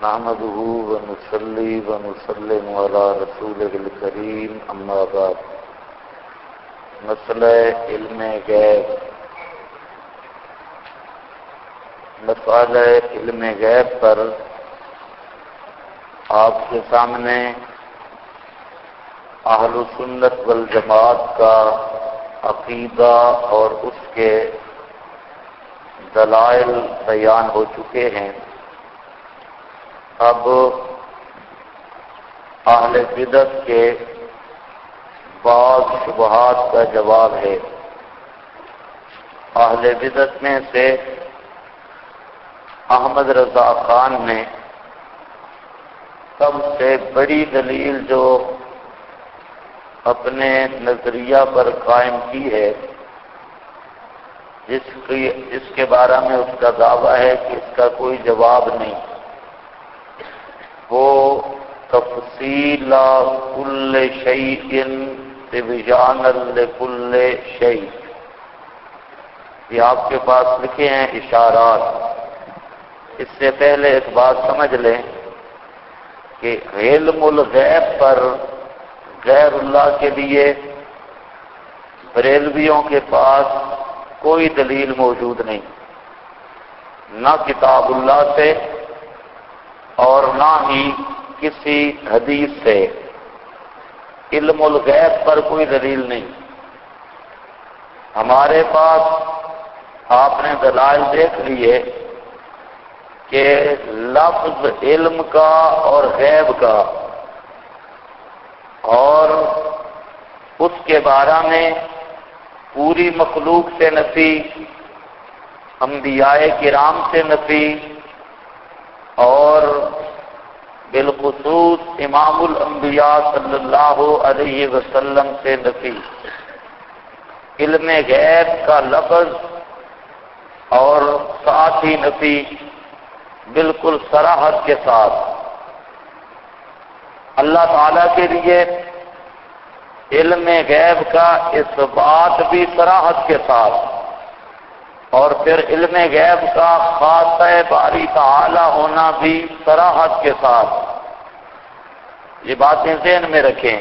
نحمده ونصلي ونسلم على رسوله الكريم اما بعد مسئلہ علم غیب مسئلہ علم غیب پر آپ کے سامنے اہل سنت والجماعت کا عقیدہ اور اس کے دلائل بیان ہو چکے ہیں۔ اب اہل بدعت کے بعض شبہات کا جواب ہے۔ اہل بدعت میں سے احمد رضا خان نے سب سے بڑی دلیل جو اپنے نظریہ پر قائم کی ہے، جس کے بارے میں اس کا دعویٰ ہے کہ اس کا کوئی جواب نہیں، وہ تفصیل کل شیء تبیان لکل شیء، یہ آپ کے پاس لکھے ہیں اشارات۔ اس سے پہلے ایک بات سمجھ لیں کہ علم الغیب پر غیر اللہ کے لیے بریلویوں کے پاس کوئی دلیل موجود نہیں، نہ کتاب اللہ سے اور نہ ہی کسی حدیث سے۔ علم الغیب پر کوئی دلیل نہیں۔ ہمارے پاس آپ نے دلائل دیکھ لیے کہ لفظ علم کا اور غیب کا اور اس کے بارے میں پوری مخلوق سے نفی، انبیاء کرام سے نفی اور بالخصوص امام الانبیاء صلی اللہ علیہ وسلم سے نفی۔ علم غیب کا لفظ اور ساتھ ہی نفی بالکل صراحت کے ساتھ۔ اللہ تعالیٰ کے لیے علم غیب کا اثبات بھی صراحت کے ساتھ، اور پھر علم غیب کا خاصہ باری تعالی ہونا بھی صراحت کے ساتھ۔ یہ باتیں ذہن میں رکھیں۔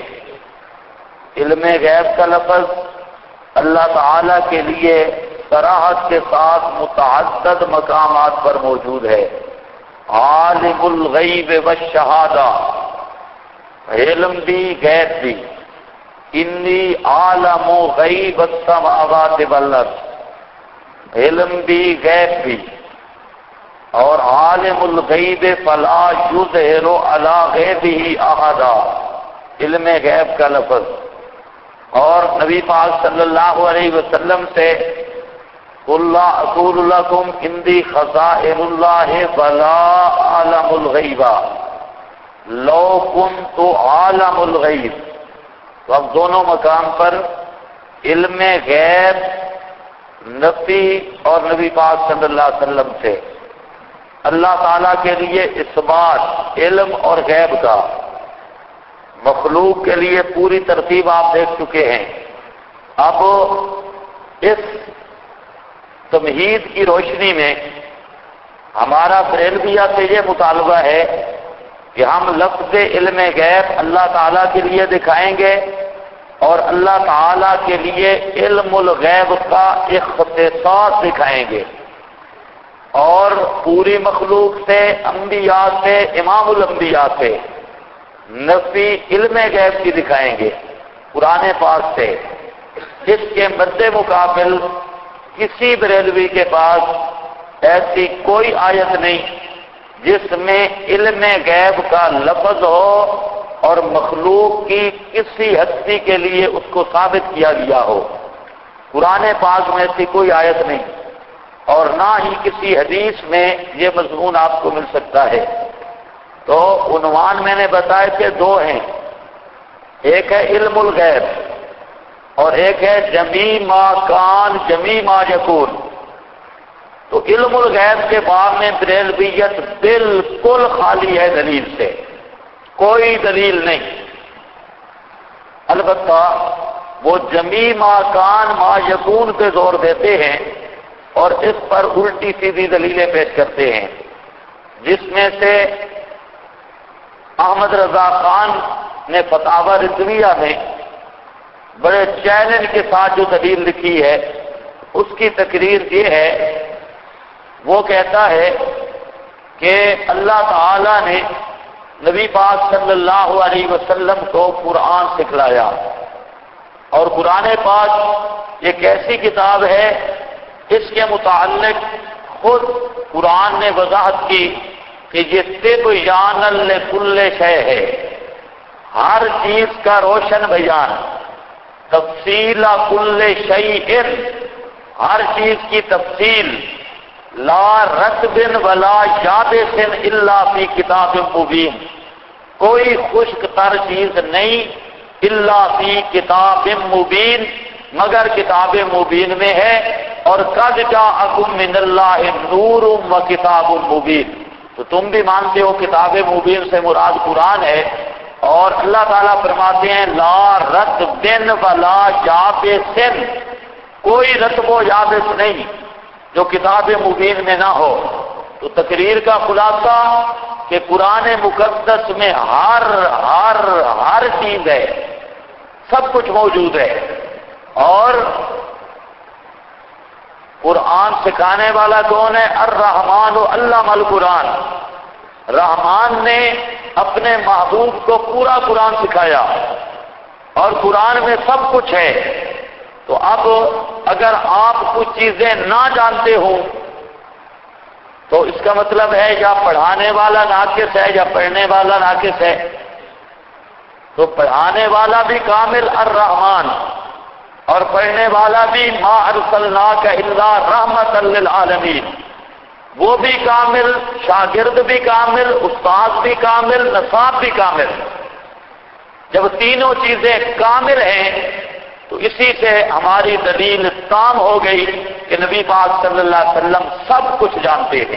علم غیب کا لفظ اللہ تعالی کے لیے صراحت کے ساتھ متعدد مقامات پر موجود ہے۔ عالم الغیب والشہادہ، علم بھی غیب بھی۔ انی عالم غیب السماوات والارض، علم بھی غیب بھی۔ اور عالم الغیب فلا یظہر علی غیبہ احدا، علم غیب کا لفظ۔ اور نبی پاک صلی اللہ علیہ وسلم سے قل لا اقول لکم عندی خزائن اللہ ولا اعلم الغیب لو کنت عالم الغیب۔ تو اب دونوں مقام پر علم غیب نفی اور نبی پاک صلی اللہ علیہ وسلم سے اللہ تعالیٰ کے لیے اثبات علم اور غیب کا۔ مخلوق کے لیے پوری ترتیب آپ دیکھ چکے ہیں۔ اب اس تمہید کی روشنی میں ہمارا بریلویہ سے یہ مطالبہ ہے کہ ہم لفظ علم غیب اللہ تعالیٰ کے لیے دکھائیں گے اور اللہ تعالیٰ کے لیے علم الغیب کا اختصاص دکھائیں گے، اور پوری مخلوق سے، انبیاء سے، امام الانبیاء سے نفی علم غیب کی دکھائیں گے قرآن پاک سے۔ اس کے مد مقابل کسی بریلوی کے پاس ایسی کوئی آیت نہیں جس میں علم غیب کا لفظ ہو اور مخلوق کی کسی ہستی کے لیے اس کو ثابت کیا گیا ہو۔ قرآن پاک میں ایسی کوئی آیت نہیں، اور نہ ہی کسی حدیث میں یہ مضمون آپ کو مل سکتا ہے۔ تو عنوان میں نے بتایا کہ دو ہیں، ایک ہے علم الغیب اور ایک ہے جمیع ما کان جمیع ما یکون۔ تو علم الغیب کے باب میں بریلویت بالکل خالی ہے دلیل سے، کوئی دلیل نہیں۔ البتہ وہ جمیع ما کان ما یکون پہ زور دیتے ہیں اور اس پر الٹی سیدھی دلیلیں پیش کرتے ہیں، جس میں سے احمد رضا خان نے فتاوی رضویہ میں بڑے چیلنج کے ساتھ جو تحریر لکھی ہے، اس کی تقریر یہ ہے، وہ کہتا ہے کہ اللہ تعالی نے نبی پاک صلی اللہ علیہ وسلم کو قرآن سکھلایا، اور قرآن پاک ایک ایسی کتاب ہے، اس کے متعلق خود قرآن نے وضاحت کی کہ یہ تبیان لکل شیء ہے، ہر چیز کا روشن بیان، تفصیل کل شیء، ہر چیز کی تفصیل، لا رطب ولا یابس الا فی کتاب مبین، کوئی خشک تر چیز نہیں الا فی کتاب مبین، مگر کتاب مبین میں ہے، اور قد جاءکم من اللہ نور و کتاب مبین، تو تم بھی مانتے ہو کتاب مبین سے مراد قرآن ہے، اور اللہ تعالیٰ فرماتے ہیں لا رطب ولا یابس، کوئی رطب و یابس نہیں جو کتاب مبین میں نہ ہو۔ تو تقریر کا خلاصہ کہ قرآن مقدس میں ہر چیز ہے، سب کچھ موجود ہے، اور قرآن سکھانے والا کون ہے؟ الرحمن علم القرآن، رحمان نے اپنے محبوب کو پورا قرآن سکھایا، اور قرآن میں سب کچھ ہے۔ تو اب اگر آپ کچھ چیزیں نہ جانتے ہو تو اس کا مطلب ہے یا پڑھانے والا ناقص ہے یا پڑھنے والا ناقص ہے۔ تو پڑھانے والا بھی کامل الرحمن، اور پڑھنے والا بھی ما ارسلناک الا رحمۃ للعالمین، وہ بھی کامل، شاگرد بھی کامل، استاد بھی کامل، نصاب بھی کامل۔ جب تینوں چیزیں کامل ہیں تو اسی سے ہماری دلیل تام ہو گئی کہ نبی پاک صلی اللہ علیہ وسلم سب کچھ جانتے ہیں۔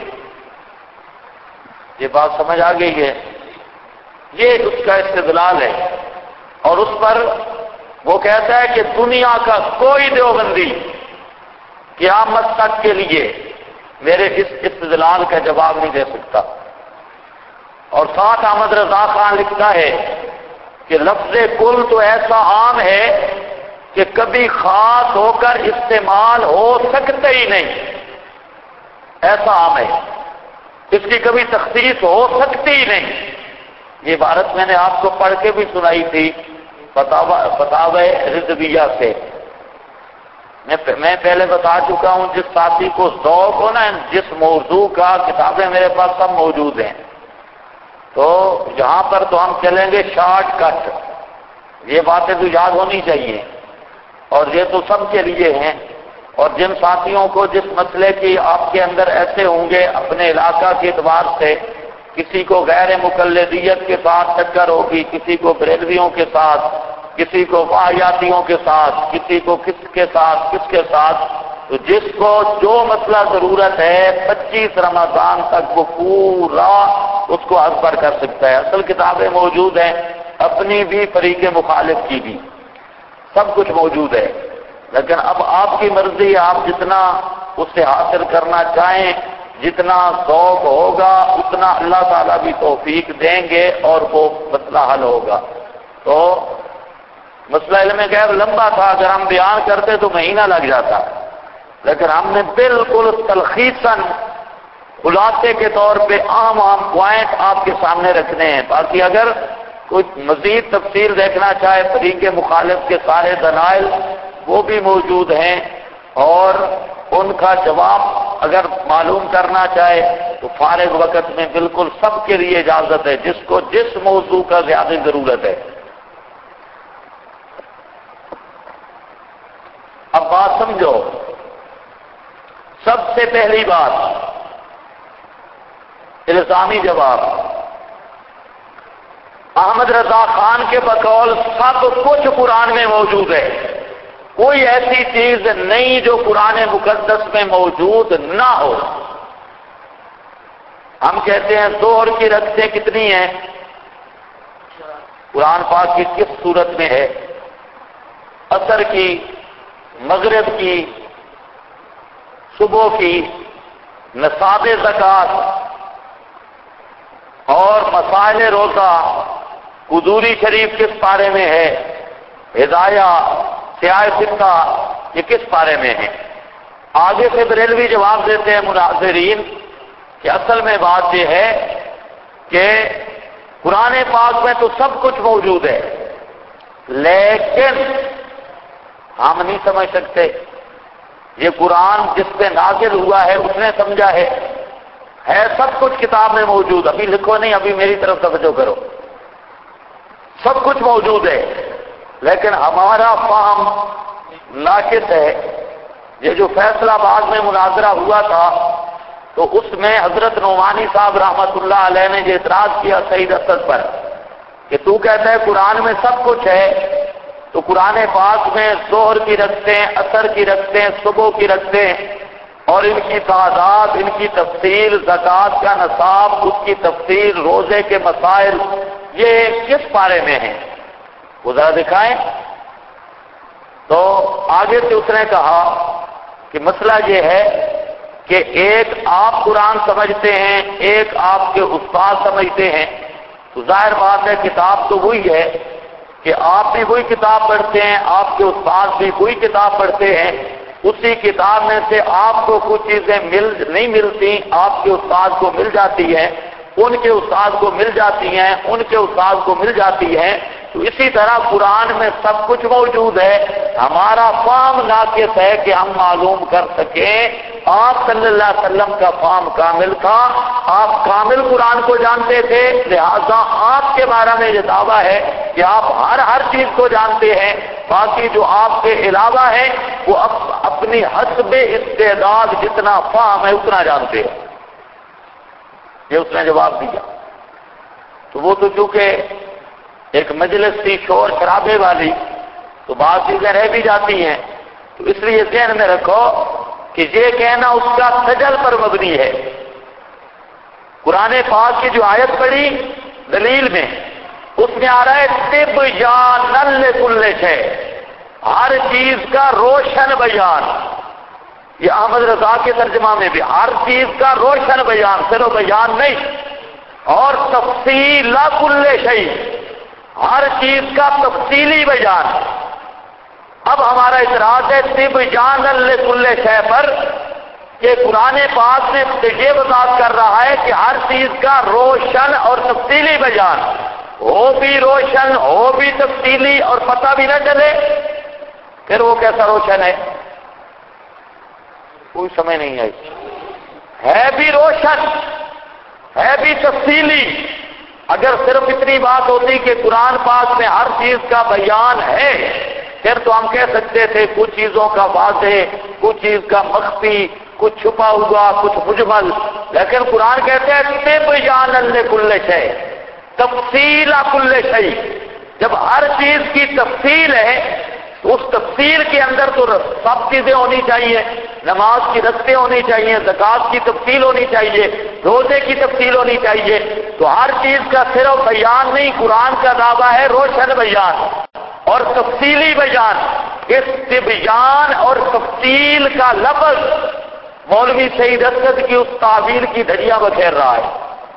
یہ بات سمجھ آ گئی ہے؟ یہ اس کا استدلال ہے، اور اس پر وہ کہتا ہے کہ دنیا کا کوئی دیوبندی قیامت تک کے لیے میرے اس استدلال کا جواب نہیں دے سکتا۔ اور ساتھ احمد رضا خان لکھتا ہے کہ لفظ کل تو ایسا عام ہے کہ کبھی خاص ہو کر استعمال ہو سکتے ہی نہیں، ایسا عام ہے، اس کی کبھی تخصیص ہو سکتی ہی نہیں۔ یہ عبارت میں نے آپ کو پڑھ کے بھی سنائی تھی فتاوی رضویہ سے۔ میں پہلے بتا چکا ہوں، جس ساتھی کو ذوق ہو نا جس موضوع کا، کتابیں میرے پاس سب موجود ہیں، تو یہاں پر تو ہم چلیں گے شارٹ کٹ، یہ باتیں تو یاد ہونی چاہیے، اور یہ تو سب کے لیے ہیں۔ اور جن ساتھیوں کو جس مسئلے کی آپ کے اندر ایسے ہوں گے اپنے علاقہ کے اعتبار سے، کسی کو غیر مقلدیت کے ساتھ ٹکر ہوگی، کسی کو بریلویوں کے ساتھ، کسی کو واہیاتیوں کے ساتھ، کسی کو کس کے ساتھ، تو جس کو جو مسئلہ ضرورت ہے 25 رمضان تک وہ پورا اس کو اکبر کر سکتا ہے۔ اصل کتابیں موجود ہیں، اپنی بھی فریق مخالف کی بھی، سب کچھ موجود ہے، لیکن اب آپ کی مرضی، آپ جتنا اس سے حاصل کرنا چاہیں، جتنا ذوق ہوگا اتنا اللہ تعالیٰ بھی توفیق دیں گے اور وہ مسئلہ حل ہوگا۔ تو مسئلہ علم غیب لمبا تھا، اگر ہم بیان کرتے تو مہینہ لگ جاتا، لیکن ہم نے بالکل تلخیصاً خلاصے کے طور پہ اہم پوائنٹ آپ کے سامنے رکھنے ہیں۔ باقی اگر کچھ مزید تفصیل دیکھنا چاہے فریق مخالف کے سارے دلائل وہ بھی موجود ہیں، اور ان کا جواب اگر معلوم کرنا چاہے تو فارغ وقت میں بالکل سب کے لیے اجازت ہے، جس کو جس موضوع کا زیادہ ضرورت ہے۔ اب بات سمجھو، سب سے پہلی بات الزامی جواب، احمد رضا خان کے بقول سب کچھ قرآن میں موجود ہے، کوئی ایسی چیز نہیں جو قرآن مقدس میں موجود نہ ہو۔ ہم کہتے ہیں ظہر کی رکعتیں کتنی ہیں؟ قرآن پاک کی کس صورت میں ہے؟ عصر کی، مغرب کی، صبح کی، نصاب زکوٰۃ اور مسائل روزہ قدوری شریف کس پارے میں ہے، ہدایہ، سیاہ ستہ یہ کس پارے میں ہے؟ آگے سے بریلوی جواب دیتے ہیں مناظرین کہ اصل میں بات یہ ہے کہ قرآن پاک میں تو سب کچھ موجود ہے، لیکن ہم نہیں سمجھ سکتے۔ یہ قرآن جس پہ نازل ہوا ہے اس نے سمجھا ہے سب کچھ کتاب میں موجود، ابھی لکھو نہیں، ابھی میری طرف توجہ کرو، سب کچھ موجود ہے، لیکن ہمارا فہم ناقص ہے۔ یہ جو فیصلہ آباد میں مناظرہ ہوا تھا تو اس میں حضرت نعمانی صاحب رحمت اللہ علیہ نے یہ اعتراض کیا سعید اسد پر کہ تو کہتا ہے قرآن میں سب کچھ ہے، تو قرآن پاک میں ظہر کی رکھتے ہیں، عصر کی رکھتے ہیں، صبح کی رکھتے ہیں، اور ان کی تعداد، ان کی تفصیل، زکوٰۃ کا نصاب، اس کی تفصیل، روزے کے مسائل، یہ کس بارے میں ہے؟ وہ ذرا دکھائیں۔ تو آگے سے اس نے کہا کہ مسئلہ یہ ہے کہ ایک آپ قرآن سمجھتے ہیں، ایک آپ کے استاد سمجھتے ہیں، تو ظاہر بات ہے کتاب تو وہی ہے کہ آپ بھی وہی کتاب پڑھتے ہیں، آپ کے استاد بھی وہی کتاب پڑھتے ہیں، اسی کتاب میں سے آپ کو کچھ چیزیں نہیں ملتی، آپ کے استاد کو مل جاتی ہیں، ان کے استاد کو مل جاتی ہیں، ان کے استاد کو مل جاتی ہیں، تو اسی طرح قرآن میں سب کچھ موجود ہے۔ ہمارا فہم ناقص ہے کہ ہم معلوم کر سکیں۔ آپ صلی اللہ علیہ وسلم کا فہم کامل تھا، آپ کامل قرآن کو جانتے تھے، لہذا آپ کے بارے میں یہ دعویٰ ہے کہ آپ ہر چیز کو جانتے ہیں، باقی جو آپ کے علاوہ ہے وہ اپنی حسب استعداد جتنا فہم ہے اتنا جانتے ہیں۔ یہ اس نے جواب دیا۔ تو وہ تو چونکہ ایک مجلس تھی شور شرابے والی، تو بعض چیزیں رہ بھی جاتی ہیں، تو اس لیے ذہن میں رکھو کہ یہ کہنا اس کا سجل پر مبنی ہے۔ قرآن پاک کی جو آیت پڑھی دلیل میں، اس میں آ رہا ہے تبیان لکل شیء، ہر چیز کا روشن بیان۔ یہ احمد رضا کے ترجمہ میں بھی ہر چیز کا روشن بیان، صرف بیان نہیں، اور تفصیل کل شیء، ہر چیز کا تفصیلی بیان۔ اب ہمارا اعتراض ہے تبیان لکل شیء پر کہ قرآن پاک میں یہ وضاحت کر رہا ہے کہ ہر چیز کا روشن اور تفصیلی بیان، ہو بھی روشن، ہو بھی تفصیلی، اور پتہ بھی نہ چلے، پھر وہ کیسا روشن ہے؟ کوئی سمجھ نہیں آئی۔ ہے بھی روشن، ہے بھی تفصیلی۔ اگر صرف اتنی بات ہوتی کہ قرآن پاک میں ہر چیز کا بیان ہے، پھر تو ہم کہہ سکتے تھے کچھ چیزوں کا واضح، کچھ چیز کا مخفی، کچھ چھپا ہوا، کچھ مجمل، لیکن قرآن کہتے ہیں تبیان لکل شیء، تفصیل کل شیء۔ جب ہر چیز کی تفصیل ہے تو اس تفصیل کے اندر تو سب چیزیں ہونی چاہیے، نماز کی رکعتیں ہونی چاہیے، زکوٰۃ کی تفصیل ہونی چاہیے، روزے کی تفصیل ہونی چاہیے، تو ہر چیز کا صرف بیان نہیں، قرآن کا دعویٰ ہے روشن بیان اور تفصیلی بیان۔ اس تبیان اور تفصیل کا لفظ مولوی سعید اسد کی اس تعبیر کی دھجیاں بکھیر رہا ہے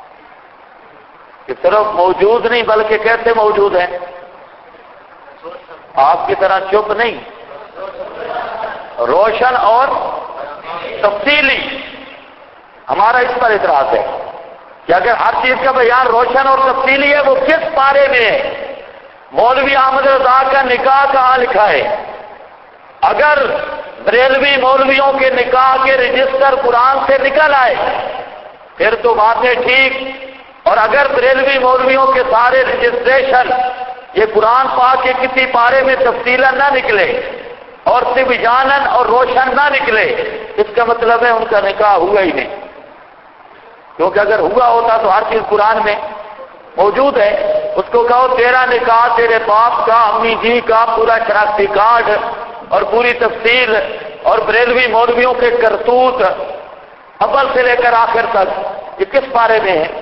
کہ صرف موجود نہیں بلکہ کیسے موجود ہیں؟ آپ کی طرح چپ نہیں، روشن اور تفصیلی۔ ہمارا اس پر اعتراض ہے کہ اگر ہر چیز کا بیان روشن اور تفصیلی ہے، وہ کس بارے میں ہے؟ مولوی احمد رضا کا نکاح کہاں لکھا ہے؟ اگر بریلوی مولویوں کے نکاح کے رجسٹر قرآن سے نکل آئے پھر تو باتیں ٹھیک، اور اگر بریلوی مولویوں کے سارے رجسٹریشن یہ قرآن پاک کے کسی پارے میں تفصیلا نہ نکلے اور تبیاناً اور روشن نہ نکلے، اس کا مطلب ہے ان کا نکاح ہوا ہی نہیں، کیونکہ اگر ہوا ہوتا تو ہر چیز قرآن میں موجود ہے۔ اس کو کہو تیرا نکاح تیرے باپ کا، امی جی کا پورا شناختی کارڈ اور پوری تفصیل، اور بریلوی مولویوں کے کرتوت اول سے لے کر آخر تک یہ کس بارے میں ہے؟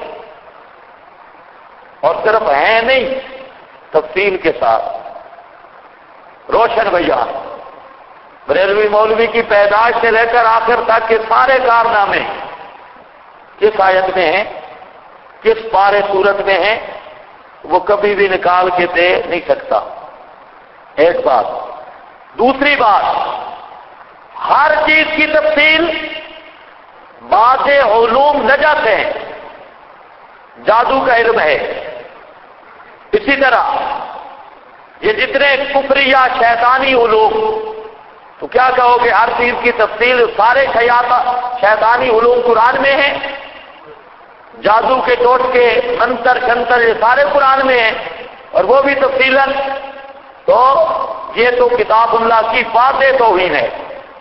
اور صرف ہے نہیں، تفصیل کے ساتھ روشن بیان۔ بریلوی مولوی کی پیدائش سے لے کر آخر تک کے سارے کارنامے کس آیت میں ہیں، کس پارے صورت میں ہیں؟ وہ کبھی بھی نکال کے دے نہیں سکتا. ایک بات. دوسری بات، ہر چیز کی تفصیل بعض علوم نجات ہیں، جادو کا علم ہے. اسی طرح یہ جتنے کفری یا شیطانی علوم، تو کیا کہو گے ہر چیز کی تفصیل سارے شیطانی علوم قرآن میں ہیں؟ جادو کے ٹوٹکے، منتر شنتر، یہ سارے قرآن میں ہیں، اور وہ بھی تفصیلاً. تو یہ تو کتاب اللہ کی واضح توہین ہے.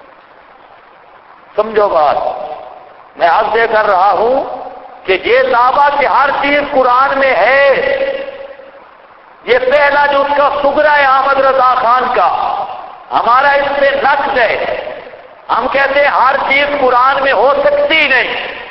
سمجھو بات. میں عرض یہ کر رہا ہوں کہ یہ دعویٰ کہ ہر چیز قرآن میں ہے، یہ پہلا جو اس کا سغرا ہے احمد رضا خان کا، ہمارا اس پہ نقد ہے. ہم کہتے ہیں ہر چیز قرآن میں ہو سکتی نہیں،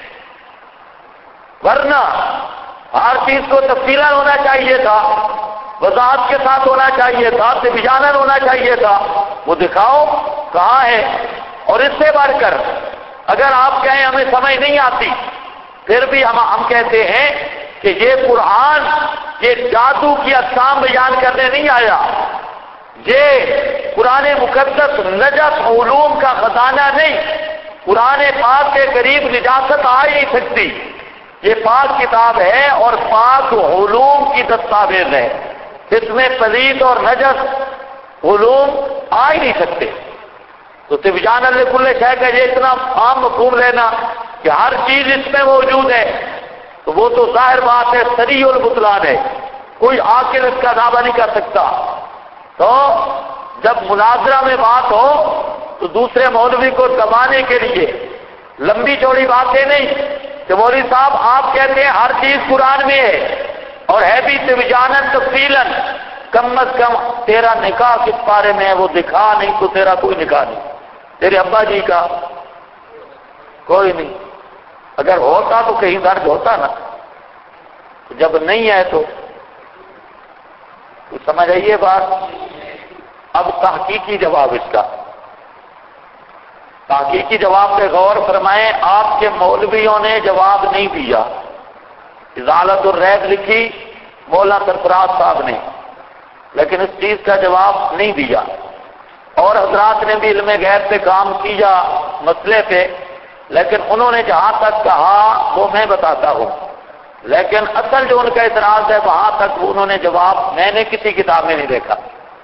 ورنہ ہر چیز کو تفصیلاً ہونا چاہیے تھا، وضاحت کے ساتھ ہونا چاہیے تھا، تبیاناً ہونا چاہیے تھا. وہ دکھاؤ کہاں ہے. اور اس سے بڑھ کر اگر آپ کہیں ہمیں سمجھ نہیں آتی، پھر بھی ہم کہتے ہیں کہ یہ قرآن یہ جادو کی اقسام بیان کرنے نہیں آیا. یہ قرآن مقدس نجس علوم کا خزانہ نہیں. قرآن پاک کے قریب نجاست آ ہی نہیں سکتی. یہ پاک کتاب ہے اور پاک علوم کی دستاویز ہے. اس میں پلید اور نجس علوم آ ہی نہیں سکتے. تو تبیان لکل شے کا یہ اتنا عام مفہوم لینا کہ ہر چیز اس میں موجود ہے، تو وہ تو ظاہر بات ہے صریح البطلان ہے. کوئی عاقل اس کا دعویٰ نہیں کر سکتا. تو جب مناظرہ میں بات ہو تو دوسرے مولوی کو دبانے کے لیے لمبی چوڑی باتیں نہیں کہ مولوی صاحب آپ کہتے ہیں ہر چیز قرآن میں ہے اور ہے بھی تبیاناً تفصیلاً، کم از کم تیرا نکاح کس بارے میں ہے وہ دکھا، نہیں تو تیرا کوئی نکاح نہیں. تیرے ابا جی کا کوئی نہیں. اگر ہوتا تو کہیں درج ہوتا نا، جب نہیں ہے تو سمجھ آئیے بات. اب تحقیقی جواب اس کا، تحقیقی جواب پہ غور فرمائیں. آپ کے مولویوں نے جواب نہیں دیا. ازالت الریب لکھی مولانا سرفراز صاحب نے، لیکن اس چیز کا جواب نہیں دیا. اور حضرات نے بھی علم غیب پہ کام کیا مسئلے پہ، لیکن انہوں نے جہاں تک کہا وہ میں بتاتا ہوں. لیکن اصل جو ان کا اعتراض ہے وہاں تک انہوں نے جواب میں نے کسی کتاب میں نہیں دیکھا.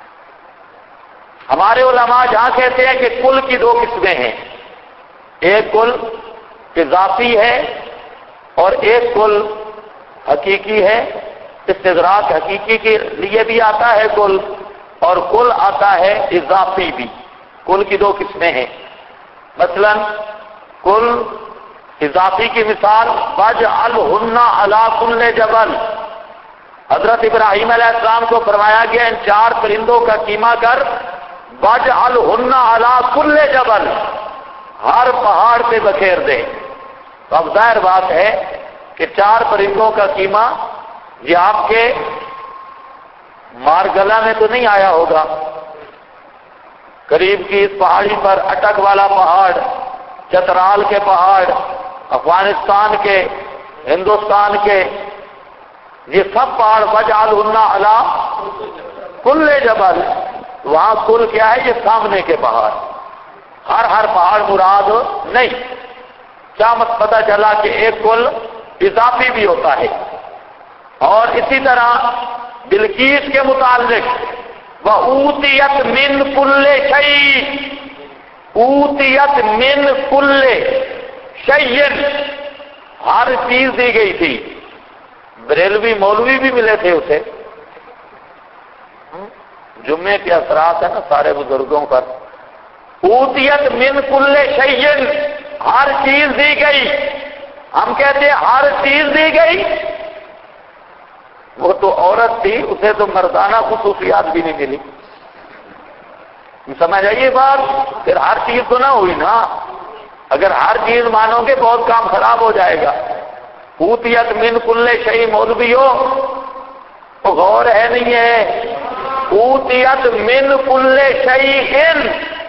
ہمارے علماء جہاں کہتے ہیں کہ کل کی دو قسمیں ہیں، ایک کل اضافی ہے اور ایک کل حقیقی ہے. استدراک حقیقی کے لیے بھی آتا ہے کل، اور کل آتا ہے اضافی بھی. کل کی دو قسمیں ہیں. مثلا کل اضافی کی مثال وَاجْعَلْهُنَّ عَلَىٰ كُلِّ جَبَلٍ. حضرت ابراہیم علیہ السلام کو فرمایا گیا ان چار پرندوں کا کیما کر وَاجْعَلْهُنَّ عَلَىٰ كُلِّ جَبَلٍ، ہر پہاڑ پہ بکھیر دے. تو اب ظاہر بات ہے کہ چار پرندوں کا کیما یہ آپ کے مارگلا میں تو نہیں آیا ہوگا. قریب کی اس پہاڑی پر اٹک والا پہاڑ، چترال کے پہاڑ، افغانستان کے، ہندوستان کے، یہ سب پہاڑ وَاجْعَلْهُنَّ عَلَىٰ كُلِّ جَبَلٍ. وہاں کل کیا ہے؟ یہ سامنے کے پہاڑ. ہر پہاڑ مراد نہیں. کیا مت پتہ چلا کہ ایک کل اضافی بھی ہوتا ہے. اور اسی طرح بلقیس کے متعلق وَأُوتِيَتْ مِن كُلِّ شَيْءٍ، اُوتِيَتْ مِن كُلِّ شَيْءٍ، ہر چیز دی گئی تھی. بریلوی مولوی بھی ملے تھے اسے. جمعے کے اثرات ہیں نا سارے بزرگوں پر. اُوتِيَتْ مِن كُلِّ شَيْءٍ، ہر چیز دی گئی. ہم کہتے ہیں ہر چیز دی گئی، وہ تو عورت تھی، اسے تو مردانہ خصوصیات بھی نہیں ملی. سمجھ آئیے بات. پھر ہر چیز تو نہ ہوئی نا. اگر ہر چیز مانو گے بہت کام خراب ہو جائے گا. اُوتِيَتْ مِن كُلِّ شَيْءٍ مولوی ہو تو غور ہے نہیں ہے. اُوتِيَتْ مِن كُلِّ شَيْءٍ،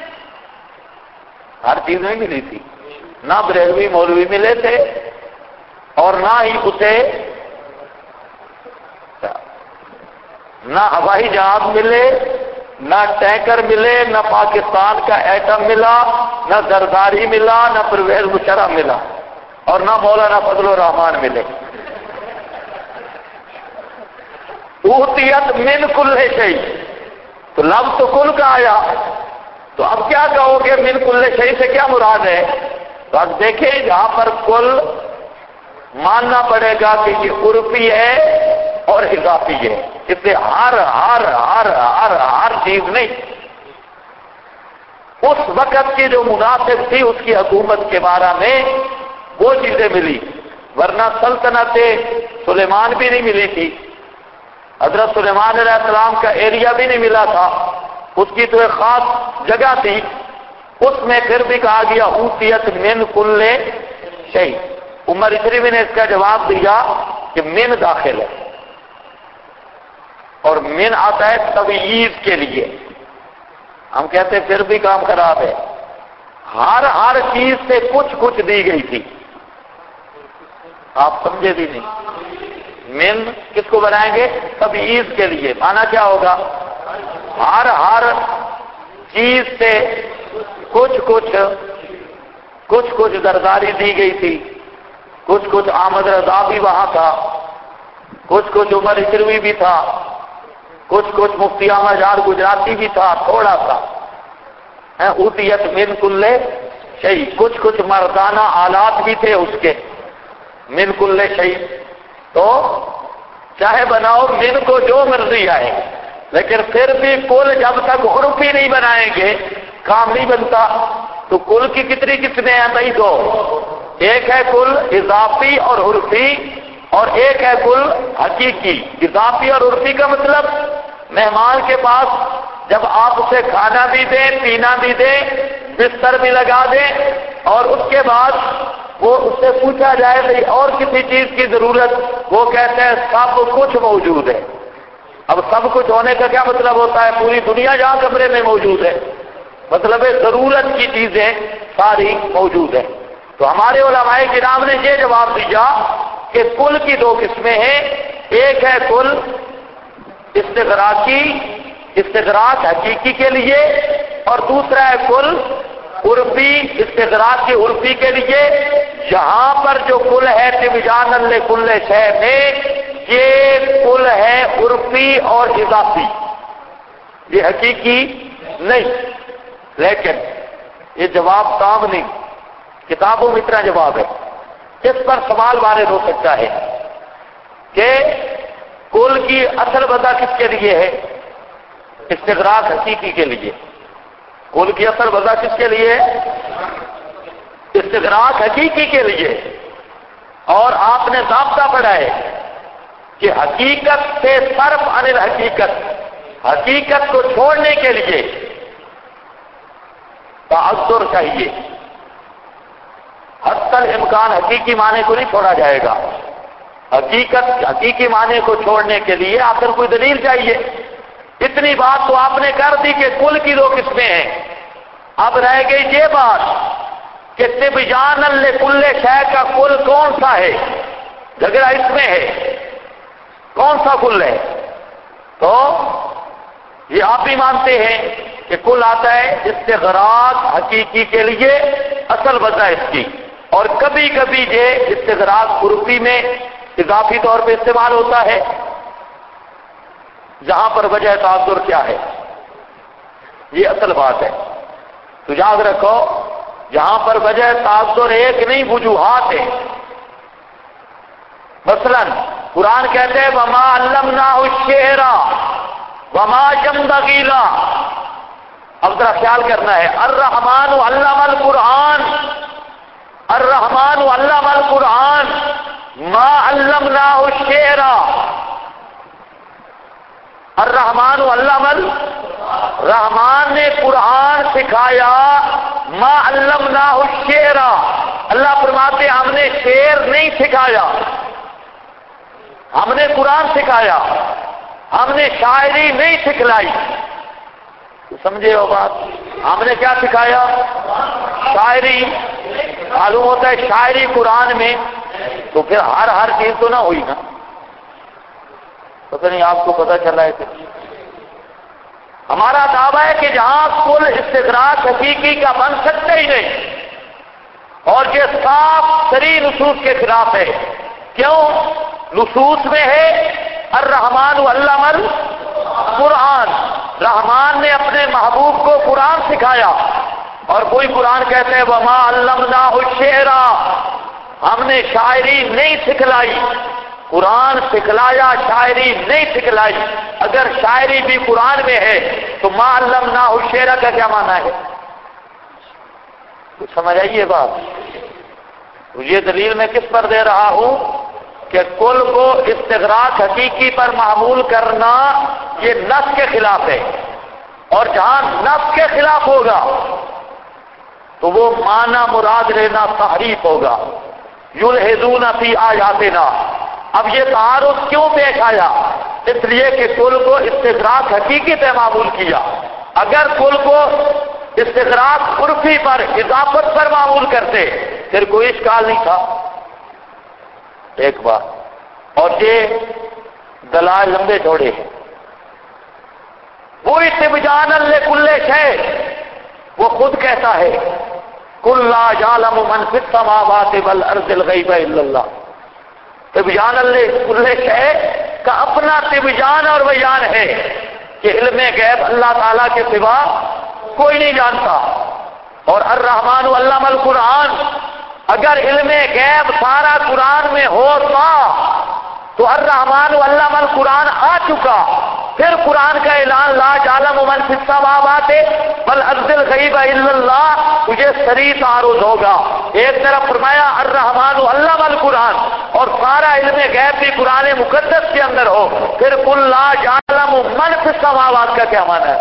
ہر چیز نہیں ملی تھی. نہ بریلوی مولوی ملے تھے اور نہ ہی اسے نہ ہوائی جہاز ملے، نہ ٹینکر ملے، نہ پاکستان کا ایٹم ملا، نہ زرداری ملا، نہ پرویز مشرف ملا، اور نہ مولانا فضل الرحمان ملے۔ اوتیت من کل شیء، تو لفظ تو کل کا آیا، تو اب کیا کہو گے من کل شیء سے کیا مراد ہے؟ تو اب دیکھیں یہاں پر کل ماننا پڑے گا کہ یہ عرفی ہے اور اضافی ہے، اس سے ہر چیز نہیں۔ اس وقت کی جو مناسب تھی اس کی حکومت کے بارے میں وہ چیزیں ملی، ورنہ سلطنت سلیمان بھی نہیں ملی تھی، حضرت سلیمان علیہ السلام کا ایریا بھی نہیں ملا تھا، اس کی تو ایک خاص جگہ تھی، اس میں پھر بھی کہا گیا اوتیت من کل شیء۔ عمر اشرفی نے اس کا جواب دیا کہ من داخل ہے، اور من آتا ہے تبعیض کے لیے۔ ہم کہتے ہیں پھر بھی کام خراب ہے، ہر چیز سے کچھ دی گئی تھی، آپ سمجھے بھی نہیں۔ من کس کو بنائیں گے؟ تبعیض کے لیے، مانا کیا ہوگا؟ ہر چیز سے کچھ زرداری دی گئی تھی، کچھ احمد رضا بھی وہاں تھا، کچھ عمر اشرفی بھی تھا، کچھ مفتی احمد جان گجراتی بھی تھا، تھوڑا سا اوتیت من کل شیء، کچھ مردانہ آلات بھی تھے اس کے، من کل شیء۔ تو چاہے بناؤ من کو جو مرضی آئے، لیکن پھر بھی کل جب تک عرفی نہیں بنائیں گے کام نہیں بنتا۔ تو کل کی کتنی قسمیں ہیں بھائی؟ دو، ایک ہے کل اضافی اور عرفی، اور ایک ہے کل حقیقی۔ اضافی اور عرفی کا مطلب مہمان کے پاس جب آپ اسے کھانا بھی دیں، پینا بھی دیں، بستر بھی لگا دیں، اور اس کے بعد وہ اس سے پوچھا جائے بھائی اور کسی چیز کی ضرورت، وہ کہتے ہیں سب کچھ موجود ہے۔ اب سب کچھ ہونے کا کیا مطلب ہوتا ہے؟ پوری دنیا جہاں کمرے میں موجود ہے، مطلب ہے ضرورت کی چیزیں ساری موجود ہیں۔ تو ہمارے علماء کرام نے یہ جواب دیا کہ کل کی دو قسمیں ہیں، ایک ہے کل استغراق حقیقی کے لیے، اور دوسرا ہے کل عرفی استغراق کی عرفی کے لیے۔ یہاں پر جو کل ہے تبیان لکل شیء میں، یہ کل ہے عرفی اور اضافی، یہ حقیقی نہیں۔ لیکن یہ جواب کام نہیں، کتابوں میں اتنا جواب ہے، اس پر سوال وارد ہو سکتا ہے کہ کل کی اصل وضع کس کے لیے ہے؟ استغراق حقیقی کے لیے۔ کل کی اصل وضع کس کے لیے ہے؟ استغراق حقیقی کے لیے۔ اور آپ نے ضابطہ پڑھا ہے کہ حقیقت سے صرف عن الحقیقت، حقیقت کو چھوڑنے کے لیے تعذر چاہیے، حتی الامکان حقیقی معنی کو نہیں چھوڑا جائے گا۔ حقیقی معنی کو چھوڑنے کے لیے آخر کوئی دلیل چاہیے۔ اتنی بات تو آپ نے کر دی کہ کل کی دو قسمیں ہیں، اب رہ گئی یہ بات کہ تبیان لکل شیء کا کل کون سا ہے؟ جھگڑا اس میں ہے، کون سا کل ہے؟ تو یہ آپ بھی مانتے ہیں کہ کل آتا ہے استغراق حقیقی کے لیے، اصل وجہ اس کی، اور کبھی کبھی یہ استغراق عرفی میں اضافی طور پہ استعمال ہوتا ہے، جہاں پر وجہ تعذر کیا ہے، یہ اصل بات ہے۔ تو یاد رکھو جہاں پر وجہ تعذر ایک نہیں، وجوہات ہیں۔ مثلا قرآن کہتے ہیں وما علمناہ الشعر وما ينبغي له، اب ذرا خیال کرنا ہے، الرحمن علم القرآن، الرحمن علم القرآن ما علمناہ الشعر، الرحمن علم رحمان نے قرآن سکھایا، ما علمناہ الشعر، اللہ فرماتے ہم نے شعر نہیں سکھایا، ہم نے قرآن سکھایا، ہم نے شاعری نہیں سکھلائی۔ سمجھے ہو بات؟ ہم نے کیا سکھایا؟ شاعری۔ معلوم ہوتا ہے شاعری قرآن میں، تو پھر ہر چیز تو نہ ہوئی نا، پتہ نہیں آپ کو پتہ چلا ہے کہ ہمارا دعویٰ ہے کہ جہاں کل استغراق حقیقی کا بن سکتے ہی نہیں، اور یہ صاف ترین نصوص کے خلاف ہے۔ کیوں؟ نصوص میں ہے الرحمن علم القرآن، رحمان نے اپنے محبوب کو قرآن سکھایا، اور کوئی قرآن کہتے ہیں وما علمناہ الشعر، ہم نے شاعری نہیں سکھلائی۔ قرآن سکھلایا، شاعری نہیں سکھلائی۔ اگر شاعری بھی قرآن میں ہے تو ما علمناہ الشعر کا کیا معنی ہے؟ کچھ سمجھ آئیے بات؟ یہ دلیل میں کس پر دے رہا ہوں کہ کل کو استغراق حقیقی پر معمول کرنا یہ نص کے خلاف ہے، اور جہاں نص کے خلاف ہوگا تو وہ معنی مراد لینا تحریف ہوگا۔ یلحدون فی آیاتنا، اب یہ تعارض کیوں پیش آیا؟ اس لیے کہ کل کو استغراق حقیقی پہ معمول کیا۔ اگر کل کو استغراق عرفی پر، اضافت پر معمول کرتے پھر کوئی اشکال نہیں تھا۔ ایک بات اور یہ دلائل لمبے چوڑے ہیں۔ وہ استبجانا لکل شیء، وہ خود کہتا ہے قل لا یعلم من فی السماوات والارض الغیب الا اللہ۔ تبیان لکل شیء کا اپنا تبیان اور بیان ہے کہ علم غیب اللہ تعالیٰ کے سوا کوئی نہیں جانتا۔ اور الرحمن علم القرآن، اگر علم غیب سارا قرآن میں ہوتا تو الرحمن علم القرآن آ چکا، پھر قرآن کا اعلان لا یعلم من فی السماوات والارض الغیب الا اللہ، تجھے صریح تعارض ہوگا۔ ایک طرف فرمایا الرحمن علم القرآن اور سارا علم غیب بھی قرآن مقدس کے اندر ہو، پھر قل لا یعلم من فی السماوات کا کیا معنی ہے؟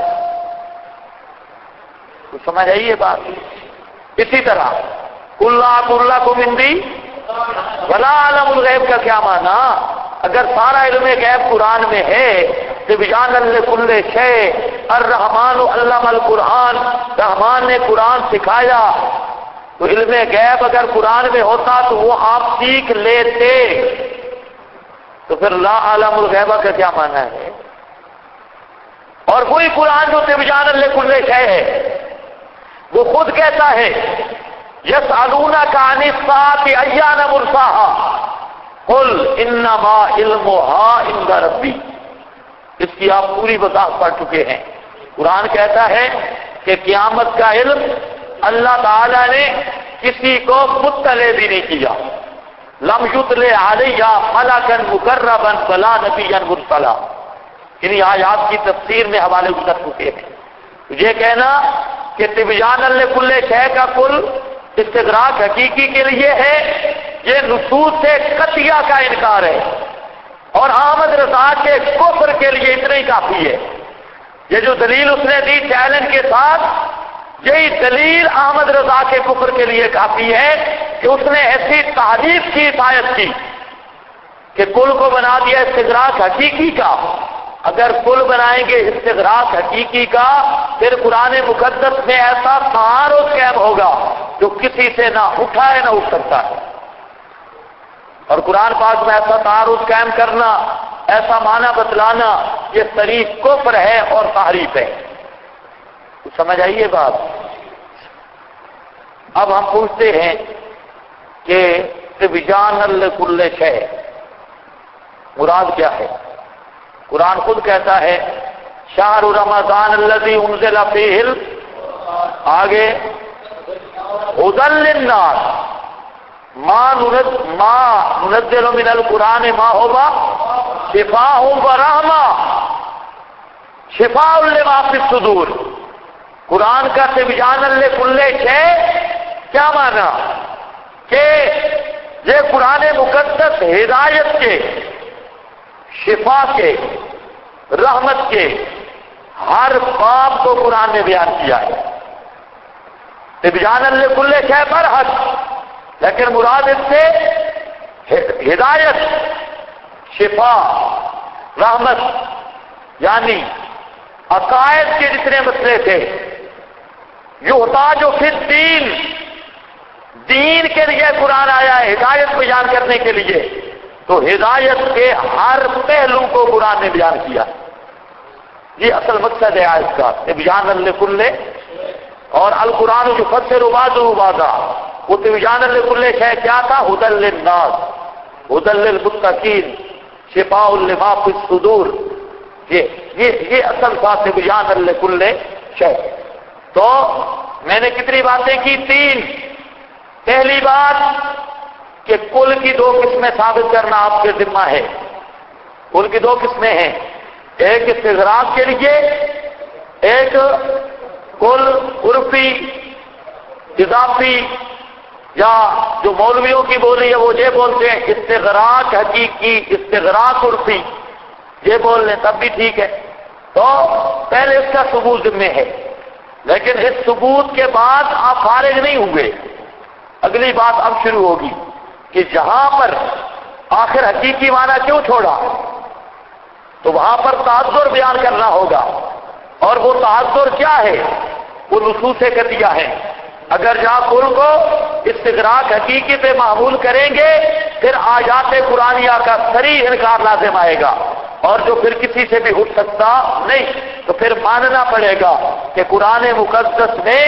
کچھ سمجھ آئیے بات؟ اسی طرح قل لا اقول لکم عندی ولا اعلم الغیب کا کیا معنی؟ اگر سارا علم غیب قرآن میں ہے تبیان لکل شیء، الرحمن علم القرآن، رحمان نے قرآن سکھایا، تو علم غیب اگر قرآن میں ہوتا تو وہ آپ سیکھ لیتے، تو پھر لا اعلم الغیب کا کیا معنی ہے؟ اور وہی قرآن جو تبیان لکل شیء ہے وہ خود کہتا ہے یسألونک عن الساعة ایان مرساها قل انما علمها عند ربی۔ اس کی آپ پوری وضاحت پڑھ چکے ہیں۔ قرآن کہتا ہے کہ قیامت کا علم اللہ تعالی نے کسی کو مطلع بھی نہیں کیا۔ لم یطلع علیہ ملکا مقربا ولا نبیا مرسلا، انہی آیات کی تفسیر میں حوالے گزر چکے ہیں۔ یہ کہنا کہ تبیان لکل شیء کا کل استغراق حقیقی کے لیے ہے، یہ نصوص سے قطعیہ کا انکار ہے، اور احمد رضا کے کفر کے لیے اتنا ہی کافی ہے۔ یہ جو دلیل اس نے دی چیلنج کے ساتھ، یہی دلیل احمد رضا کے کفر کے لیے کافی ہے کہ اس نے ایسی تعریف کی عیسائیت کی کہ کل کو بنا دیا استغراق حقیقی کا۔ اگر کل بنائیں گے استغراق حقیقی کا پھر قرآن مقدس میں ایسا تعارض قائم ہوگا جو کسی سے نہ اٹھا ہے نہ اٹھ سکتا ہے، اور قرآن پاک میں ایسا تعارض قائم کرنا، ایسا معنی بتلانا، یہ صریح کفر ہے اور تحریف ہے۔ کچھ سمجھ آئیے بات؟ اب ہم پوچھتے ہیں کہ تبیان لکل شیء مراد کیا ہے؟ قرآن خود کہتا ہے شہر رمضان الذی انزل فیہ آگے ھدی للناس ما ننزل من القرآن ما هو شفاء ورحمہ شفاء لما فی الصدور۔ قرآن کا تبیان لکل شیء کیا معنی؟ کہ یہ قرآن مقدس ہدایت کے، شفا کے، رحمت کے ہر باب کو قرآن نے بیان کیا ہے۔ تبیان لکل شیء برحق، لیکن مراد اس سے ہدایت، شفا، رحمت، یعنی عقائد کے جتنے مسئلے تھے، یحتاج فی الدین، دین کے لیے قرآن آیا ہے ہدایت بیان کرنے کے لیے، تو تو ہدایت کے ہر پہلو کو قرآن نے بیان کیا. یہ اصل مقصد ہے آیت کا، تبیان لکل. اور القرآن جو فسر بعضہ بعضا، وہ تبیان لکل شے کیا تھا؟ ھدی للناس، ھدی للمتقین، شفاء لما فی الصدور. یہ اصل تھا تبیان لکل شے. تو میں نے کتنی باتیں کی؟ 3. پہلی بات کہ کل کی 2 قسمیں ثابت کرنا آپ کے ذمہ ہے. کل کی 2 قسمیں ہیں، ایک استغراق کے لیے، ایک کل عرفی اضافی، یا جو مولویوں کی بولی ہے وہ یہ بولتے ہیں استغراق حقیقی، استغراق عرفی، یہ بول لیں تب بھی ٹھیک ہے. تو پہلے اس کا ثبوت ذمہ ہے، لیکن اس ثبوت کے بعد آپ فارغ نہیں ہوئے. اگلی بات اب شروع ہوگی کہ جہاں پر آخر حقیقی معنی کیوں چھوڑا، تو وہاں پر تعذر بیان کرنا ہوگا. اور وہ تعذر کیا ہے؟ وہ نصوص قطعیہ ہے. اگر جہاں کل کو استغراق حقیقی پہ معمول کریں گے، پھر آیات قرآنیہ کا صریح انکار لازم آئے گا، اور جو پھر کسی سے بھی اٹھ سکتا نہیں. تو پھر ماننا پڑے گا کہ قرآن مقدس میں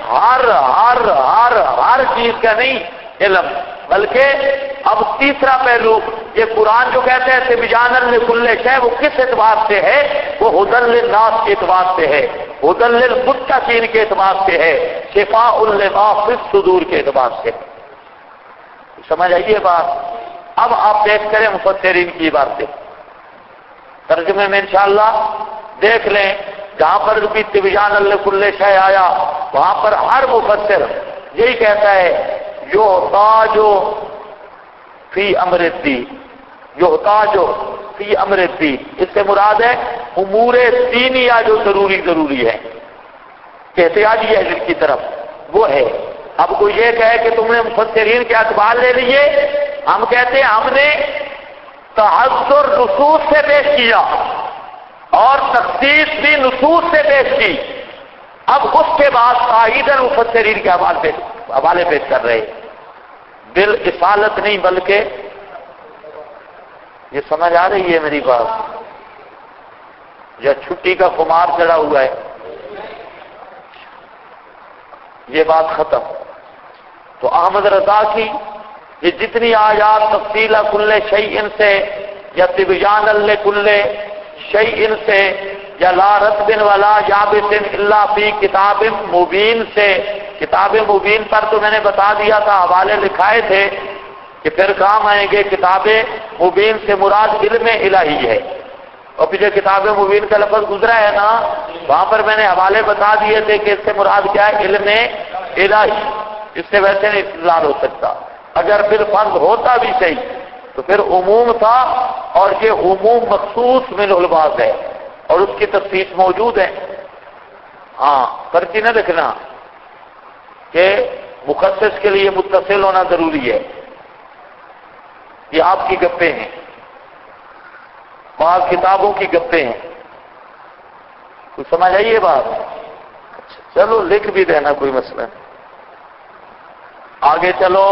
ہر چیز کا نہیں علم، بلکہ اب تیسرا پہلو یہ قرآن جو کہتے ہیں تبیان لکل شے، وہ کس اعتبار سے ہے؟ وہ ھدی للناس کے اعتبار سے ہے، ھدی للمتقین کے اعتبار سے ہے، شفاء لما فی الصدور کے اعتبار سے. سمجھ آئیے بات؟ اب آپ دیکھ کریں مفسرین کی باتیں، ترجمے میں انشاءاللہ دیکھ لیں. جہاں پر بھی تبیان لکل شے آیا، وہاں پر ہر مفسر یہی کہتا ہے یحتاج فی امر الدین، یحتاج فی امر الدین. اس سے مراد ہے امور دینیہ جو ضروری ہے، کہ احتیاجی ہے جن کی طرف وہ ہے. اب کوئی یہ کہے کہ تم نے مفسرین کے اقوال لے لیے، ہم کہتے ہیں ہم نے تحذر نصوص سے پیش کیا اور تخصیص بھی نصوص سے پیش کی. اب اس کے بعد تائید مفسرین کے حوالے پیش کر رہے، بالاصالت نہیں بلکہ یہ سمجھ آ رہی ہے میری بات؟ یا چھٹی کا خمار چڑھا ہوا ہے؟ یہ بات ختم. تو احمد رضا کی یہ جتنی آیات تفصیل کل شیء سے، یا تبیان لکل شیء سے، یا لا رطب ولا یابس الا فی کتاب مبین سے، کتاب مبین پر تو میں نے بتا دیا تھا، حوالے لکھائے تھے کہ پھر کام آئیں گے. کتاب مبین سے مراد علم الہی ہے، اور پیچھے کتاب مبین کا لفظ گزرا ہے نا، وہاں پر میں نے حوالے بتا دیے تھے کہ اس سے مراد کیا ہے؟ علم الہی. اس سے ویسے نہیں استدلال ہو سکتا. اگر پھر فرض ہوتا بھی صحیح تو پھر عموم تھا، اور یہ عموم مخصوص من الباس ہے، اور اس کی تفصیل موجود ہے. ہاں پرچی نہ لکھنا کہ مخصص کے لیے متصل ہونا ضروری ہے، یہ آپ کی گپیں ہیں، بعض کتابوں کی گپیں ہیں. کچھ سمجھ آئیے بات؟ چلو لکھ بھی دینا، کوئی مسئلہ نہیں. آگے چلو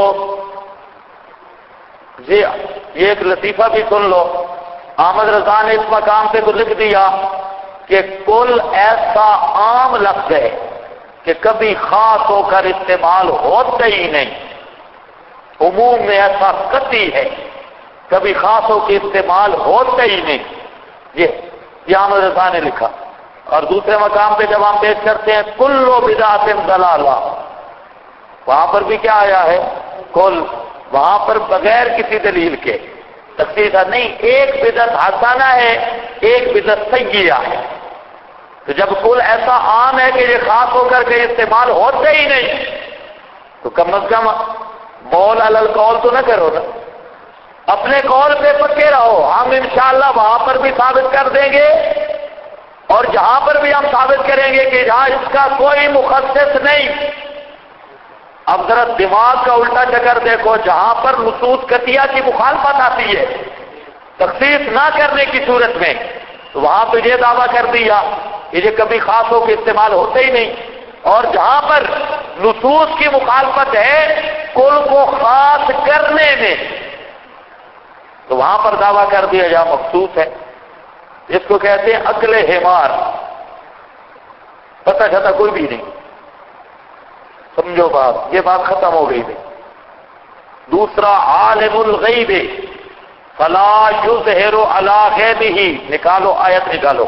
جی، یہ ایک لطیفہ بھی سن لو. احمد رضا نے اس مقام پہ تو لکھ دیا کہ کل ایسا عام لفظ ہے کہ کبھی خاص ہو کر استعمال ہوتا ہی نہیں. عموم میں ایسا قطعی ہے، کبھی خاص ہو کے استعمال ہوتا ہی نہیں. یہ احمد رضا نے لکھا. اور دوسرے مقام پہ جب ہم پیش کرتے ہیں کل بدعت ضلالہ، وہاں پر بھی کیا آیا ہے؟ کل. وہاں پر بغیر کسی دلیل کے تخصیص نہیں، ایک بدعت حسنہ ہے، ایک بدعت سیئہ ہے. تو جب کل ایسا عام ہے کہ یہ خاص ہو کر کے استعمال ہوتے ہی نہیں، تو کم از کم بول علی القول تو نہ کرو نا، اپنے قول پہ پکے رہو. ہم انشاءاللہ وہاں پر بھی ثابت کر دیں گے، اور جہاں پر بھی ہم ثابت کریں گے کہ جہاں اس کا کوئی مخصص نہیں. اب ذرا دماغ کا الٹا چکر دیکھو، جہاں پر نصوص قطعیہ کی مخالفت آتی ہے تخصیص نہ کرنے کی صورت میں، تو وہاں پہ یہ دعویٰ کر دیا کہ یہ کبھی خاص ہو کے استعمال ہوتے ہی نہیں. اور جہاں پر نصوص کی مخالفت ہے کل کو خاص کرنے میں، تو وہاں پر دعویٰ کر دیا جا مخصوص ہے. اس کو کہتے ہیں عقل حمار، پتہ چھتا کوئی بھی نہیں. سمجھو بات، یہ بات ختم ہو گئی. دوسرا عالم الغیب فلا یظہر علی غیبہ، نکالو آیت نکالو.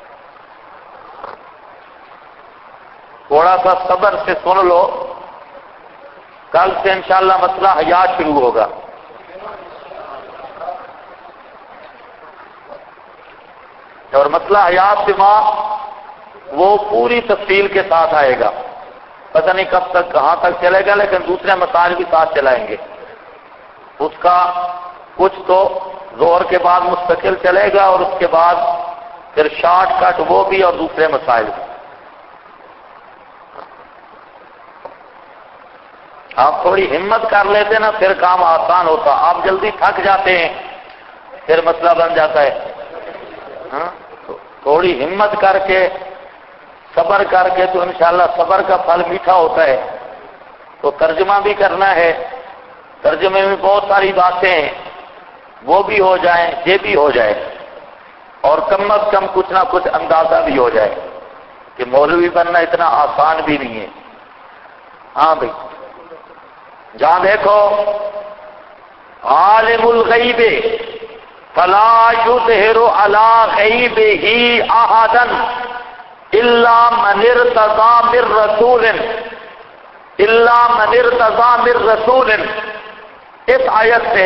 تھوڑا سا صبر سے سن لو، کل سے انشاءاللہ مسئلہ حیات شروع ہوگا. اور مسئلہ حیات دماغ وہ پوری تفصیل کے ساتھ آئے گا. پتہ نہیں کب تک کہاں تک چلے گا، لیکن دوسرے مسائل بھی ساتھ چلائیں گے. اس کا کچھ تو زہر کے بعد مستقل چلے گا، اور اس کے بعد پھر شارٹ کٹ وہ بھی اور دوسرے مسائل بھی. آپ تھوڑی ہمت کر لیتے نا پھر کام آسان ہوتا. آپ جلدی تھک جاتے ہیں پھر مسئلہ بن جاتا ہے. تھوڑی ہمت کر کے صبر کر کے تو انشاءاللہ صبر کا پھل میٹھا ہوتا ہے. تو ترجمہ بھی کرنا ہے، ترجمے میں بہت ساری باتیں ہیں، وہ بھی ہو جائیں، یہ بھی ہو جائے، اور کم از کم کچھ نہ کچھ اندازہ بھی ہو جائے کہ مولوی بننا اتنا آسان بھی نہیں ہے. ہاں بھائی جہاں دیکھو عالم الغیب فلا یظہر علی غیبہ احدا الا من ارتضی من رسول، الا من ارتضی من رسول. اس آیت سے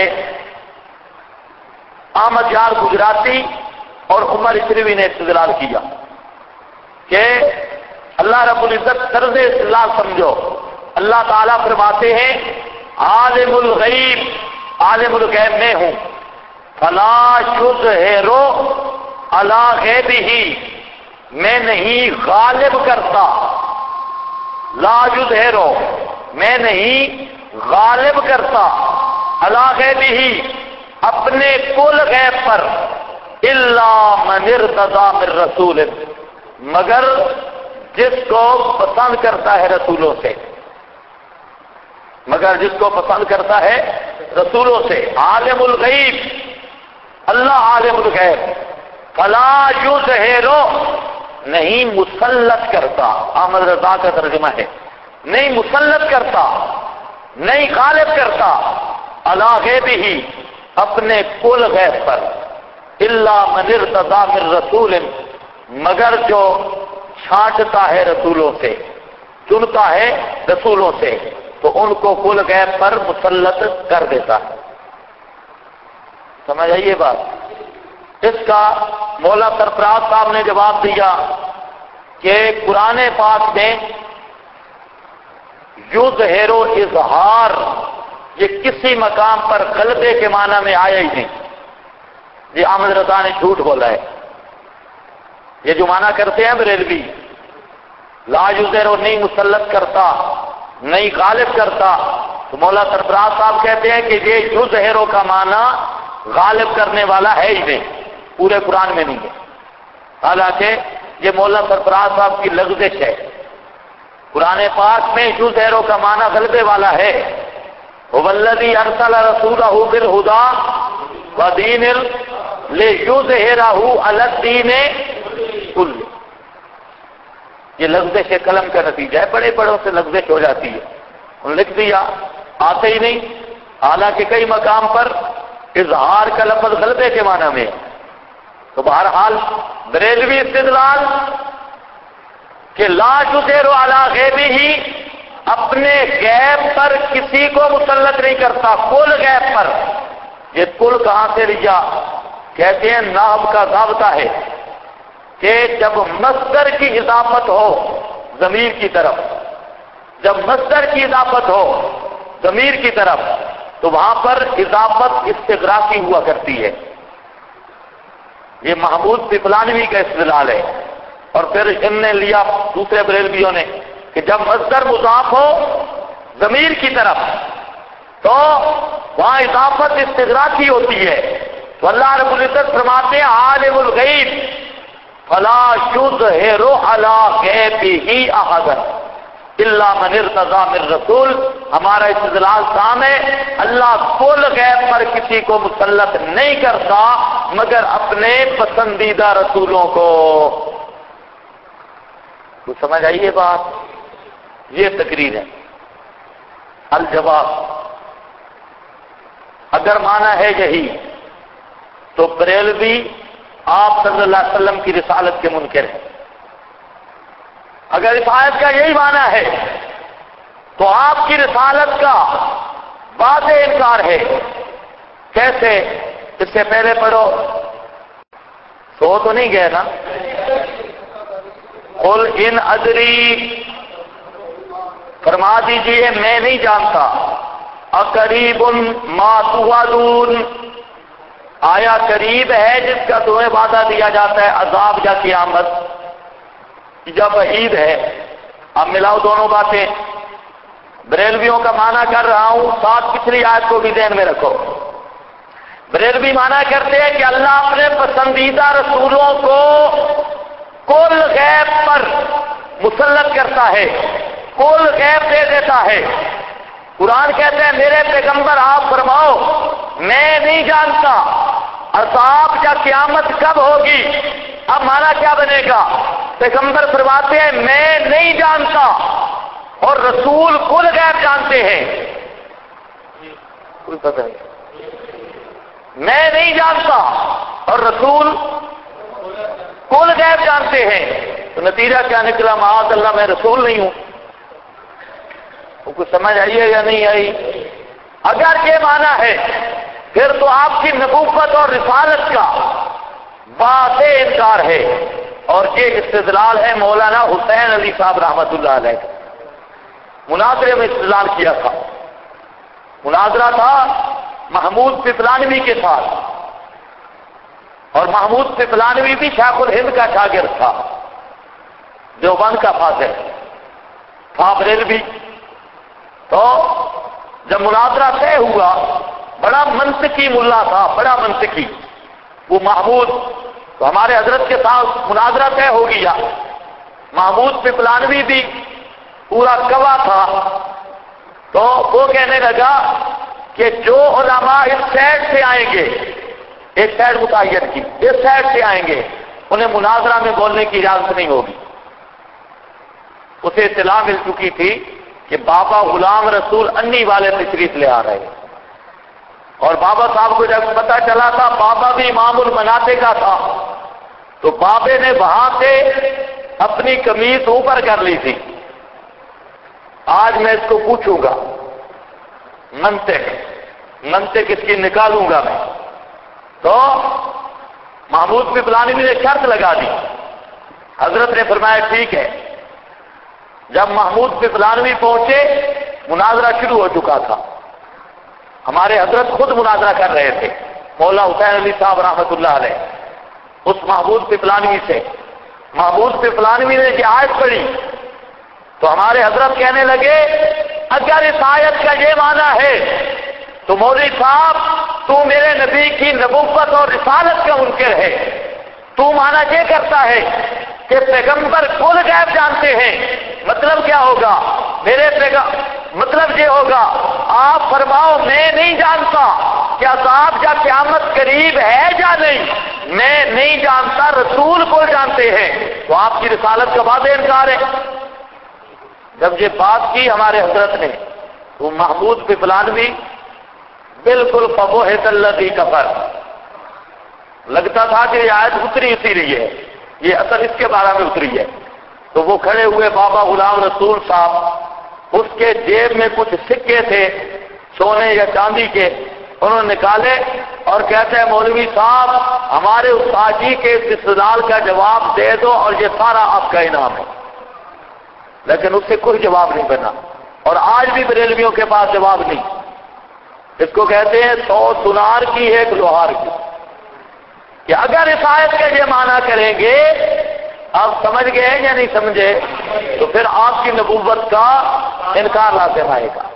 احمد یار گجراتی اور عمر اشروی نے استدلال کیا کہ اللہ رب العزت طرز استدلال سمجھو. اللہ تعالیٰ فرماتے ہیں عالم الغیب، عالم الغیب میں ہوں، فلا یظہر علی غیبہ، میں نہیں غالب کرتا، لا یظہر میں نہیں غالب کرتا، علی غیبہ اپنے کل غیب پر، الا من ارتضی من رسول مگر جس کو پسند کرتا ہے رسولوں سے، مگر جس کو پسند کرتا ہے رسولوں سے. عالم الغیب اللہ عالم الغیب، فلا یظہر نہیں مسلط کرتا. احمد رضا کا ترجمہ ہے نہیں مسلط کرتا، نہیں غالب کرتا، علی غیبہ اپنے کل غیب پر، الا من ارتضی من رسول مگر جو چھانٹتا ہے رسولوں سے، چنتا ہے رسولوں سے، تو ان کو کل غیب پر مسلط کر دیتا ہے. سمجھ آئیے بات. اس کا مولا سرفراز صاحب نے جواب دیا کہ قرآن پاک میں یظہر و اظہار یہ کسی مقام پر غلبے کے معنی میں آیا ہی نہیں. یہ احمد رضا نے جھوٹ بولا ہے. یہ جو معنی کرتے ہیں بریلوی، لا یظہر نہیں مسلط کرتا، نہیں غالب کرتا، تو مولا سرفراز صاحب کہتے ہیں کہ یہ یظہر کا معنی غالب کرنے والا ہے ہی نہیں، پورے قرآن میں نہیں ہے. حالانکہ یہ مولا سرفراز صاحب کی لغزش ہے. قرآن پاک میں یظہر کا معنی غلبے والا ہے. هو الذی ارسل رسولہ بالہدی ودین لیظہرہ علی الدین کلہ. یہ لغزش قلم کا نتیجہ ہے. بڑے بڑوں سے لغزش ہو جاتی ہے، انہوں نے لکھ دیا، آتے ہی نہیں. حالانکہ کئی مقام پر اظہار کا لفظ غلبے کے معنی میں ہے. تو بہرحال بریلوی استدلال کہ لا یظہر علی غیبہ اپنے غیب پر کسی کو مسلط نہیں کرتا، کل غیب پر. یہ کل کہاں سے لیا؟ کہتے ہیں نحو کا ضابطہ ہے کہ جب مصدر کی اضافت ہو ضمیر کی طرف، جب مصدر کی اضافت ہو ضمیر کی طرف، تو وہاں پر اضافت استغراقی ہوا کرتی ہے. یہ محمود پپلانوی کا استدلال ہے. اور پھر ان نے لیا دوسرے بریلویوں نے کہ جب مصدر مضاف ہو ضمیر کی طرف تو وہاں اضافت استغراقی ہوتی ہے. تو اللہ رب العزت فرماتے ہیں عالم الغیب فلا یظہر علی غیبہ احدا. الا من ارتضی من رسول، ہمارا استدلال کام ہے، اللہ کل غیب پر کسی کو مسلط نہیں کرتا مگر اپنے پسندیدہ رسولوں کو۔ تو سمجھ آئیے بات، یہ تقریر ہے۔ الجواب، اگر مانا ہے یہی تو بریلوی آپ صلی اللہ علیہ وسلم کی رسالت کے منکر ہیں۔ اگر اس آیت کا یہی معنی ہے تو آپ کی رسالت کا واضح انکار ہے۔ کیسے؟ اس سے پہلے پڑھو، سو تو نہیں گئے نا؟ قل ان ادری، فرما دیجئے میں نہیں جانتا، اقریب ما توعدون، آیا قریب ہے جس کا تمہیں وعدہ دیا جاتا ہے، عذاب یا قیامت یا وعید ہے؟ اب ملاؤ دونوں باتیں، بریلویوں کا معنی کر رہا ہوں، ساتھ پچھلی آیت کو بھی ذہن میں رکھو۔ بریلوی معنی کرتے ہیں کہ اللہ اپنے پسندیدہ رسولوں کو کل غیب پر مسلط کرتا ہے، کل غیب دے دیتا ہے۔ قرآن کہتے ہیں میرے پیغمبر آپ فرماؤ میں نہیں جانتا عذاب یا قیامت کب ہوگی۔ اب مانا کیا بنے گا؟ پیغمبر فرماتے ہیں میں نہیں جانتا اور رسول کل غیب جانتے ہیں۔ کوئی پتہ نہیں، میں نہیں جانتا اور رسول کل غیب جانتے ہیں، تو نتیجہ کیا نکلا؟ معاذ اللہ میں رسول نہیں ہوں۔ وہ کچھ سمجھ آئی ہے یا نہیں آئی؟ اگر یہ مانا ہے پھر تو آپ کی نبوت اور رسالت کا واضح انکار ہے، اور یہ استدلال ہے مولانا حسین علی صاحب رحمۃ اللہ علیہ کا۔ مناظرے میں استدلال کیا تھا، مناظرہ تھا محمود پپلانوی کے ساتھ، اور محمود پپلانوی بھی شیخ الہند کا شاگرد تھا، دیوبند کا فاضل تھا بریلوی۔ تو جب مناظرہ طے ہوا، بڑا منطقی ملا تھا، بڑا منطقی وہ محمود، تو ہمارے حضرت کے ساتھ مناظرہ طے ہو گیا۔ محمود پپلانوی بھی پورا گواہ تھا، تو وہ کہنے لگا کہ جو علماء اس سائڈ سے آئیں گے، ایک سائڈ متعین کی، اس سائڈ سے آئیں گے، انہیں مناظرہ میں بولنے کی اجازت نہیں ہوگی۔ اسے اطلاع مل چکی تھی کہ بابا غلام رسول انی والے تشریف لے آ رہے ہیں، اور بابا صاحب کو جب پتہ چلا تھا بابا بھی امام المناطق کا تھا، تو بابے نے وہاں سے اپنی قمیض اوپر کر لی تھی۔ آج میں اس کو پوچھوں گا، منطق اس کی نکالوں گا میں، تو محمود پپلانوی نے شرط لگا دی۔ حضرت نے فرمایا ٹھیک ہے۔ جب محمود پپلانوی پہنچے، مناظرہ شروع ہو چکا تھا، ہمارے حضرت خود مناظرہ کر رہے تھے مولا حسین علی صاحب رحمۃ اللہ علیہ اس محمود پپلانوی سے۔ محمود پپلانوی نے یہ آیت پڑھی تو ہمارے حضرت کہنے لگے اگر اس آیت کا یہ معنی ہے تو مولوی صاحب تو میرے نبی کی نبوت اور رسالت کا منکر ہے، تو معنی یہ کرتا ہے کہ پیغمبر کل غیب جانتے ہیں، مطلب کیا ہوگا؟ مطلب یہ ہوگا آپ فرماؤ میں نہیں جانتا کہ عذاب یا قیامت قریب ہے یا نہیں، میں نہیں جانتا، رسول کو جانتے ہیں، تو آپ کی رسالت کا واضح انکار ہے۔ جب یہ بات کی ہمارے حضرت نے تو محمود پپلانوی بالکل فبہت الذی کفر، لگتا تھا کہ یہ آیت اتری اسی لیے ہے، یہ اصل اس کے بارے میں اتری ہے۔ تو وہ کھڑے ہوئے بابا غلام رسول صاحب، اس کے جیب میں کچھ سکے تھے سونے یا چاندی کے، انہوں نے نکالے اور کہتے ہیں مولوی صاحب ہمارے استاد جی کے استدلال کا جواب دے دو اور یہ سارا آپ کا انعام ہے، لیکن اس سے کوئی جواب نہیں بنا، اور آج بھی بریلویوں کے پاس جواب نہیں۔ اس کو کہتے ہیں 100 سنار کی 1 لوہار کی، کہ اگر اس آیت کا یہ معنی کریں گے، آپ سمجھ گئے یا نہیں سمجھے، تو پھر آپ کی نبوت کا انکار لازم آئے گا۔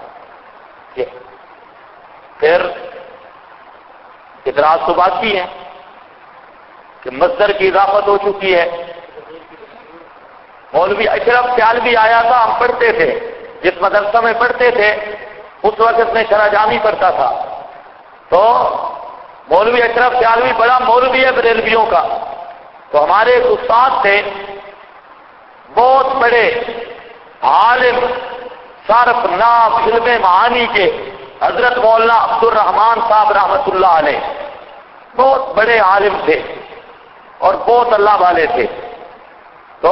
پھر اعتراض تو بات کی ہے کہ مصدر کی اضافت ہو چکی ہے، مولوی اشرف سیالوی آیا تھا، ہم پڑھتے تھے، جس مدرسہ میں پڑھتے تھے اس وقت میں شرح جامی پڑھتا تھا، تو مولوی اشرف سیالوی بڑا مولوی ہے بریلویوں کا، تو ہمارے ایک استاد تھے بہت بڑے عالم صرف ناف علم معانی کے، حضرت مولانا عبد الرحمان صاحب رحمۃ اللہ علیہ، بہت بڑے عالم تھے اور بہت اللہ والے تھے. تو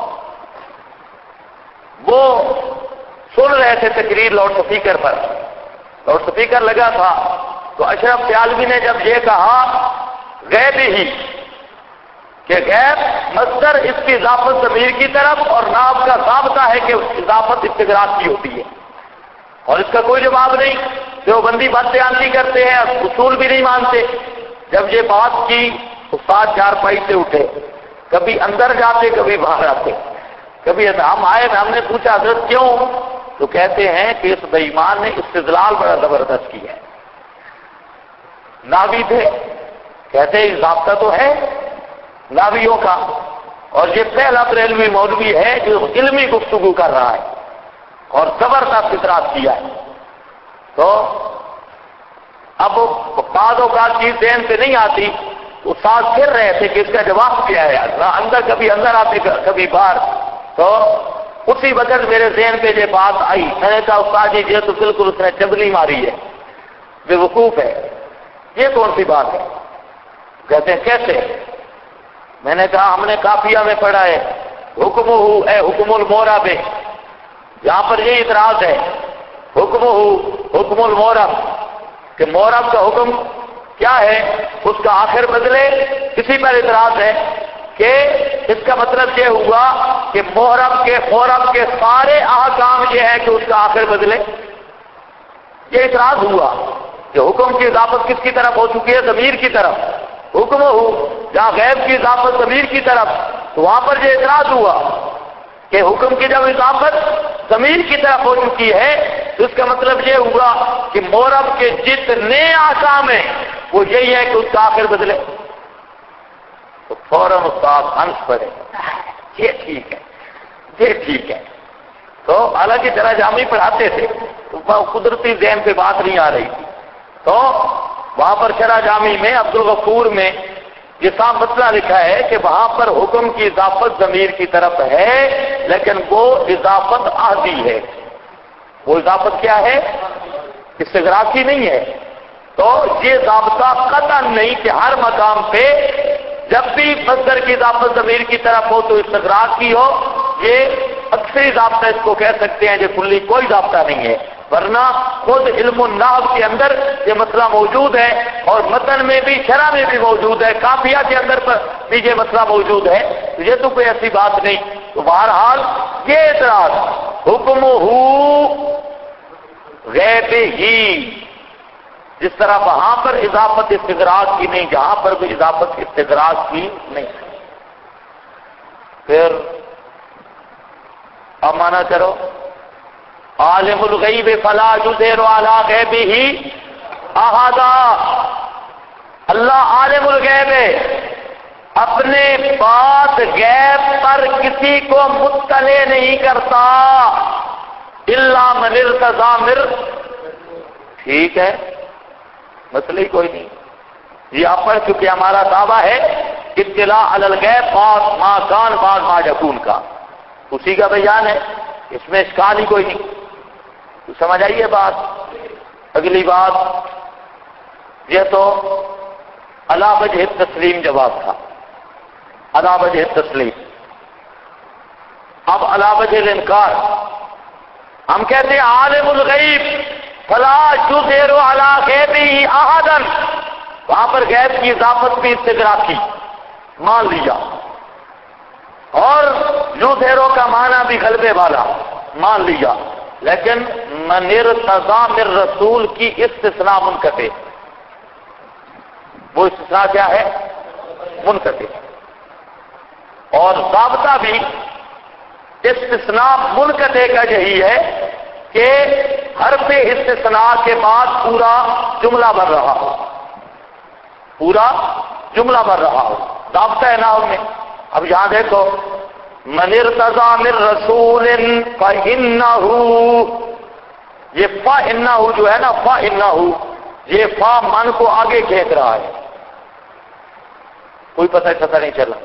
وہ سن رہے تھے تقریر لاؤڈ اسپیکر پر، لاؤڈ اسپیکر لگا تھا، تو اشرف سیالوی نے جب یہ کہا غیب ہی کہ غیب مصدر اس کی اضافت ضمیر کی طرف اور ناب کا ثابتہ ہے کہ اضافت استغراق کی ہوتی ہے، اور اس کا کوئی جواب نہیں. دیوبندی بات بیانتی کرتے ہیں، اصول بھی نہیں مانتے. جب یہ بات کی استاد چارپائی سے اٹھے، کبھی اندر جاتے کبھی باہر آتے، کبھی ہم آئے، ہم نے پوچھا حضرت کیوں؟ تو کہتے ہیں کہ اس بے ایمان نے استدلال بڑا زبردست کیا ہے. ناوی تھے، کہتے ہیں ضابطہ تو ہے ناویوں کا، اور یہ پہلا بریلوی مولوی ہے جو علمی گفتگو کر رہا ہے اور زبردست اعتراض کیا ہے. تو اب بعض اوقات چیز ذہن پہ نہیں آتی، تو ساتھ پھر رہے تھے کہ اس کا جواب کیا ہے، اندر کبھی اندر آتے کبھی باہر. تو اسی وقت میرے ذہن پہ یہ بات آئی، میں نے کہا استاد جی یہ تو بالکل اس نے چبلی ماری ہے، بے وقوف ہے، یہ کون سی بات ہے؟ کہتے ہیں کیسے؟ میں نے کہا ہم نے کافیہ میں پڑھا ہے حکم ہو اے حکم المورب، یہاں پر یہ اعتراض ہے حکم ہو حکم المورب، کہ مورب کا حکم کیا ہے، اس کا آخر بدلے. کسی پر اعتراض ہے کہ اس کا مطلب یہ ہوا کہ مورب کے سارے احکام یہ ہے کہ اس کا آخر بدلے. یہ اعتراض ہوا کہ حکم کی اضافت کس کی طرف ہو چکی ہے؟ ضمیر کی طرف. حکم ہو جہاں غیب کی اضافت ضمیر کی طرف، تو وہاں پر یہ اعتراض ہوا کہ حکم کی جب اضافت ضمیر کی طرف ہو چکی ہے تو اس کا مطلب یہ ہوا کہ مورب کے جتنے احکام ہیں وہ یہی ہے کہ اس کا آخر بدلے. تو فوراً استاد ہنس پڑے، یہ ٹھیک ہے، یہ ٹھیک ہے. تو حالانکہ ذرا جامی پڑھاتے تھے تو قدرتی ذہن پہ بات نہیں آ رہی تھی. تو وہاں پر شرح جامی میں عبد الغفور میں یہ صاف مسئلہ لکھا ہے کہ وہاں پر حکم کی اضافت ضمیر کی طرف ہے، لیکن وہ اضافت عہدی ہے. وہ اضافت کیا ہے؟ استغراقی نہیں ہے. تو یہ ضابطہ قطعاً نہیں کہ ہر مقام پہ جب بھی مصدر کی اضافت ضمیر کی طرف ہو تو استغراق کی ہو. یہ اکثری ضابطہ اس کو کہہ سکتے ہیں، یہ کلی کوئی ضابطہ نہیں ہے. ورنہ خود علم النحو کے اندر یہ مسئلہ موجود ہے، اور متن میں بھی شرح میں بھی موجود ہے، کافیہ کے اندر پر بھی یہ مسئلہ موجود ہے. یہ تو کوئی ایسی بات نہیں. تو بہرحال یہ اعتراض حکم ہو غیب ہی، جس طرح وہاں پر اضافت استغراق کی نہیں، جہاں پر بھی اضافت استغراق کی نہیں. پھر اب مانا کرو عالم الغیب فلا یظہر علی غیبہ احدا، اللہ عالم الغیب ہے، اپنے بات غیب پر کسی کو مطلع نہیں کرتا، الا من ارتضی من. ٹھیک ہے، مسئلہ ہی کوئی نہیں. یہ آپ پڑھ چکے، ہمارا دعویٰ ہے اطلاع علی الغیب بعض ما کان بعض ما یکون کا، اسی کا بیان ہے، اس میں اشکال ہی کوئی نہیں. تو سمجھ آئیے بات. اگلی بات یہ تو علی وجہ تسلیم جواب تھا، علی وجہ تسلیم. اب علی وجہ الانکار ہم کہتے ہیں عالم الغیب فلا یظہر علی غیبہ احدا، وہاں پر غیب کی اضافت بھی استغراقی مان لیا، اور یظہر کا معنی بھی غلبے والا مان لیا، لیکن من ارتضی من رسول کی استثناء منقطع. وہ استثناء کیا ہے؟ منقطع. اور ضابطہ بھی استثناء منقطع کا یہی ہے کہ حرف استثناء کے بعد پورا جملہ بن رہا ہو، پورا جملہ بن رہا ہو. ضابطہ ہے نحو میں. اب یہاں دیکھو من ارتضى من رسول فإنه، یہ فإنه جو ہے نا، فإنه یہ فا من کو آگے کھینچ رہا ہے، کوئی پتہ نہیں چلا۔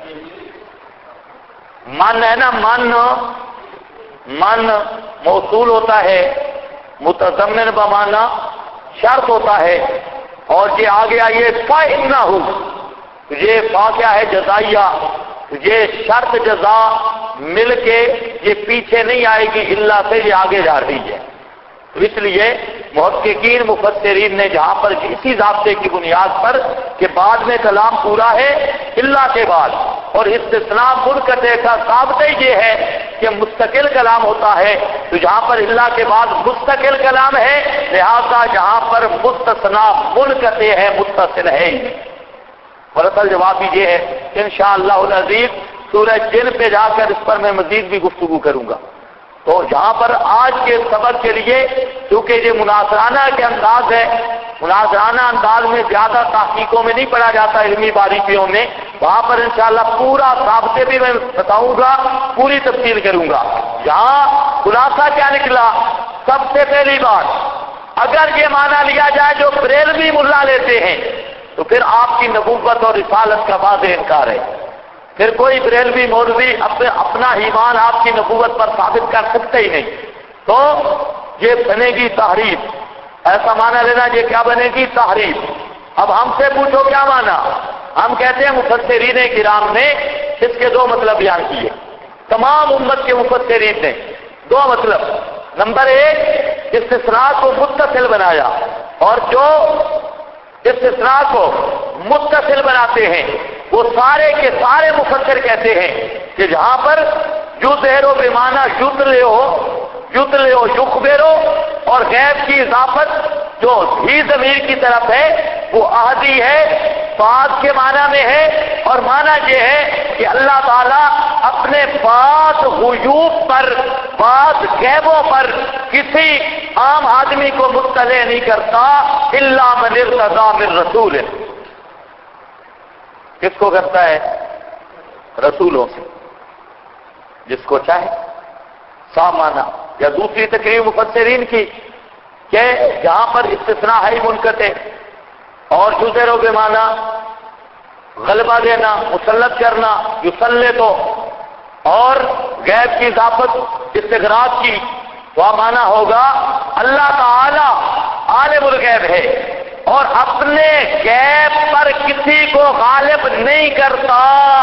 من ہے نا، من موصول ہوتا ہے، متضمن بمانا شرط ہوتا ہے، اور یہ آگے آئیے فإنه، یہ فا کیا ہے؟ جزائیہ، یہ شرط جزا مل کے یہ پیچھے نہیں آئے گی الا سے، یہ آگے جا رہی ہے۔ تو اس لیے محققین مفسرین نے جہاں پر اسی ضابطے کی بنیاد پر کہ بعد میں کلام پورا ہے الا کے بعد، اور استثناء منقطع کا ضابطہ یہ ہے کہ مستقل کلام ہوتا ہے، تو جہاں پر الا کے بعد مستقل کلام ہے، لہذا جہاں پر مستثنا منقطع ہے متصل ہے۔ اور اصل جواب بھی یہ ہے کہ انشاءاللہ العزیز سورہ جن پہ جا کر اس پر میں مزید بھی گفتگو کروں گا۔ تو یہاں پر آج کے سبق کے لیے چونکہ یہ مناظرانہ کے انداز ہے، مناظرانہ انداز میں زیادہ تحقیقوں میں نہیں پڑھا جاتا، علمی باریکیوں میں، وہاں پر انشاءاللہ پورا ضابطے بھی میں بتاؤں گا، پوری تفصیل کروں گا۔ یہاں خلاصہ کیا نکلا؟ سب سے پہلی بات، اگر یہ معنی لیا جائے جو بریلوی ملا لیتے ہیں تو پھر آپ کی نبوت اور رسالت کا واضح انکار ہے، پھر کوئی بریلوی مولوی اپنا ایمان آپ کی نبوت پر ثابت کر سکتے ہی نہیں، تو یہ بنے گی تحریف۔ ایسا معنی لینا، یہ کیا بنے گی؟ تحریف۔ اب ہم سے پوچھو کیا معنی؟ ہم کہتے ہیں مفسرین کرام نے اس کے دو مطلب بیان کیے، تمام امت کے مفسرین نے دو مطلب۔ نمبر ایک، استثناء کو متصل بنایا، اور جو استثناء کو متصل بناتے ہیں وہ سارے کے سارے مفسر کہتے ہیں کہ جہاں پر یظہرو بمعنی یطلعو یخبرو، اور غیب کی اضافت جو ہی ضمیر کی طرف ہے وہ احدی ہے، بعد کے معنی میں ہے، اور معنی یہ ہے کہ اللہ تعالیٰ اپنے بعض غیوب پر، بعض غیبوں پر کسی عام آدمی کو مطلع نہیں کرتا، الا من ارتضی من رسول۔ کس کو کرتا ہے؟ رسولوں سے، جس کو چاہے، صاف معنی۔ یا دوسری تقریر مفسرین کی کہ جہاں پر استثناء ہے منقطع، اور یظہرو بمعنی غلبہ دینا، مسلط کرنا، یسلط، اور غیب کی اضافت استغراق کی، تو معنی ہوگا اللہ تعالی عالم الغیب ہے اور اپنے غیب پر کسی کو غالب نہیں کرتا،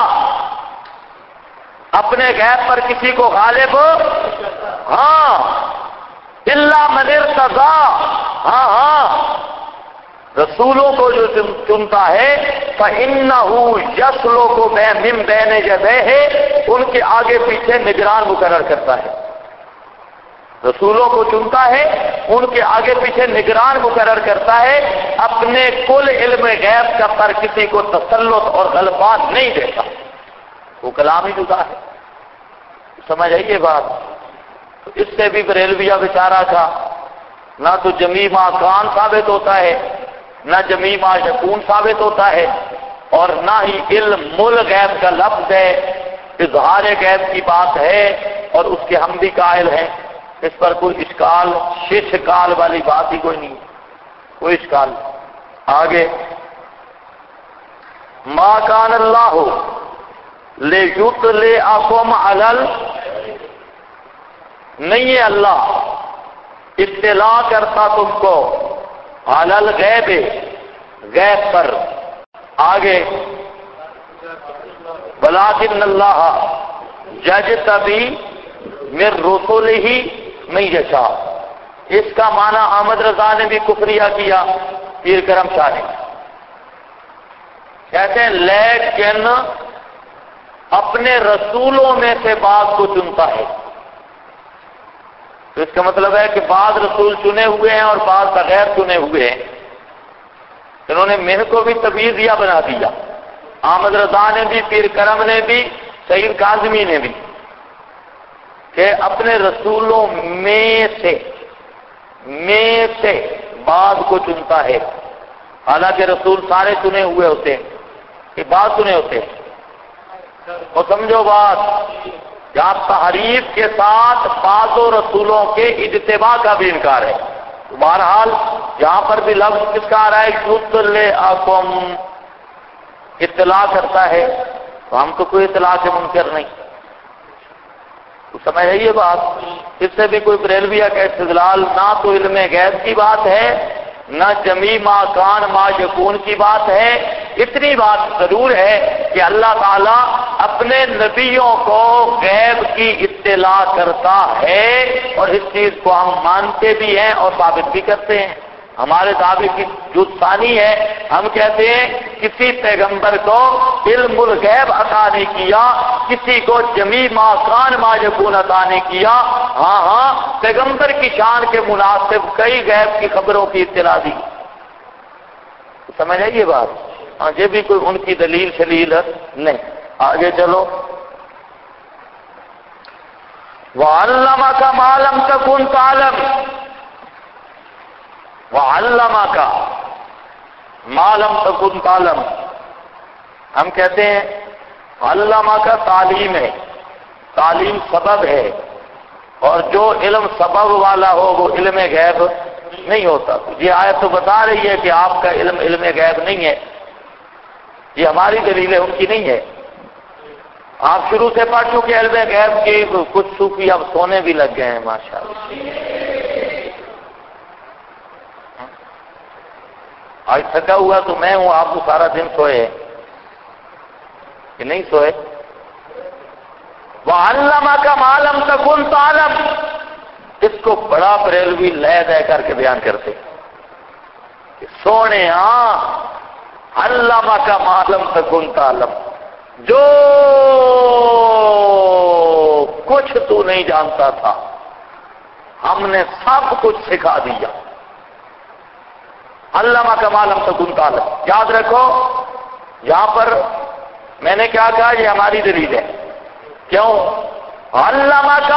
اپنے غیب پر کسی کو غالب، ہاں، الا من ارتضی، ہاں رسولوں کو جو چنتا ہے، فإنہ یسلک من بین یدیہ، ان کے آگے پیچھے نگران مقرر کرتا ہے۔ رسولوں کو چنتا ہے، ان کے آگے پیچھے نگران مقرر کرتا ہے، اپنے کل علم غیب کا پر کسی کو تسلط اور غلبہ نہیں دیتا، وہ کلام ہی جدا ہے۔ سمجھ آئیے بات؟ تو اس سے بھی بریلویہ بیچارہ کا نہ تو جمیع ما کان ثابت ہوتا ہے، نہ جمیع ما یکون ثابت ہوتا ہے، اور نہ ہی علم الغیب کا لفظ ہے، اظہار غیب کی بات ہے، اور اس کے ہم بھی قائل ہیں۔ اس پر کوئی اشکال، شکال والی بات ہی کوئی نہیں، کوئی اشکال نہیں۔ آگے، ما کان اللہ لیطلعکم علی، نہیں ہے اللہ اطلاع کرتا تم کو علی الغیب، غیب پر۔ آگے، ولکن اللہ یجتبی من رسلہ من یشاء، اس کا معنی احمد رضا نے بھی کفریہ کیا، پیر کرم شاہ نے، کہتے ہیں لیکن اپنے رسولوں میں سے بعض کو چنتا ہے۔ تو اس کا مطلب ہے کہ بعض رسول چنے ہوئے ہیں اور بعض بغیر چنے ہوئے ہیں۔ انہوں نے مہ کو بھی تبعیضیہ بنا دیا، احمد رضا نے بھی، پیر کرم نے بھی، سید کاظمی نے بھی، کہ اپنے رسولوں میں سے بعض کو چنتا ہے، حالانکہ رسول سارے چنے ہوئے ہوتے ہیں کہ بعض چنے ہوتے ہیں۔ اور سمجھو بات، یا تحریف کے ساتھ بعض رسولوں کے اجتباء کا بھی انکار ہے. بہرحال یہاں پر بھی لفظ کس کا آ رہا ہے؟ یطلعکم، اطلاع کرتا ہے. تو ہم تو کوئی اطلاع کے منکر نہیں. تو سمجھ رہی ہے بات؟ اس سے بھی کوئی بریلویہ کا استدلال نہ تو علم غیب کی بات ہے، نہ جمیع ما کان ما یکون کی بات ہے. اتنی بات ضرور ہے کہ اللہ تعالیٰ اپنے نبیوں کو غیب کی اطلاع کرتا ہے، اور اس چیز کو ہم مانتے بھی ہیں اور ثابت بھی کرتے ہیں. ہمارے دعوے کی جز ثانی ہے، ہم کہتے ہیں کسی پیغمبر کو علم الغیب عطا نہیں کیا، کسی کو جمیع ما کان ما یکون عطا نہیں کیا. ہاں پیغمبر کی شان کے مناسب کئی غیب کی خبروں کی اطلاع دی. سمجھ آئی یہ بات؟ ہاں، یہ بھی کوئی ان کی دلیل شلیل نہیں. آگے چلو. وَعَلَّمَكَ مَا لَمْ تَكُنْ تَعْلَمُ، وَعَلَّمَكَ مَا لَمْ تَكُنْ تَعْلَمُ. ہم کہتے ہیں علمہ تعلیم ہے، تعلیم سبب ہے، اور جو علم سبب والا ہو وہ علم غیب نہیں ہوتا. یہ آیت تو بتا رہی ہے کہ آپ کا علم علم غیب نہیں ہے. یہ ہماری دلیل ہے، ان کی نہیں ہے. آپ شروع سے پڑھ چکے علم غیب کی. کچھ صوفی اب سونے بھی لگ گئے ہیں ماشاءاللہ. آج تھکا ہوا تو میں ہوں، آپ کو سارا دن سوئے کہ نہیں سوئے؟ وَعَلَّمَكَ مَا لَمْ تَكُنْ تَعْلَمُ، اس کو بڑا بریلوی لے دے کر کے بیان کرتے کہ سونے علمَكَ مَا لَمْ تَكُنْ تَعْلَمُ، جو کچھ تو نہیں جانتا تھا ہم نے سب کچھ سکھا دیا. علمَكَ مَا لَمْ تَكُنْ تَعْلَمُ. یاد رکھو یہاں پر میں نے کیا کہا؟ یہ ہماری دلیل ہے. کیوں؟ علمَكَ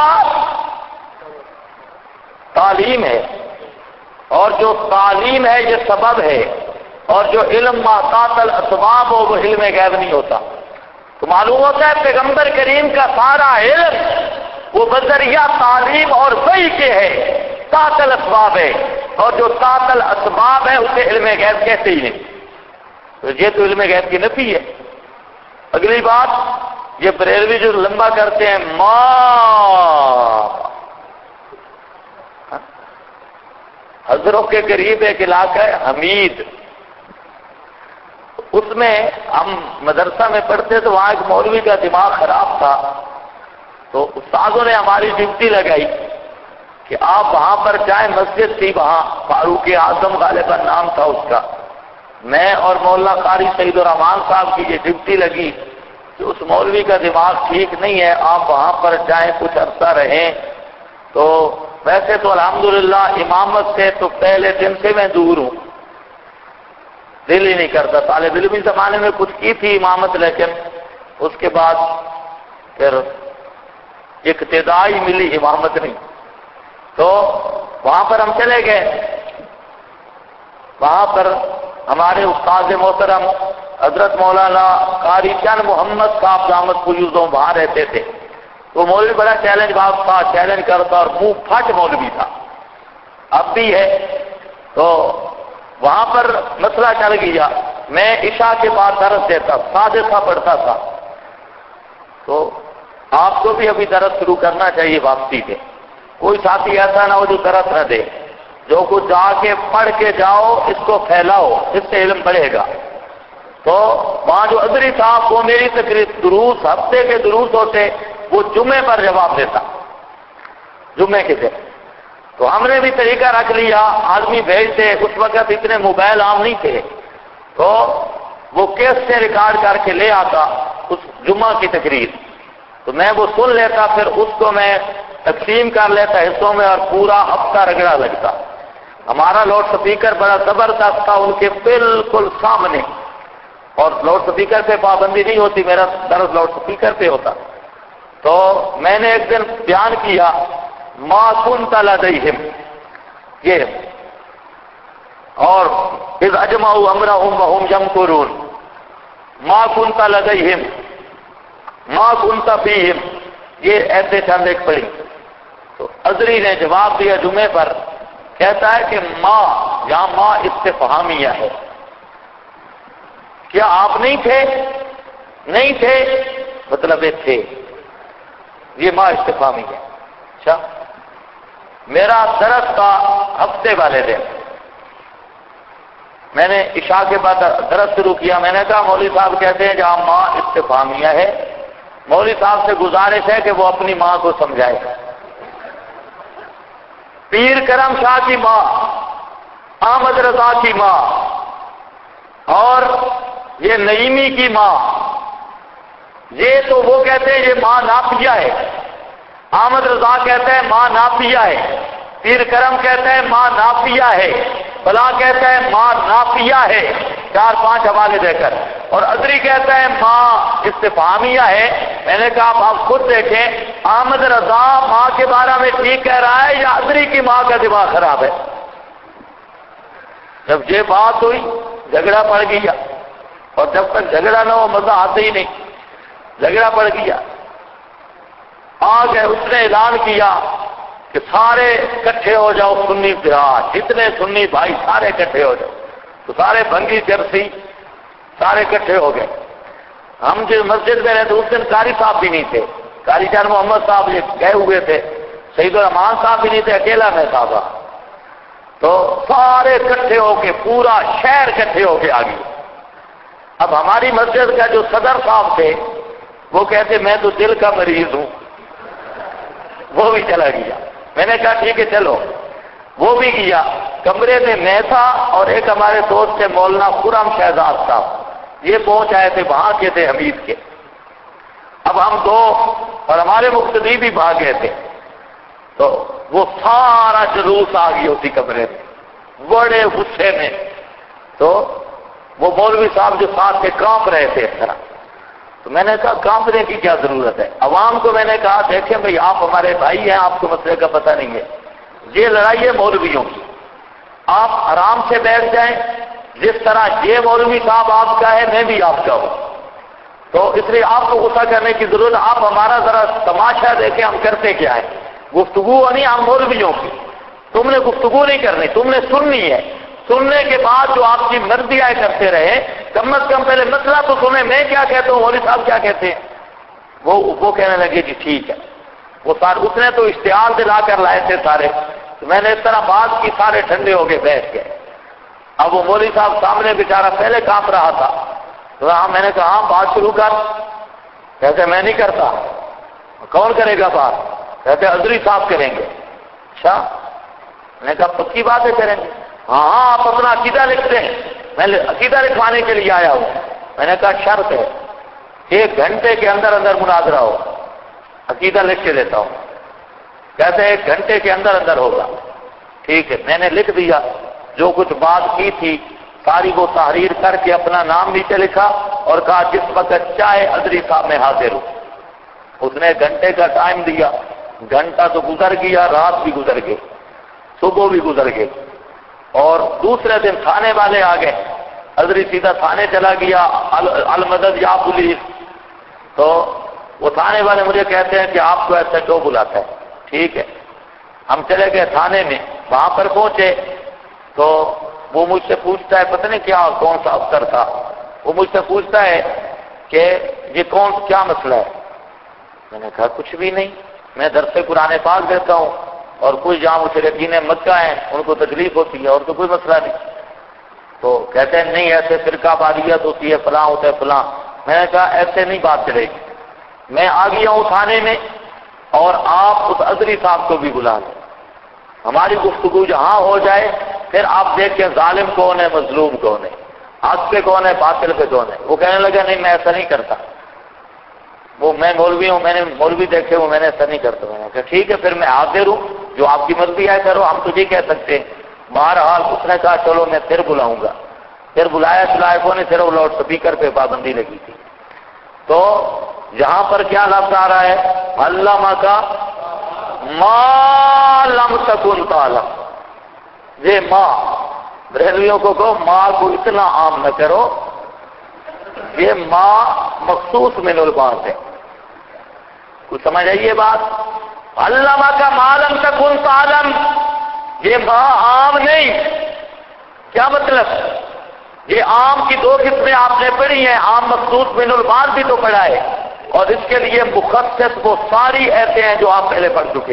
تعلیم ہے، اور جو تعلیم ہے یہ سبب ہے، اور جو علم ما تحت الاسباب ہو وہ علم غیب نہیں ہوتا. تو معلوم ہوتا ہے پیغمبر کریم کا سارا علم وہ بذریعہ تعلیم اور وحی کے ہے، تحت الاسباب ہے، اور جو تحت الاسباب ہے اسے علم غیب کہتے ہی نہیں. تو یہ تو علم غیب کی نفی ہے. اگلی بات، یہ بریلوی جو لمبا کرتے ہیں حضروں کے قریب ایک علاقہ ہے حمید، اس میں ہم مدرسہ میں پڑھتے تو وہاں ایک مولوی کا دماغ خراب تھا. تو استادوں نے ہماری ڈیوٹی لگائی کہ آپ وہاں پر جائیں. مسجد تھی وہاں، فاروق اعظم غالباً نام تھا اس کا. میں اور مولانا قاری سعید الرحمان صاحب کی یہ ڈیوٹی لگی کہ اس مولوی کا دماغ ٹھیک نہیں ہے، آپ وہاں پر جائیں، کچھ عرصہ رہیں. تو ویسے تو الحمدللہ امامت سے تو پہلے دن سے میں دور ہوں، دل ہی نہیں کرتا. طالب علمی زمانے میں کچھ کی تھی امامت، لیکن اس کے بعد پھر اقتدائی ملی، امامت نہیں. تو وہاں پر ہم چلے گئے. وہاں پر ہمارے استاد محترم حضرت مولانا قاری چند محمد صاحب دامت فیوزوں وہاں رہتے تھے. تو مولوی بڑا چیلنج باز تھا، چیلنج کرتا اور منہ پھٹ مولوی تھا، اب بھی ہے. تو وہاں پر مسئلہ چل گیا. میں عشاء کے بعد درس دیتا، سادسہ پڑھتا تھا. تو آپ کو بھی ابھی درس شروع کرنا چاہیے واپسی کے. کوئی ساتھی ایسا نہ ہو جو درس نہ دے. جو کچھ جا کے پڑھ کے جاؤ اس کو پھیلاؤ، اس سے علم بڑھے گا. تو وہاں جو ادری صاحب وہ میری تقریر دروس ہفتے کے دروس ہوتے، وہ جمعے پر جواب دیتا، جمعے کے دن. تو ہم نے بھی طریقہ رکھ لیا، آدمی بھیجتے. اس وقت اتنے موبائل عام نہیں تھے، تو وہ کیس سے ریکارڈ کر کے لے آتا اس جمعہ کی تقریر. تو میں وہ سن لیتا، پھر اس کو میں تقسیم کر لیتا حصوں میں، اور پورا ہفتہ رگڑا لگتا. ہمارا لاؤڈ سپیکر بڑا زبردست تھا ان کے بالکل سامنے، اور لاؤڈ سپیکر پہ پابندی نہیں ہوتی، میرا درس لاؤڈ سپیکر پہ ہوتا. تو میں نے ایک دن بیان کیا ما كنت لديهم، یہ اور اذ اجمعوا امرهم وهم يمكرون، ما كنت لديهم ما كنت فيهم، یہ ایسے چند ایک پڑھی تو ازری نے جواب دیا جمعے پر، کہتا ہے کہ ماں، یہاں ماں استفہامیہ ہے، کیا آپ نہیں تھے؟ نہیں تھے مطلب یہ تھے، یہ ماں استفہامی ہے۔ اچھا، میرا درس کا ہفتے والے دن میں نے عشاء کے بعد درس شروع کیا، میں نے کہا مولوی صاحب کہتے ہیں جہاں ماں استفہامیہ ہے، مولوی صاحب سے گزارش ہے کہ وہ اپنی ماں کو سمجھائے، پیر کرم شاہ کی ماں، احمد رضا کی ماں اور یہ نعیمی کی ماں، یہ تو وہ کہتے ہیں یہ ماں نافیہ ہے، احمد رضا کہتا ہے ماں نافیہ ہے، پیر کرم کہتا ہے ماں نافیہ ہے، فلاں کہتا ہے ماں نافیہ ہے، 4-5 حوالے دے کر، اور ادری کہتا ہے ماں استفہامیہ ہے۔ میں نے کہا آپ خود دیکھیں احمد رضا ماں کے بارے میں ٹھیک کہہ رہا ہے یا ادری کی ماں کا دماغ خراب ہے؟ جب یہ بات ہوئی جھگڑا پڑ گیا، اور جب تک جھگڑا نہ ہو مزہ آتے ہی نہیں، جھگڑا پڑ گیا، آگے اس نے اعلان کیا کہ سارے اکٹھے ہو جاؤ، سنی براد جتنے سنی بھائی سارے اکٹھے ہو جاؤ، تو سارے بنگی چرسی سارے اکٹھے ہو گئے۔ ہم جس مسجد میں رہتے اس دن قاری صاحب بھی نہیں تھے، قاری جان محمد صاحب یہ گئے ہوئے تھے، سعید الرحمان صاحب بھی نہیں تھے، اکیلا میں صاحب، تو سارے اکٹھے ہو کے پورا شہر اکٹھے ہو کے آ گئے۔ اب ہماری مسجد کا جو صدر صاحب تھے وہ کہتے میں تو دل کا مریض ہوں، وہ بھی چلا گیا۔ میں نے کہا ٹھیک ہے چلو، وہ بھی گیا۔ کمرے میں میں تھا اور ایک ہمارے دوست تھے مولانا خرم شہزاد صاحب، یہ پہنچ آئے تھے وہاں کے تھے حمید کے۔ اب ہم دو اور ہمارے مقتدی بھی بھاگ گئے تھے، تو وہ سارا جلوس آ گیا اسی کمرے میں بڑے غصے میں۔ تو وہ مولوی صاحب جو ساتھ تھے کانپ رہے تھے اس طرح، تو میں نے کہا کانپنے کی کیا ضرورت ہے؟ عوام کو میں نے کہا دیکھیں بھئی آپ ہمارے بھائی ہیں، آپ کو مسئلے کا پتہ نہیں ہے، یہ لڑائی ہے مولویوں کی، آپ آرام سے بیٹھ جائیں، جس طرح یہ مولوی صاحب آپ کا ہے میں بھی آپ کا ہوں، تو اس لیے آپ کو غصہ کرنے کی ضرورت، آپ ہمارا ذرا تماشا دیکھیں ہم کرتے کیا ہے۔ گفتگو نہیں ہم مولویوں کی، تم نے گفتگو نہیں کرنی، تم نے سننی ہے، سننے کے بعد جو آپ کی مرضی آئے کرتے رہے، کم از کم پہلے مسئلہ تو سنیں میں کیا کہتا ہوں، مولوی صاحب کیا کہتے ہیں۔ وہ کہنے لگے جی ٹھیک ہے، وہ سارے اس نے تو اشتعال دلا کر لائے تھے سارے، تو میں نے اس طرح بات کی، سارے ٹھنڈے ہو کے بیٹھ گئے۔ اب وہ مولوی صاحب سامنے بیچارہ پہلے کانپ رہا تھا، تو میں نے کہا ہاں بات شروع کر، کہتے میں نہیں کرتا۔ کون کرے گا بات؟ کہتے ازری صاحب کریں گے۔ اچھا، میں نے کہا پکی بات ہے کریں گے؟ ہاں آپ اپنا عقیدہ لکھتے ہیں، میں عقیدہ لکھوانے کے لیے آیا ہوں۔ میں نے کہا شرط ہے 1 گھنٹے کے اندر اندر مناظرہ ہو، عقیدہ لکھ کے دیتا ہوں۔ کہتے 1 گھنٹے کے اندر اندر ہوگا۔ ٹھیک ہے، میں نے لکھ دیا جو کچھ بات کی تھی ساری، وہ تحریر کر کے اپنا نام نیچے لکھا اور کہا جس وقت چاہے ادری صاحب میں حاضر ہوں۔ اس نے 1 گھنٹے کا ٹائم دیا، گھنٹہ تو گزر گیا، رات بھی گزر گئی، صبح بھی گزر گئی، اور دوسرے دن تھانے والے آ گئے، ادری سیدھا تھانے چلا گیا، المدد یا پولیس، تو وہ تھانے والے مجھے کہتے ہیں کہ آپ کو ایس ایچ او بلاتا ہے۔ ٹھیک ہے، ہم چلے گئے تھانے میں، وہاں پر پہنچے تو وہ مجھ سے پوچھتا ہے پتہ نہیں کیا کون سا افسر تھا، وہ مجھ سے پوچھتا ہے کہ یہ کیا مسئلہ ہے؟ میں نے کہا کچھ بھی نہیں، میں درس قرآن پاک دیتا ہوں اور کچھ جہاں مشرکین مکہ ہیں ان کو تکلیف ہوتی ہے اور تو کوئی مسئلہ نہیں۔ تو کہتے ہیں نہیں ایسے فرقہ واریت ہوتی ہے، فلاں ہوتا ہے فلاں۔ میں نے کہا ایسے نہیں بات چلے گی، میں آ گیا ہوں تھانے میں اور آپ اس ازری صاحب کو بھی بلا لیں، ہماری گفتگو جہاں ہو جائے پھر آپ دیکھیں ظالم کون ہے مظلوم کون ہے، حق پہ کون ہے باطل پہ کون ہے۔ وہ کہنے لگا نہیں میں ایسا نہیں کرتا، وہ میں مولوی ہوں، میں نے مولوی دیکھے ہوں، میں نے ایسا نہیں کرتا۔ میں نے کہا ٹھیک ہے پھر میں حاضر ہوں، جو آپ کی مرضی ہے کرو، ہم تجھے کہہ سکتے ہیں۔ بہرحال اس نے کہا چلو میں پھر بلاؤں گا، پھر بلایا چلایا کو نہیں، پھر وہ لاؤڈ سپیکر پہ پابندی لگی تھی۔ تو یہاں پر کیا لفظ آ رہا ہے؟ علامہ کا ما لم تکن تعلم، یہ ماں بریلویوں کو کہو ماں کو اتنا عام نہ کرو، یہ ماں مخصوص من الباس ہے۔ کچھ سمجھ آئیے بات؟ علامہ کا معلوم تکن تعلم، یہ ما عام نہیں. کیا مطلب؟ یہ عام کی دو قسمیں آپ نے پڑھی ہیں، عام مخصوص من البعض بھی تو پڑھا ہے، اور اس کے لیے مخصص وہ ساری ایسے ہیں جو آپ پہلے پڑھ چکے.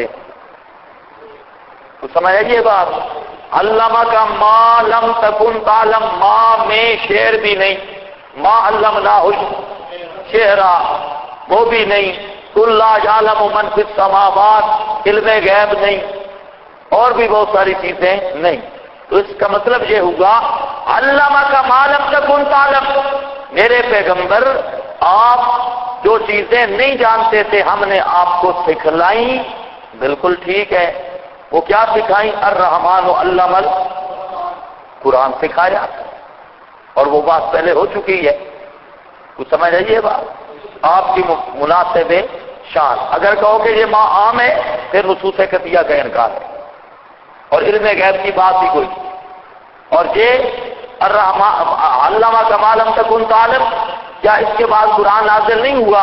تو سمجھ آئیے بات؟ علامہ کا ما لم تکن تعلم، ما میں شعر بھی نہیں، ما علمناہ الشعرا وہ بھی نہیں، قل لا یعلم من فی السماوات علم غیب نہیں، اور بھی بہت ساری چیزیں نہیں. تو اس کا مطلب یہ ہوگا علامہ کا ما لم تکن تعلم، میرے پیغمبر آپ جو چیزیں نہیں جانتے تھے ہم نے آپ کو سکھلائیں. بالکل ٹھیک ہے، وہ کیا سکھائیں؟ الرحمن علم القرآن سکھایا، اور وہ بات پہلے ہو چکی ہے. کچھ سمجھ آئیے بات؟ آپ کی مناسب شان. اگر کہو کہ یہ ما عام ہے پھر نصوص قطعیہ کا انکار ہے، اور علم غیب کی بات ہی کوئی. اور یہ علامہ کا ما لم تکن تعلم، کیا اس کے بعد قرآن نازل نہیں ہوا؟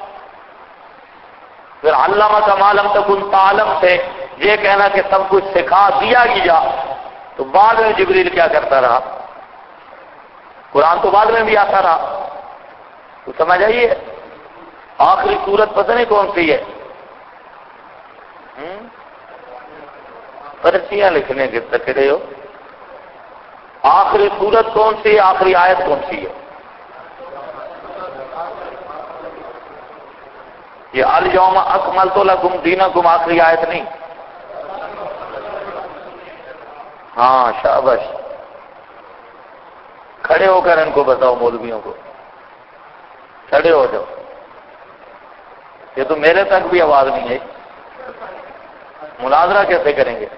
پھر علامہ کا ما لم تکن تعلم سے یہ کہنا کہ سب کچھ سکھا دیا گیا، تو بعد میں جبریل کیا کرتا رہا؟ قرآن تو بعد میں بھی آتا رہا. تو سمجھ آئیے؟ آخری سورت پتہ نہیں کون سی ہے، پرچیاں لکھنے کے تکڑے ہو. آخری سورت کون سی ہے؟ آخری آیت کون سی ہے؟ یہ الیوم اکملت لکم دینکم آخری آیت نہیں. ہاں شاباش، کھڑے ہو کر ان کو بتاؤ، مولویوں کو کھڑے ہو جاؤ. یہ تو میرے تک بھی آواز نہیں ہے، مناظرہ کیسے کریں گے؟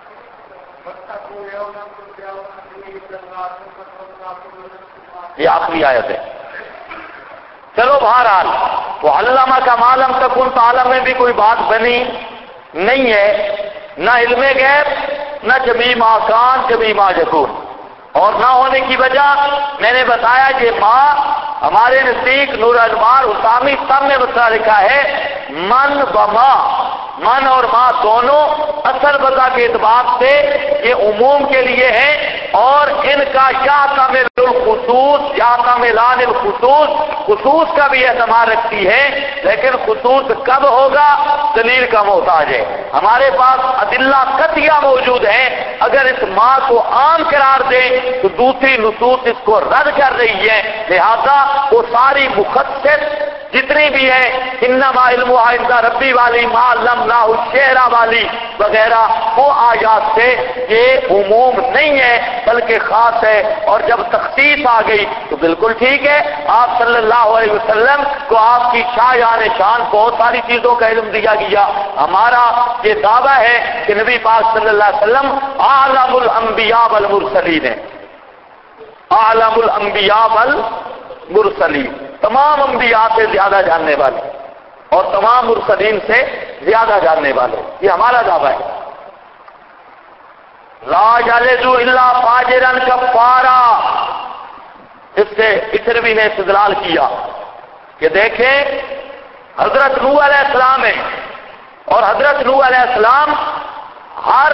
یہ آخری آیت ہے. چلو بہرحال وہ علامہ کا ما لم تکن تعلم میں بھی کوئی بات بنی نہیں ہے، نہ علم غیب، نہ جمیع ما کان جمیع ما یکون. اور نہ ہونے کی وجہ میں نے بتایا کہ ما ہمارے نزدیک نور انوار حسامی سب میں مسئلہ لکھا ہے من و ما، من اور ما دونوں اصل وضع کے اعتبار سے یہ عموم کے لیے ہے، اور ان کا یا تعمیل الخصوص یا تعمیلان الخصوص، خصوص کا بھی اعتبار رکھتی ہے، لیکن خصوص کب ہوگا؟ دلیل کا محتاج ہے. ہمارے پاس ادلہ قطعیہ موجود ہیں، اگر اس ما کو عام قرار دیں تو دوسری نصوص اس کو رد کر رہی ہے. لہذا وہ ساری مخصص جتنی بھی ہے انما علمہ عند ربی والی، ما علمناہ الشعر والی وغیرہ، وہ آیات سے یہ عموم نہیں ہے بلکہ خاص ہے. اور جب تخصیص آ گئی تو بالکل ٹھیک ہے، آپ صلی اللہ علیہ وسلم کو آپ کی شایان شان بہت ساری چیزوں کا علم دیا گیا. ہمارا یہ دعویٰ ہے کہ نبی پاک صلی اللہ علیہ وسلم اعلم الانبیاء والمرسلین ہیں، اعلم الانبیاء والمرسلین، تمام انبیاء سے زیادہ جاننے والے اور تمام مرسلین سے زیادہ جاننے والے، یہ ہمارا دعویٰ ہے. لا یلد الا فاجرا کفارا، اس سے اکرمی نے استدلال کیا کہ دیکھیں حضرت نوح علیہ السلام ہے، اور حضرت نوح علیہ السلام ہر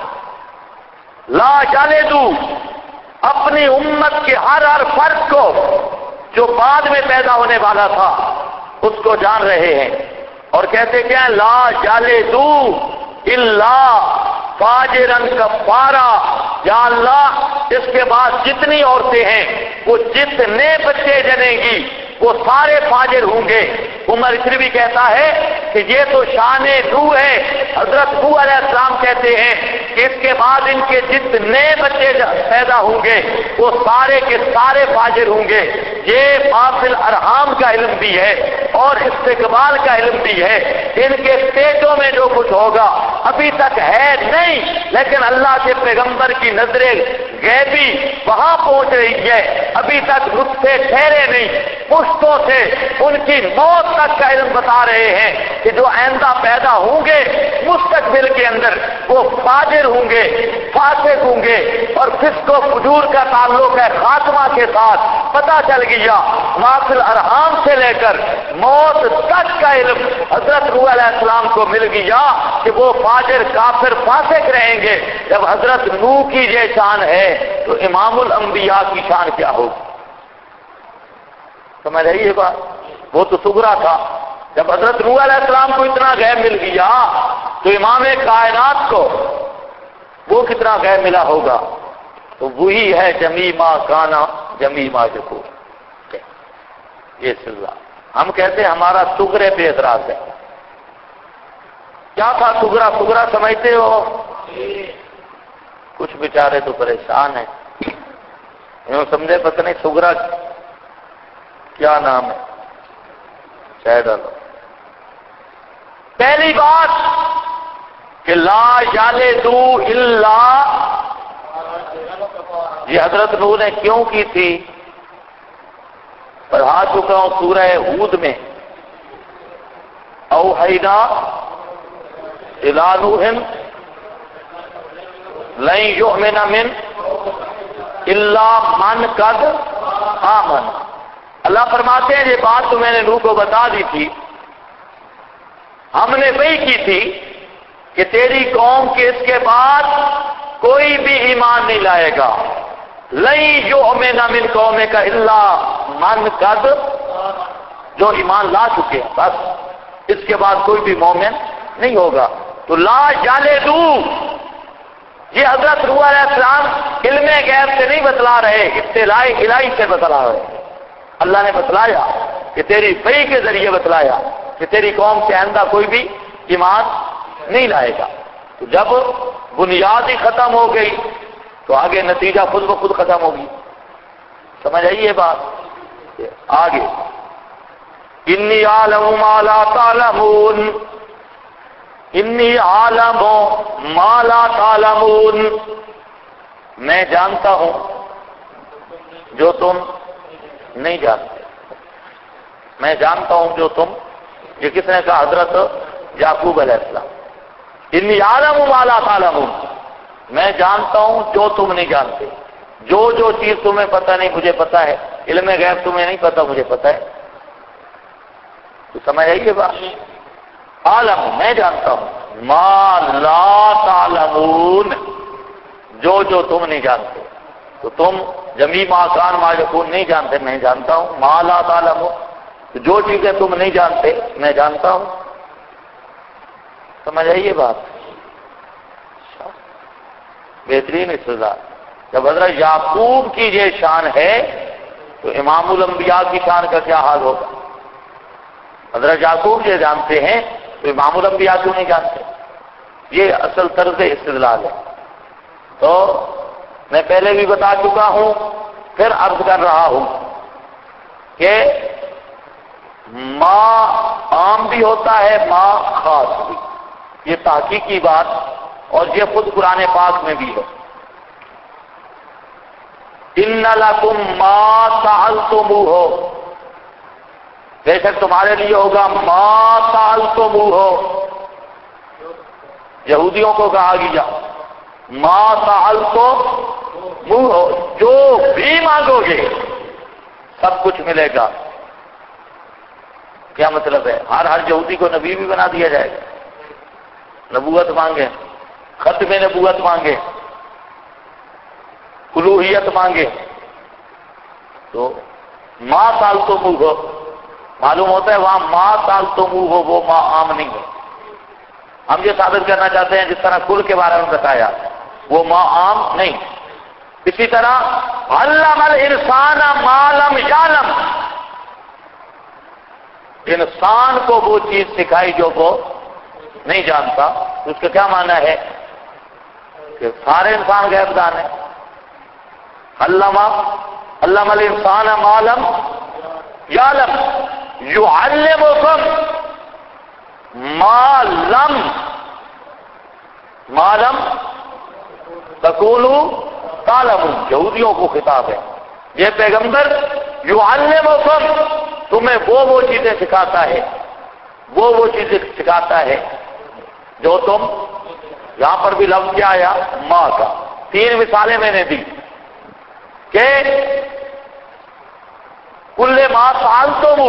لا یلد اپنی امت کے ہر فرد کو جو بعد میں پیدا ہونے والا تھا اس کو جان رہے ہیں، اور کہتے کیا ہیں؟ لا یلد الا فاجرا کفارا، یا اللہ اس کے بعد جتنی عورتیں ہیں وہ جتنے بچے جنیں گی وہ سارے فاجر ہوں گے. عمر اشربی کہتا ہے کہ یہ تو شان نوح ہے. حضرت نوح علیہ السلام کہتے ہیں کہ اس کے بعد ان کے جتنے بچے پیدا ہوں گے وہ سارے کے سارے فاجر ہوں گے. یہ فاصل ارحام کا علم بھی ہے اور استقبال کا علم بھی ہے. ان کے پیٹوں میں جو کچھ ہوگا ابھی تک ہے نہیں، لیکن اللہ کے پیغمبر کی نظر غیبی وہاں پہنچ رہی ہے، ابھی تک نطفے ٹھہرے نہیں، پشتوں سے ان کی موت تک کا علم بتا رہے ہیں کہ جو آئندہ پیدا ہوں گے مستقبل کے اندر وہ فاجر ہوں گے، فاسق ہوں گے، اور فسق و فجور کا تعلق ہے خاتمہ کے ساتھ۔ پتہ چل گیا واصل ارحام سے لے کر موت تک کا علم حضرت نوح علیہ السلام کو مل گیا کہ وہ فاجر کافر فاسق رہیں گے۔ جب حضرت نوح کی یہ شان ہے تو امام الانبیاء کی شان کیا ہوگی؟ سمجھ رہی ہے بات؟ وہ تو صغرا تھا، جب حضرت نوح علیہ السلام کو اتنا غیب مل گیا تو امام کائنات کو وہ کتنا غیب ملا ہوگا؟ تو وہی ہے جمی ما کانا جمی ما یکون۔ یہ سلسلہ ہم کہتے ہیں ہمارا صغرے پہ اعتراض ہے۔ کیا تھا صغرا؟ صغرا سمجھتے ہو؟ کچھ بیچارے تو پریشان ہیں، انہوں سمجھے پتہ نہیں صغرا کیا نام ہے، شاید ڈالو۔ پہلی بات کہ لا یلدو الا، یہ حضرت نوح نے کیوں کی تھی؟ پڑھا چکا ہوں سورہ ہود میں، اوحینا الی نوح لن یؤمن من الا من قد آمن۔ اللہ فرماتے ہیں یہ بات تو میں نے نوح کو بتا دی تھی، ہم نے وہی کی تھی کہ تیری قوم کے اس کے بعد کوئی بھی ایمان نہیں لائے گا، لن یؤمن من قومک الا من قد، جو ایمان لا چکے ہیں بس، اس کے بعد کوئی بھی مومن نہیں ہوگا۔ تو لا یلدو، یہ حضرت نوح علیہ السلام علم غیب سے نہیں بتلا رہے، اطلاع الہی سے بتلا رہے۔ اللہ نے بتلایا کہ تیری وحی کے ذریعے بتلایا کہ تیری قوم سے آئندہ کوئی بھی ایمان نہیں لائے گا۔ تو جب بنیاد ہی ختم ہو گئی تو آگے نتیجہ خود بخود ختم ہوگی۔ سمجھ آئی یہ بات؟ آگے انی عالم ما لا تعلمون، انی عالم ما لا تعلمون، میں جانتا ہوں جو تم نہیں جانتے، میں جانتا ہوں جو تم، یہ کس نے کہا؟ حضرت یعقوب علیہ السلام۔ انی عالم ما لا تعلمون، میں جانتا ہوں جو تم نہیں جانتے، جو چیز تمہیں پتہ نہیں مجھے پتہ ہے، علم غیب تمہیں نہیں پتہ مجھے پتہ ہے۔ تو سمجھ آئیے بات؟ عالم میں جانتا ہوں، ما لا تعلمون جو تم نہیں جانتے، تو تم جمی ما کان ما یکون نہیں جانتے، میں جانتا ہوں۔ ما لا تعلمون، جو چیزیں تم نہیں جانتے میں جانتا ہوں۔ سمجھ آئیے بات؟ بہترین استدلال۔ جب حضرت یعقوب کی یہ شان ہے تو امام الانبیاء کی شان کا کیا حال ہوگا؟ حضرت یعقوب یہ جانتے ہیں تو امام الانبیاء کیوں نہیں جانتے؟ یہ اصل طرز استدلال ہے۔ تو میں پہلے بھی بتا چکا ہوں، پھر عرض کر رہا ہوں کہ ما عام بھی ہوتا ہے، ما خاص بھی، یہ تحقیقی بات، اور یہ خود قرآن پاک میں بھی ہے۔ ان لکم ما سألتموہ، بے شک تمہارے لیے ہوگا ما سألتموہ، یہودیوں کو کہا گیا ما سألتموہ، جو بھی مانگو گے سب کچھ ملے گا۔ کیا مطلب ہے؟ ہر یہودی کو نبی بھی بنا دیا جائے گا؟ نبوت مانگے، ختم نبوت مانگے، الوہیت مانگے، تو ما سألتموہ، معلوم ہوتا ہے وہاں ما سألتموہ وہ ما عام نہیں ہے۔ ہم یہ ثابت کرنا چاہتے ہیں جس طرح کل کے بارے میں بتایا وہ ما عام نہیں۔ اسی طرح علم الانسان ما لم یعلم، انسان کو وہ چیز سکھائی جو وہ نہیں جانتا۔ اس کا کیا معنی ہے؟ کہ سارے انسان غیب دان ہیں۔ علم الانسان ما لم یعلم یعلمکم ما لم تکونوا تعلمون، یہودیوں کو خطاب ہے، یہ پیغمبر یعلمکم، تمہیں وہ چیزیں سکھاتا ہے، وہ چیزیں سکھاتا ہے جو تم، یہاں پر بھی لفظ کیا آیا؟ ماں کا۔ تین مثالیں میں نے دی کہ کل ما سألتم،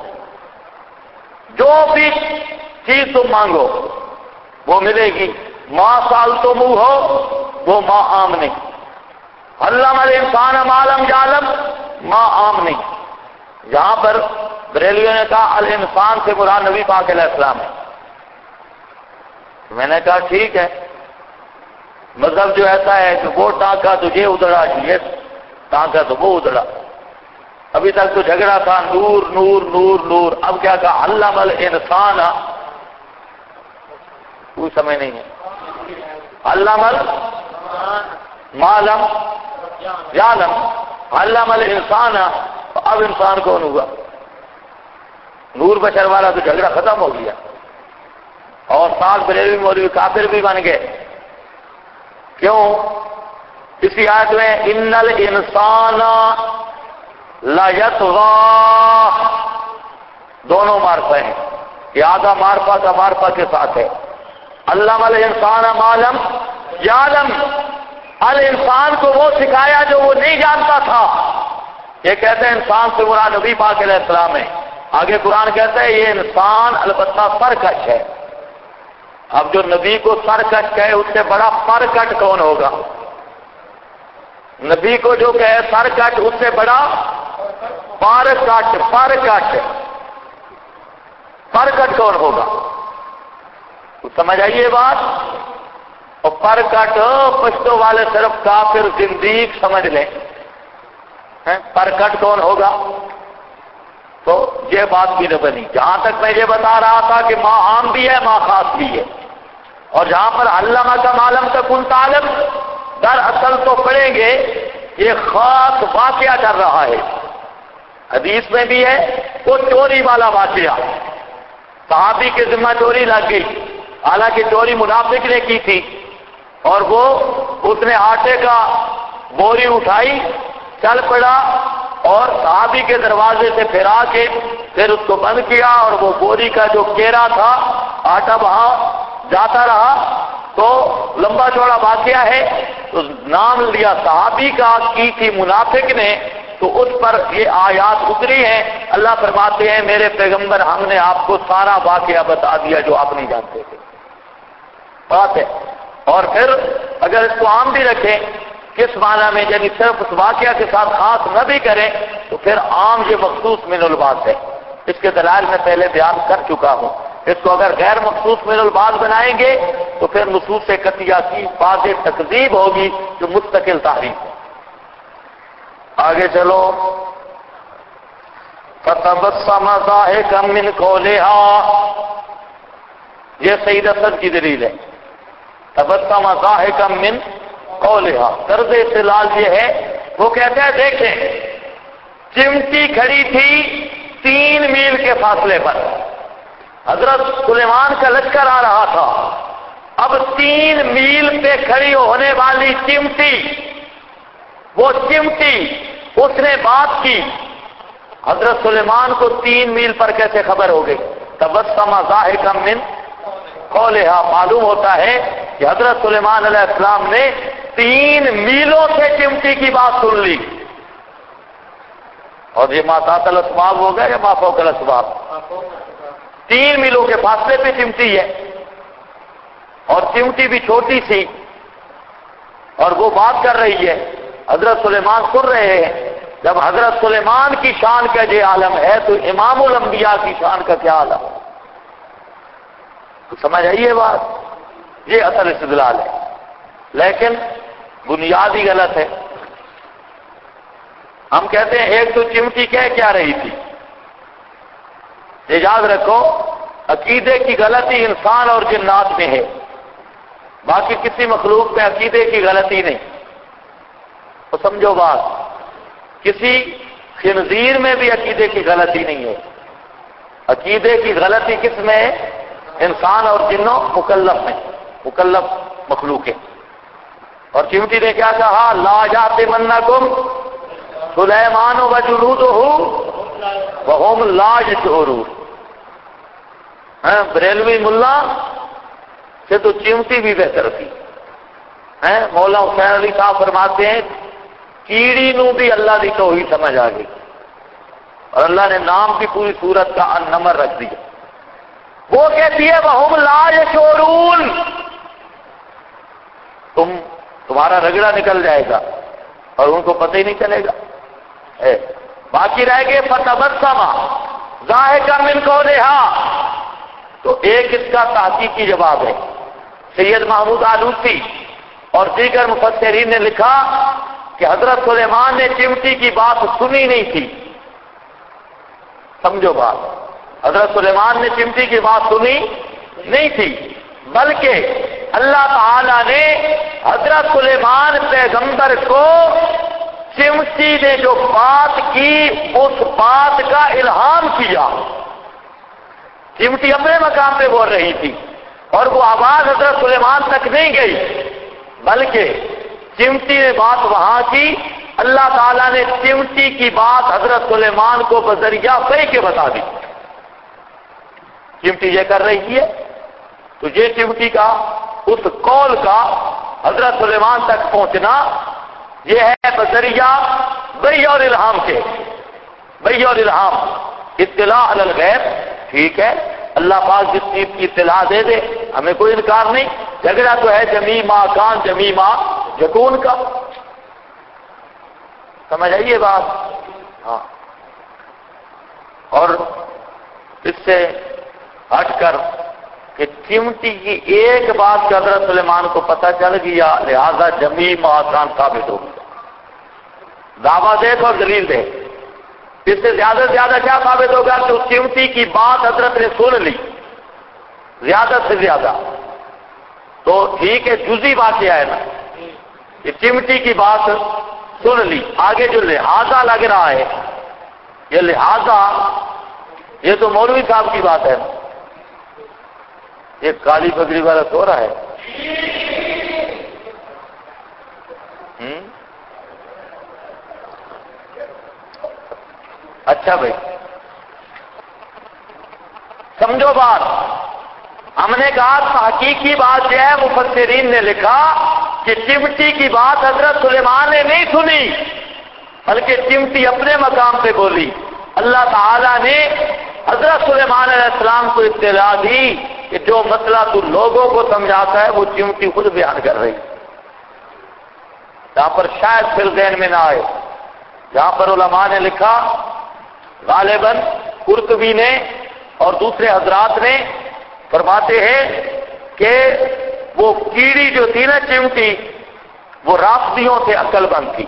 جو بھی چیز تم مانگو وہ ملے گی، ما سألتم ہو وہ ما عام نہیں، علم الانسان ما لم یعلم ما عام نہیں۔ یہاں پر بریلویوں نے کہا الانسان سے مراد نبی پاک علیہ السلام ہے۔ میں نے کہا ٹھیک ہے، مذہب جو ایسا ہے کہ وہ ٹانکا تو یہ ادڑا، یہ ٹانکا تو وہ ادڑا، ابھی تک تو جھگڑا تھا نور نور نور نور، اب کیا کہا علم الانسان، کوئی سمجھ نہیں ہے، علم ما لم یعلم، علم الانسان، اب انسان کون ہوا؟ نور بشر والا تو جھگڑا ختم ہو گیا، اور ساتھ بریلوی مولوی کافر بھی بن گئے۔ کیوں؟ اسی آیت میں ان الانسان لیطغی، دونوں معرفہ ہیں، یہ آدھا معرفہ کا معرفہ کے ساتھ ہے۔ علم الانسان ما لم یعلم، الانسان کو وہ سکھایا جو وہ نہیں جانتا تھا۔ یہ کہتے ہیں انسان سے مراد نبی پاک علیہ السلام ہے۔ آگے قرآن کہتا ہے یہ انسان البتہ سرکش ہے۔ اب جو نبی کو سرکش کہے اس سے بڑا پرکٹ کون ہوگا؟ نبی کو جو کہے سرکش اس سے بڑا پرکٹ کون ہوگا؟ تو سمجھ آئیے بات؟ اور پرکٹ پشتو والے صرف کافر زندیق سمجھ لیں، پرکٹ کون ہوگا؟ تو یہ بات بھی نہ بنی۔ جہاں تک میں یہ بتا رہا تھا کہ ماں عام بھی ہے ماں خاص بھی ہے، اور جہاں پر علامہ کا معلم تکن تعلم، در اصل تو پڑھیں گے یہ خاص واقعہ کر رہا ہے۔ حدیث میں بھی ہے وہ چوری والا واقعہ، صحابی کے ذمہ چوری لگ گئی، حالانکہ چوری منافق نے کی تھی، اور وہ اس نے آٹے کا بوری اٹھائی، چل پڑا اور صحابی کے دروازے سے پھرا کے پھر اس کو بند کیا، اور وہ بوری کا جو کیرا تھا آٹا وہاں جاتا رہا، تو لمبا چوڑا واقعہ ہے۔ تو نام لیا صحابی کا، کی تھی منافق نے، تو اس پر یہ آیات اتری ہیں۔ اللہ فرماتے ہیں میرے پیغمبر ہم نے آپ کو سارا واقعہ بتا دیا جو آپ نہیں جانتے تھے۔ بات ہے۔ اور پھر اگر اس کو عام بھی رکھیں کس معنی میں، یعنی صرف اس واقعہ کے ساتھ خاص نہ بھی کریں، تو پھر عام یہ مخصوص من البعض ہے۔ اس کے دلائل میں پہلے بیان کر چکا ہوں۔ اس کو اگر غیر مخصوص من البعض بنائیں گے تو پھر نصوص قطعیہ کی واضح تکذیب ہوگی جو مستقل تحریف ہے۔ آگے چلو، فَتَبَسَّمَ ضَاحِكًا مِّن قَوْلِهَا، یہ سید اسد کی دلیل ہے۔ تبسم ضاحکا من قولها، طرز استدلال یہ ہے، وہ کہتے ہیں دیکھیں چمٹی کھڑی تھی 3 میل کے فاصلے پر، حضرت سلیمان کا لشکر آ رہا تھا، اب 3 میل پہ کھڑی ہونے والی چمٹی، وہ چمٹی اس نے بات کی، حضرت سلیمان کو 3 میل پر کیسے خبر ہو گئی؟ تبسم ضاحکا من قولها، معلوم ہوتا ہے کہ حضرت سلیمان علیہ السلام نے 3 میلوں سے چمٹی کی بات سن لی، اور یہ ما تحت الاسباب ہوگا یا ما فوق الاسباب؟ 3 میلوں کے فاصلے پہ چمٹی ہے، اور چمٹی بھی چھوٹی سی، اور وہ بات کر رہی ہے، حضرت سلیمان سن رہے ہیں۔ جب حضرت سلیمان کی شان کا یہ عالم ہے تو امام الانبیاء کی شان کا کیا عالم ہے؟ تو سمجھ آئیے بات؟ یہ اصل استدلال ہے، لیکن بنیاد ہی غلط ہے۔ ہم کہتے ہیں ایک تو چمٹی کہہ کیا رہی تھی؟ یہ یاد رکھو عقیدے کی غلطی انسان اور جنات میں ہے، باقی کسی مخلوق میں عقیدے کی غلطی نہیں۔ تو سمجھو بات، کسی خنزیر میں بھی عقیدے کی غلطی نہیں ہے، عقیدے کی غلطی کس میں ہے؟ انسان اور جنوں مکلف میں، مکلف مخلوق ہے۔ اور چمٹی نے کیا کہا؟ لا یاتمنکم سلیمان وجنودہ وہم لا یشعرون۔ بریلوی ملا سے تو چمٹی بھی بہتر تھی۔ مولا حسین علی صاحب فرماتے ہیں کیڑی نو بھی اللہ دی توحید سمجھ آ گئی، اور اللہ نے نام بھی پوری سورت کا النمر رکھ دیا۔ وہ کہتی ہے وہم لا یشعرون، تمہارا رگڑا نکل جائے گا اور ان کو پتہ ہی نہیں چلے گا۔ باقی رہ گئے فتبسم ضاحکا من قولہا، تو ایک اس کا تحقیقی جواب ہے۔ سید محمود آلوسی اور دیگر مفسرین نے لکھا کہ حضرت سلیمان نے چمٹی کی بات سنی نہیں تھی۔ سمجھو بات، حضرت سلیمان نے چمٹی کی بات سنی نہیں تھی، بلکہ اللہ تعالی نے حضرت سلیمان پیغمبر کو چمٹی نے جو بات کی اس بات کا الہام کیا۔ چمٹی اپنے مقام پہ بول رہی تھی اور وہ آواز حضرت سلیمان تک نہیں گئی، بلکہ چمٹی نے بات وہاں کی، اللہ تعالیٰ نے چمٹی کی بات حضرت سلیمان کو بذریعہ وحی کے بتا دی۔ چمٹی یہ کر رہی ہے تو یہ چمٹی کا اس قول کا حضرت سلیمان تک پہنچنا یہ ہے بذریعہ وحی اور الہام کے۔ وحی اور الہام، اطلاع علی الغیب، ٹھیک ہے، اللہ پاک جس چیز کی اطلاع دے دے ہمیں کوئی انکار نہیں۔ جھگڑا تو ہے جمی ما کان جمی ما یکون کا، سمجھ آئیے بات؟ ہاں، اور اس سے ہٹ کر کہ چمٹی کی ایک بات کا حضرت سلیمان کو پتہ چل گیا، لہذا جمی ما کان ثابت ہو گیا۔ دعویٰ دیکھ اور دلیل دیکھ، اس سے زیادہ سے زیادہ کیا ثابت ہوگا کہ اس چمٹی کی بات حضرت نے سن لی، زیادہ سے زیادہ تو ٹھیک ہے، جزئی واقعہ ہے نا، یہ چمٹی کی بات سن لی۔ آگے جو لہذا لگ رہا ہے، یہ لہذا یہ تو مولوی صاحب کی بات ہے، یہ کالی پگڑی والا سو رہا ہے۔ اچھا بھائی سمجھو بات، ہم نے کہا تحقیق کی بات یہ ہے، مفسرین نے لکھا کہ چمٹی کی بات حضرت سلیمان نے نہیں سنی، بلکہ چمٹی اپنے مقام پہ بولی۔ اللہ تعالیٰ نے حضرت سلیمان علیہ السلام کو اطلاع دی کہ جو مسئلہ تو لوگوں کو سمجھاتا ہے وہ چمٹی خود بیان کر رہی، جہاں پر شاید پھر ذہن میں نہ آئے، جہاں پر علماء نے لکھا، غالباً قرطبی نے اور دوسرے حضرات نے فرماتے ہیں کہ وہ کیڑی جو تھی نا چمٹی، وہ رافضیوں سے عقل مند تھی،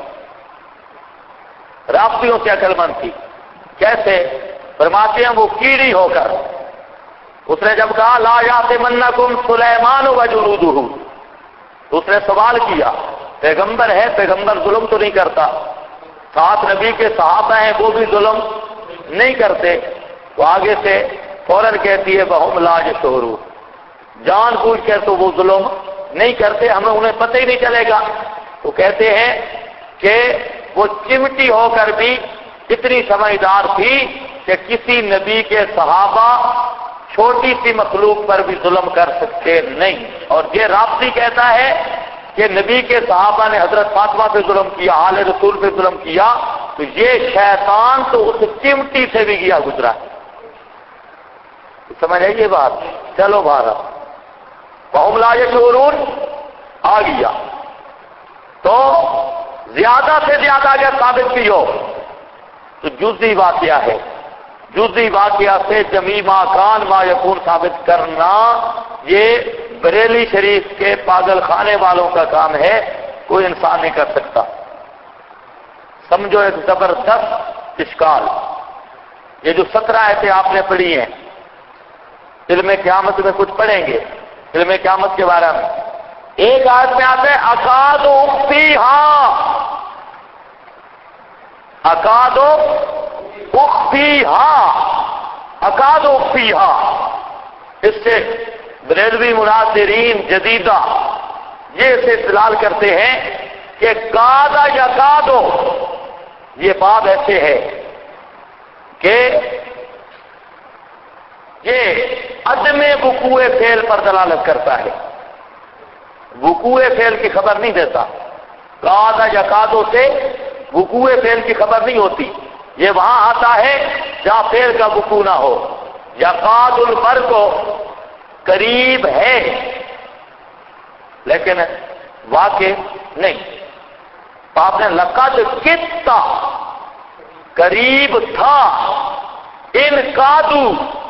رافضیوں سے عقل مند تھی۔ کیسے؟ فرماتے ہیں وہ کیڑی ہو کر اس نے جب کہا لا یاتمنکم سلیمان وجنودہ، تو اس نے سوال کیا، پیغمبر ہے، پیغمبر ظلم تو نہیں کرتا، ساتھ نبی کے صحابہ ہیں وہ بھی ظلم نہیں کرتے، تو آگے سے فوراً کہتی ہے وہم لا یشعرون، جان بوجھ کر تو وہ ظلم نہیں کرتے، ہمیں انہیں پتہ ہی نہیں چلے گا۔ تو کہتے ہیں کہ وہ چمٹی ہو کر بھی اتنی سمجھدار تھی کہ کسی نبی کے صحابہ چھوٹی سی مخلوق پر بھی ظلم کر سکتے نہیں۔ اور یہ رافضی کہتا ہے کہ نبی کے صحابہ نے حضرت فاطمہ پہ ظلم کیا، آل رسول پہ ظلم کیا، تو یہ شیطان تو اس چمٹی سے بھی گیا گزرا ہے۔ سمجھ آئیے بات؟ چلو بھارت وہم لا یشعرون آ گیا، تو زیادہ سے زیادہ اگر ثابت کی ہو تو جزئی واقعہ ہے، جزئی واقعہ سے جمی ما کان ما یکون ثابت کرنا یہ بریلی شریف کے پاگل خانے والوں کا کام ہے، کوئی انسان نہیں کر سکتا۔ سمجھو ایک زبردست اشکال، یہ جو 17 آیتیں آپ نے پڑھی ہیں، علم قیامت میں کچھ پڑھیں گے، علم قیامت کے بارے میں ایک آیت میں آتا ہے اکاد اخفیہا، اکاد اخفیہا، اکاد اخفیہا، اس سے بریلوی مناظرین جدیدہ یہ اسے استدلال کرتے ہیں کہ کادا یا کادو یہ باب ایسے ہے کہ یہ عدم وقوع فعل پر دلالت کرتا ہے، وقوع فعل کی خبر نہیں دیتا۔ کادا یا کادو سے وقوع فعل کی خبر نہیں ہوتی، یہ وہاں آتا ہے جہاں فعل کا وقوع نہ ہو۔ یکاد البر کو قریب ہے لیکن واقع نہیں۔ تو آپ نے لقد کتا قریب تھا، ان کادو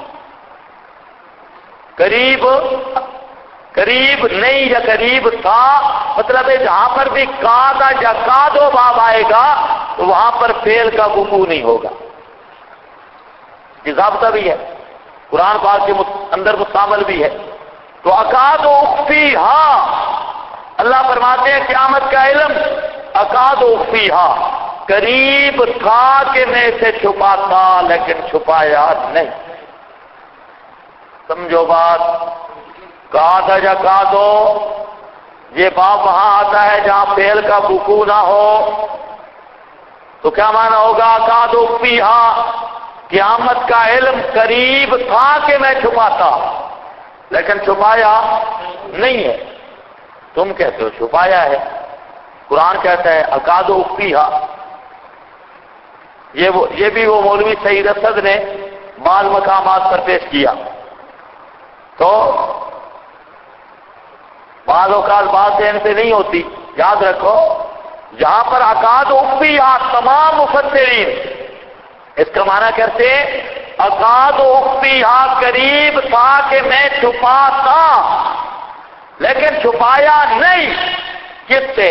قریب نہیں یا قریب تھا، مطلب ہے جہاں پر بھی کادا یا کادو باب آئے گا تو وہاں پر فعل کا وقوع نہیں ہوگا۔ یہ ضابطہ بھی ہے، قرآن پاک کے اندر مستعمل بھی ہے۔ تو اکاد اخفیہا، اللہ فرماتے ہیں قیامت کا علم اکاد اخفیہا، قریب تھا کہ میں اسے چھپاتا لیکن چھپایا نہیں۔ سمجھو بات، کادا یا کادو یہ باب وہاں آتا ہے جہاں فعل کا وقوع نہ ہو، تو کیا معنی ہوگا؟ اکاد اخفیہا، قیامت کا علم قریب تھا کہ میں چھپاتا لیکن چھپایا نہیں ہے۔ تم کہتے ہو چھپایا ہے، قرآن کہتا ہے اکاد اخفیہا۔ یہ بھی وہ مولوی سعید اسد نے بعض مقامات پر پیش کیا۔ تو بعض اوقات بات ذہن سے نہیں ہوتی، یاد رکھو یہاں پر اکاد اخفیہا تمام مفسرین اس کا معنی کرتے ہیں اکاد اخفیہا قریب تھا کہ میں چھپاتا لیکن چھپایا نہیں۔ کس سے؟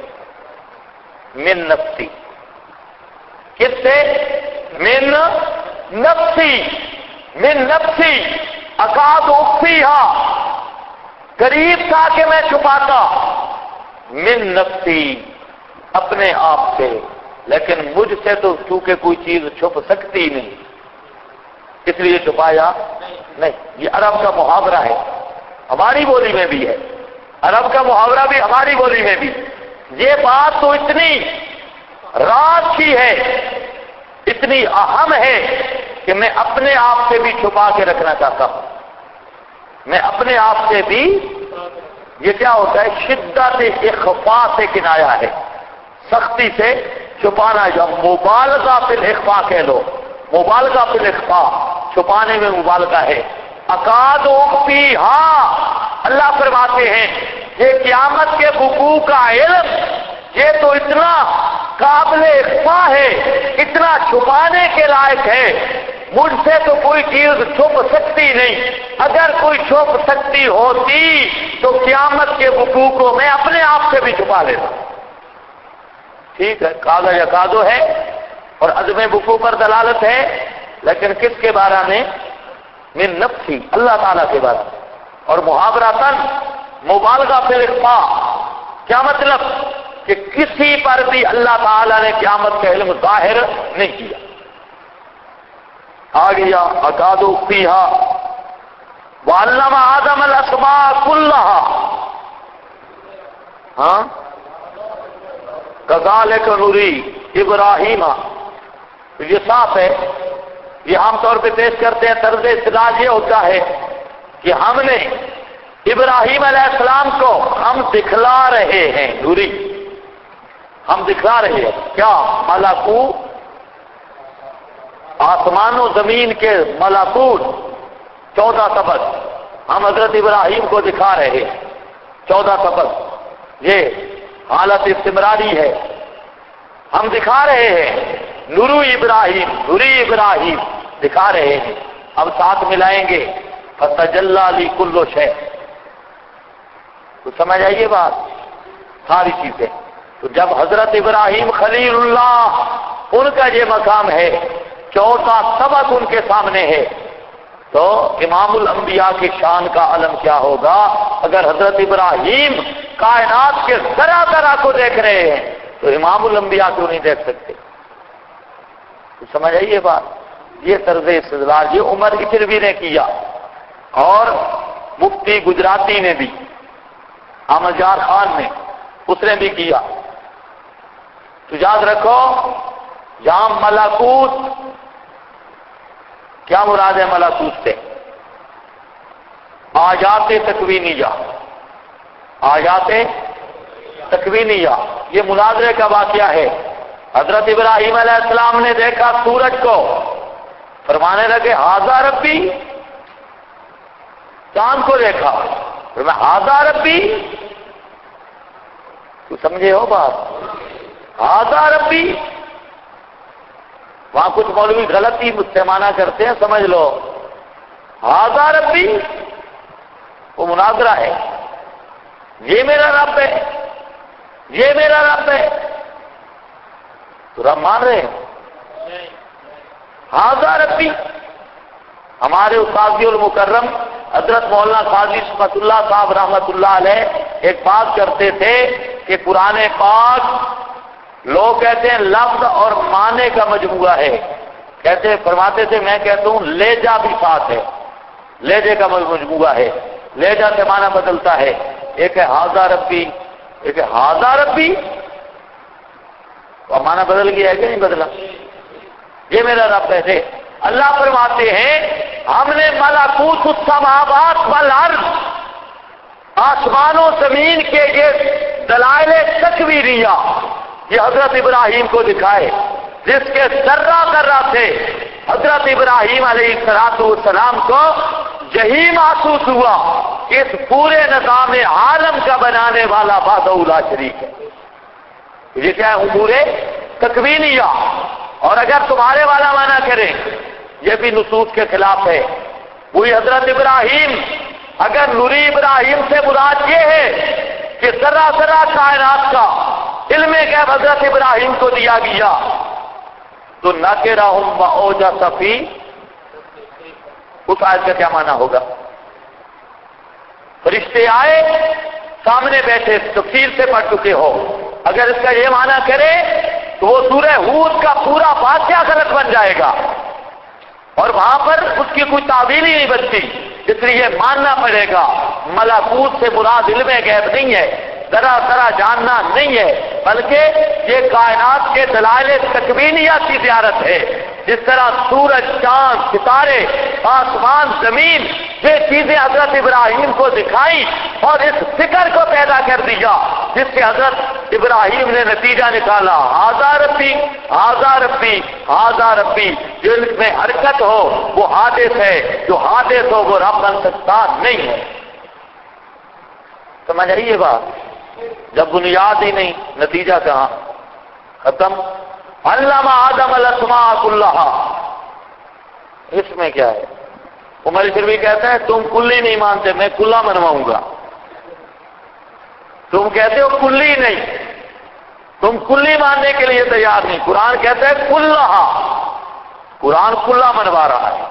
من نفسی، کس سے؟ من نفسی، من نفسی اکاد اخفیہا، قریب تھا کہ میں چھپاتا، من نفسی اپنے آپ سے، لیکن مجھ سے تو چونکہ کوئی چیز چھپ سکتی نہیں اس لیے چھپایا نہیں۔ یہ عرب کا محاورہ ہے، ہماری بولی میں بھی ہے، عرب کا محاورہ بھی ہماری بولی میں بھی۔ یہ بات تو اتنی راز کی ہے، اتنی اہم ہے کہ میں اپنے آپ سے بھی چھپا کے رکھنا چاہتا ہوں۔ میں اپنے آپ سے بھی، یہ کیا ہوتا ہے؟ شدت اخفاء سے کنایا ہے، سختی سے چھپانا، جو مبالغہ فی الاخفاء کہہ لو، مبالغہ فی الاخفاء، چھپانے میں مبالغہ ہے۔ اکاد اخفیہا، اللہ فرماتے ہیں یہ قیامت کے وقوع کا علم یہ تو اتنا قابل اخفاء ہے، اتنا چھپانے کے لائق ہے، مجھ سے تو کوئی چیز چھپ سکتی نہیں۔ اگر کوئی چھپ سکتی ہوتی تو قیامت کے وقوع کو میں اپنے آپ سے بھی چھپا لیتا۔ ٹھیک ہے، کادا یا کادو ہے اور عدم وقوع پر دلالت ہے، لیکن کس کے بارے میں؟ من نفسی، اللہ تعالیٰ کے بارے میں۔ اور محاورتاً مبالغہ فی الاخفاء، کیا مطلب؟ کہ کسی پر بھی اللہ تعالیٰ نے قیامت کا علم ظاہر نہیں کیا۔ آ گیا اکاد اخفیہا وعلم آدم الاسماء کلہا، ہاں کذالک نری ابراہیم، یہ صاف ہے، یہ عام طور پہ پیش کرتے ہیں۔ طرز استدلال یہ ہوتا ہے کہ ہم نے ابراہیم علیہ السلام کو ہم دکھلا رہے ہیں، نوری، ہم دکھلا رہے ہیں کیا؟ ملکوت، آسمان و زمین کے ملکوت، 14 سبق ہم حضرت ابراہیم کو دکھا رہے ہیں، 14 سبق، یہ حالت استمراری ہے، ہم دکھا رہے ہیں۔ نورو ابراہیم، نوری ابراہیم دکھا رہے ہیں، اب ساتھ ملائیں گے فتجلی لکل شیء، تو سمجھ آئیے بات، ساری چیزیں۔ تو جب حضرت ابراہیم خلیل اللہ ان کا یہ مقام ہے، 14 سبق ان کے سامنے ہے، تو امام الانبیاء کی شان کا علم کیا ہوگا اگر حضرت ابراہیم کائنات کے ذرا ذرا کو دیکھ رہے ہیں تو امام الانبیاء کیوں نہیں دیکھ سکتے؟ تو سمجھ آئیے بات، یہ طرز استدلال یہ عمر اتروی نے کیا اور مفتی گجراتی نے بھی، احمد یار خان نے، اس نے بھی کیا. تو یاد رکھو یہاں ملکوت، کیا مراد ہے ملکوت سے؟ آیات تکوینیہ، آیات تکوینیہ. یہ مناظرے کا واقعہ ہے. حضرت ابراہیم علیہ السلام نے دیکھا سورج کو، فرمانے لگے ھذا ربی. چاند کو دیکھا، ھذا ربی. تو سمجھے ہو بات؟ ھذا ربی. وہاں کچھ مولوی غلطی مجھ سے مانا کرتے ہیں، سمجھ لو ھذا ربی وہ مناظرہ ہے. یہ میرا رب ہے، یہ میرا رب ہے. تو رب مان رہے ہیں؟ ھذا ربی. ہمارے قاضی المکرم حضرت مولانا قاضی صفت اللہ صاحب رحمت اللہ علیہ ایک بات کرتے تھے کہ قرآن پاک لوگ کہتے ہیں لفظ اور معنی کا مجموعہ ہے. کہتے فرماتے تھے میں کہتا ہوں لہجہ بھی ساتھ ہے، لہجے کا مجموعہ ہے. لہجہ سے معنی بدلتا ہے. ایک ہے ھذا ربی، ایک ہے ھذا ربی. تو معنی بدل گیا ہے کہ نہیں بدلا؟ یہ میرا رب ہے. اللہ فرماتے ہیں ہم نے ملکوت السماوات والارض، آسمان و زمین کے یہ دلائل تکوینیہ یہ حضرت ابراہیم کو دکھائے، جس کے ذرہ ذرہ سے حضرت ابراہیم علیہ السلام کو یہی محسوس ہوا کہ اس پورے نظام عالم کا بنانے والا وحدہ لا شریک ہے. یہ کیا ہے؟ امور تکوینیہ. اور اگر تمہارے والا معنی کریں یہ بھی نصوص کے خلاف ہے. وہی حضرت ابراہیم، اگر نوری ابراہیم سے مراد یہ ہے کہ ذرہ ذرہ کائنات کا علم غیب حضرت ابراہیم کو دیا گیا تو نکرہم واوجس فی، اس آیت کا کیا معنی ہوگا؟ فرشتے آئے سامنے بیٹھے، تفسیر سے پڑھ چکے ہو. اگر اس کا یہ معنی کرے تو وہ سورہ ہود کا پورا واقعہ غلط بن جائے گا اور وہاں پر اس کی کوئی تعویل ہی نہیں بنتی. اس لیے ماننا پڑے گا ملکوت سے مراد علم غیب نہیں ہے، ذرا ذرا جاننا نہیں ہے، بلکہ یہ کائنات کے دلائل تکوینیہ کی زیارت ہے. جس طرح سورج، چاند، ستارے، آسمان، زمین، یہ چیزیں حضرت ابراہیم کو دکھائی اور اس فکر کو پیدا کر دیا جس سے حضرت ابراہیم نے نتیجہ نکالا ھذا ربی، ھذا ربی، ھذا ربی. جن میں حرکت ہو وہ حادث ہے، جو حادث ہو وہ رب بن سکتا نہیں ہے. سمجھ آئی یہ بات؟ جب بنیاد ہی نہیں نتیجہ کہاں؟ ختم. علم آدم الاسماء کلھا. اس میں کیا ہے؟ عمر شریف کہتا ہے تم کلی نہیں مانتے، میں کلا منواؤں گا. تم کہتے ہو کلی نہیں، تم کلی ماننے کے لیے تیار نہیں. قرآن کہتا ہے کلھا، قرآن کلا منوا رہا ہے.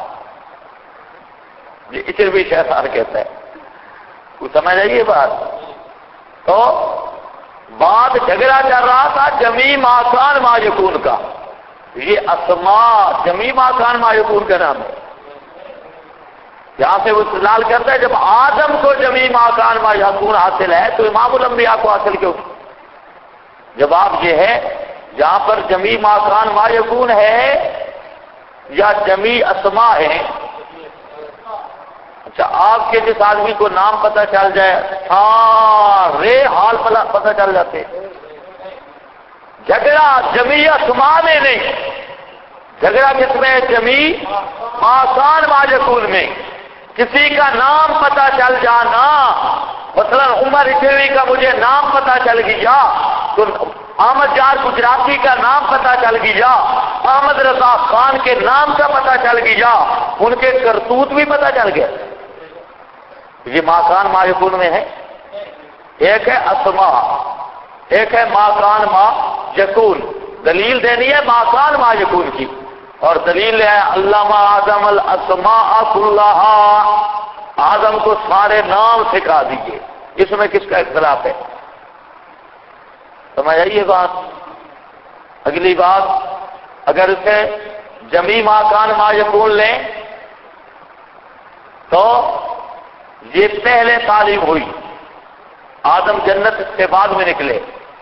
یہ اشرفی شیطان کہتا ہے. کچھ سمجھ آئیے بات؟ تو بات جھگڑا چل رہا تھا جمی ما کان ما یکون کا. یہ اسماء جمی ما کان ما یکون کا نام ہے. یہاں سے وہ استدلال کرتا ہے جب آدم کو جمی ما کان ما یکون حاصل ہے تو امام الانبیاء کو حاصل کیوں؟ جواب یہ ہے جہاں پر جمی ما کان ما یکون ہے یا جمی اسماء ہے. اچھا آپ کے جس آدمی کو نام پتہ چل جائے سارے حال پتہ چل جاتے. جھگڑا جمی اسماء میں نہیں، جھگڑا کس میں؟ جمی ما کان ما یکون میں. کسی کا نام پتہ چل جانا، مثلا عمر اشرفی کا مجھے نام پتہ چل گیا تو احمد یار گجراتی کا نام پتہ چل گیا، احمد رضا خان کے نام کا پتہ چل گیا، ان کے کرتوت بھی پتہ چل گیا. یہ ما کان ما یکون میں ہے. ایک ہے اسماء، ایک ہے ما کان ما یکون. دلیل دینی ہے ما کان ما یکون کی، اور دلیل ہے علامہ آدم الاسماء کلھا. آدم کو سارے نام سکھا دیجئے. اس میں کس کا اختلاف ہے؟ سمجھ آئیے بات؟ اگلی بات، اگر اسے جمی ما کان ما یکون لیں تو یہ پہلے تعلیم ہوئی. آدم جنت سے بعد میں نکلے،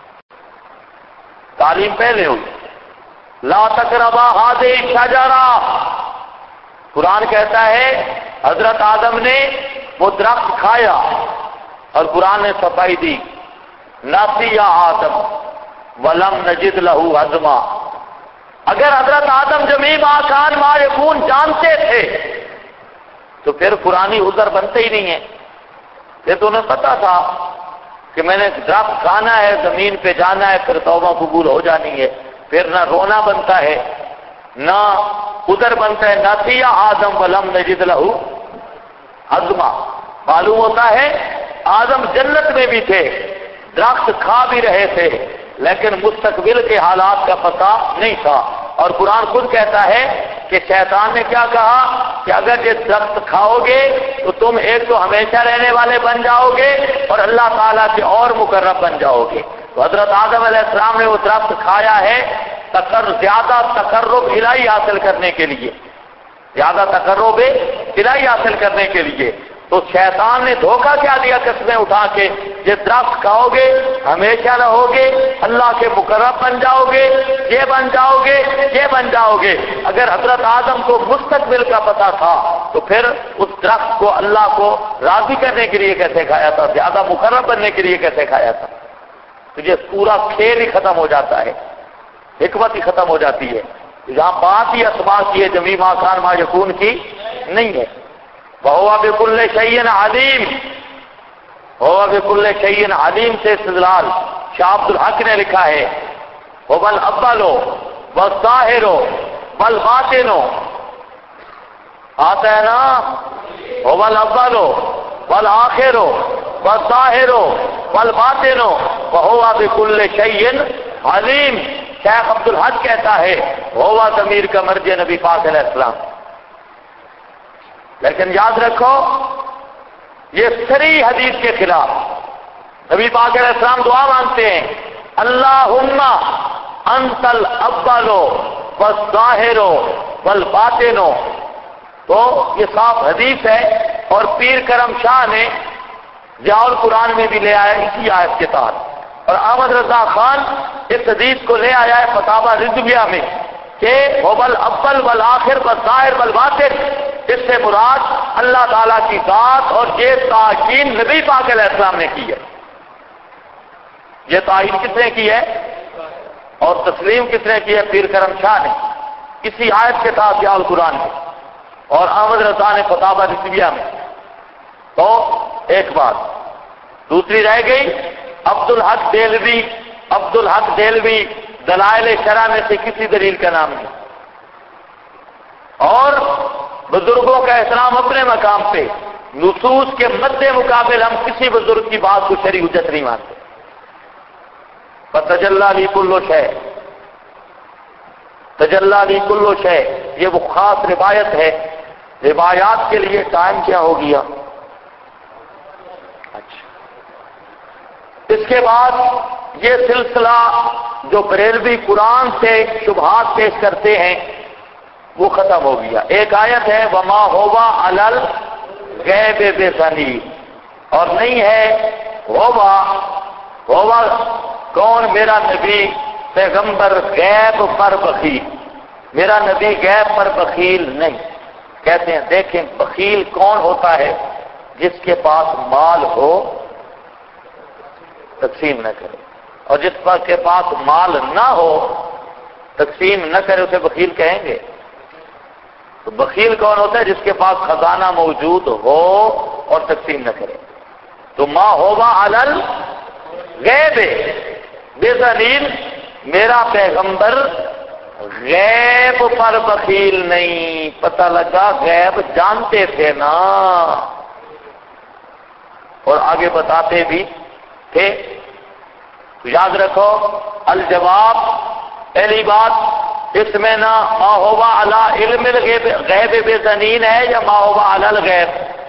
تعلیم پہلے ہوئی. لا تقربا هذه الشجرہ، قرآن کہتا ہے حضرت آدم نے وہ درخت کھایا اور قرآن نے صفائی دی، نسی آدم ولم نجد له عزما. اگر حضرت آدم جمیع ما کان ما یکون جانتے تھے تو پھر قرآنی عذر بنتے ہی نہیں ہیں. یہ تو انہیں پتا تھا کہ میں نے درخت کھانا ہے، زمین پہ جانا ہے، پھر توبہ قبول ہو جانی ہے، پھر نہ رونا بنتا ہے نہ عذر بنتا ہے. نسی آدم ولم نجد له عزما. معلوم ہوتا ہے آدم جنت میں بھی تھے، درخت کھا بھی رہے تھے، لیکن مستقبل کے حالات کا پتہ نہیں تھا. اور قرآن خود کہتا ہے کہ شیطان نے کیا کہا کہ اگر یہ درخت کھاؤ گے تو تم ایک تو ہمیشہ رہنے والے بن جاؤ گے اور اللہ تعالیٰ کے اور مقرب بن جاؤ گے. تو حضرت آدم علیہ السلام نے وہ درخت کھایا ہے زیادہ تقرب الہی حاصل کرنے کے لیے، زیادہ تقرب الہی حاصل کرنے کے لیے. تو شیطان نے دھوکہ کیا دیا قسمیں اٹھا کے، یہ درخت کھاؤ گے ہمیشہ رہو گے، اللہ کے مقرب بن جاؤ گے، یہ بن جاؤ گے، یہ بن جاؤ گے. اگر حضرت آدم کو مستقبل کا پتہ تھا تو پھر اس درخت کو اللہ کو راضی کرنے کے لیے کیسے کھایا تھا، زیادہ مقرب بننے کے لیے کیسے کھایا تھا؟ تو یہ پورا کھیل ہی ختم ہو جاتا ہے، حکمت ہی ختم ہو جاتی ہے. یہاں بات ہی اسماء کی ہے، جمیع ما کان ما یکون کی نہیں ہے. وَهُوَ بِكُلِّ شَيْءٍ عَلِيمٌ، وَهُوَ بِكُلِّ شَيْءٍ عَلِيمٌ سے استدلال شاہ عبد الحق نے لکھا ہے، هُوَ الْأَوَّلُ وَالظَّاهِرُ وَالْبَاطِنُ. آتا ہے نا، هُوَ الْأَوَّلُ وَالْآخِرُ وَالظَّاهِرُ وَالْبَاطِنُ وَهُوَ بِكُلِّ شَيْءٍ عَلِيمٌ. شیخ عبد الحق کہتا ہے ہوا ضمیر کا مرجع نبی پاک علیہ السلام. لیکن یاد رکھو یہ صریح حدیث کے خلاف. نبی پاک علیہ السلام دعا مانگتے ہیں اللہم انت الاول والظاہر والباطن. تو یہ صاف حدیث ہے اور پیر کرم شاہ نے ضیاء القرآن میں بھی لے آیا اسی آیت کے تحت، اور احمد رضا خان اس حدیث کو لے آیا ہے فتاوی رضویہ میں کہ هو الاول والآخر والظاہر والباطن. اس سے مراد اللہ تعالیٰ کی ذات اور یہ تعین نبی پاک علیہ السلام نے کی ہے. یہ تعین کس نے کی ہے اور تسلیم کس نے کی ہے؟ پیر کرم شاہ نے اسی آیت کے تحت ضیاء القرآن میں اور احمد رضا نے فتاوی رضویہ میں. تو ایک بات دوسری رہ گئی عبد الحق دہلوی دلائل شرع میں سے کسی دلیل کا نام نہیں. اور بزرگوں کا احترام اپنے مقام پہ، نصوص کے مد مقابل ہم کسی بزرگ کی بات کو شرعی حجت نہیں مانتے. فتجلی لی کل شیء، تجلی لی کل شیء یہ وہ خاص روایت ہے. روایات کے لیے ٹائم کیا ہو گیا؟ اچھا، اس کے بعد یہ سلسلہ جو بریلوی قرآن سے شبہات پیش کرتے ہیں وہ ختم ہو گیا. ایک آیت ہے وما ہوا علی الغیب بضنین، اور نہیں ہے ہوا کون میرا نبی پیغمبر غیب پر بخیل، میرا نبی غیب پر بخیل نہیں. کہتے ہیں دیکھیں بخیل کون ہوتا ہے؟ جس کے پاس مال ہو تقسیم نہ کرے، اور جس کے پاس مال نہ ہو تقسیم نہ کرے اسے بخیل کہیں گے؟ تو بخیل کون ہوتا ہے؟ جس کے پاس خزانہ موجود ہو اور تقسیم نہ کرے. تو ما ہوگا علل غیب بضنین، میرا پیغمبر غیب پر بخیل نہیں. پتہ لگا غیب جانتے تھے نا، اور آگے بتاتے بھی تھے. یاد رکھو الجواب پہلی بات اس میں نہ ما ہوا علی علم الغیب بضنین ہے یا ما ہوا علی الغیب.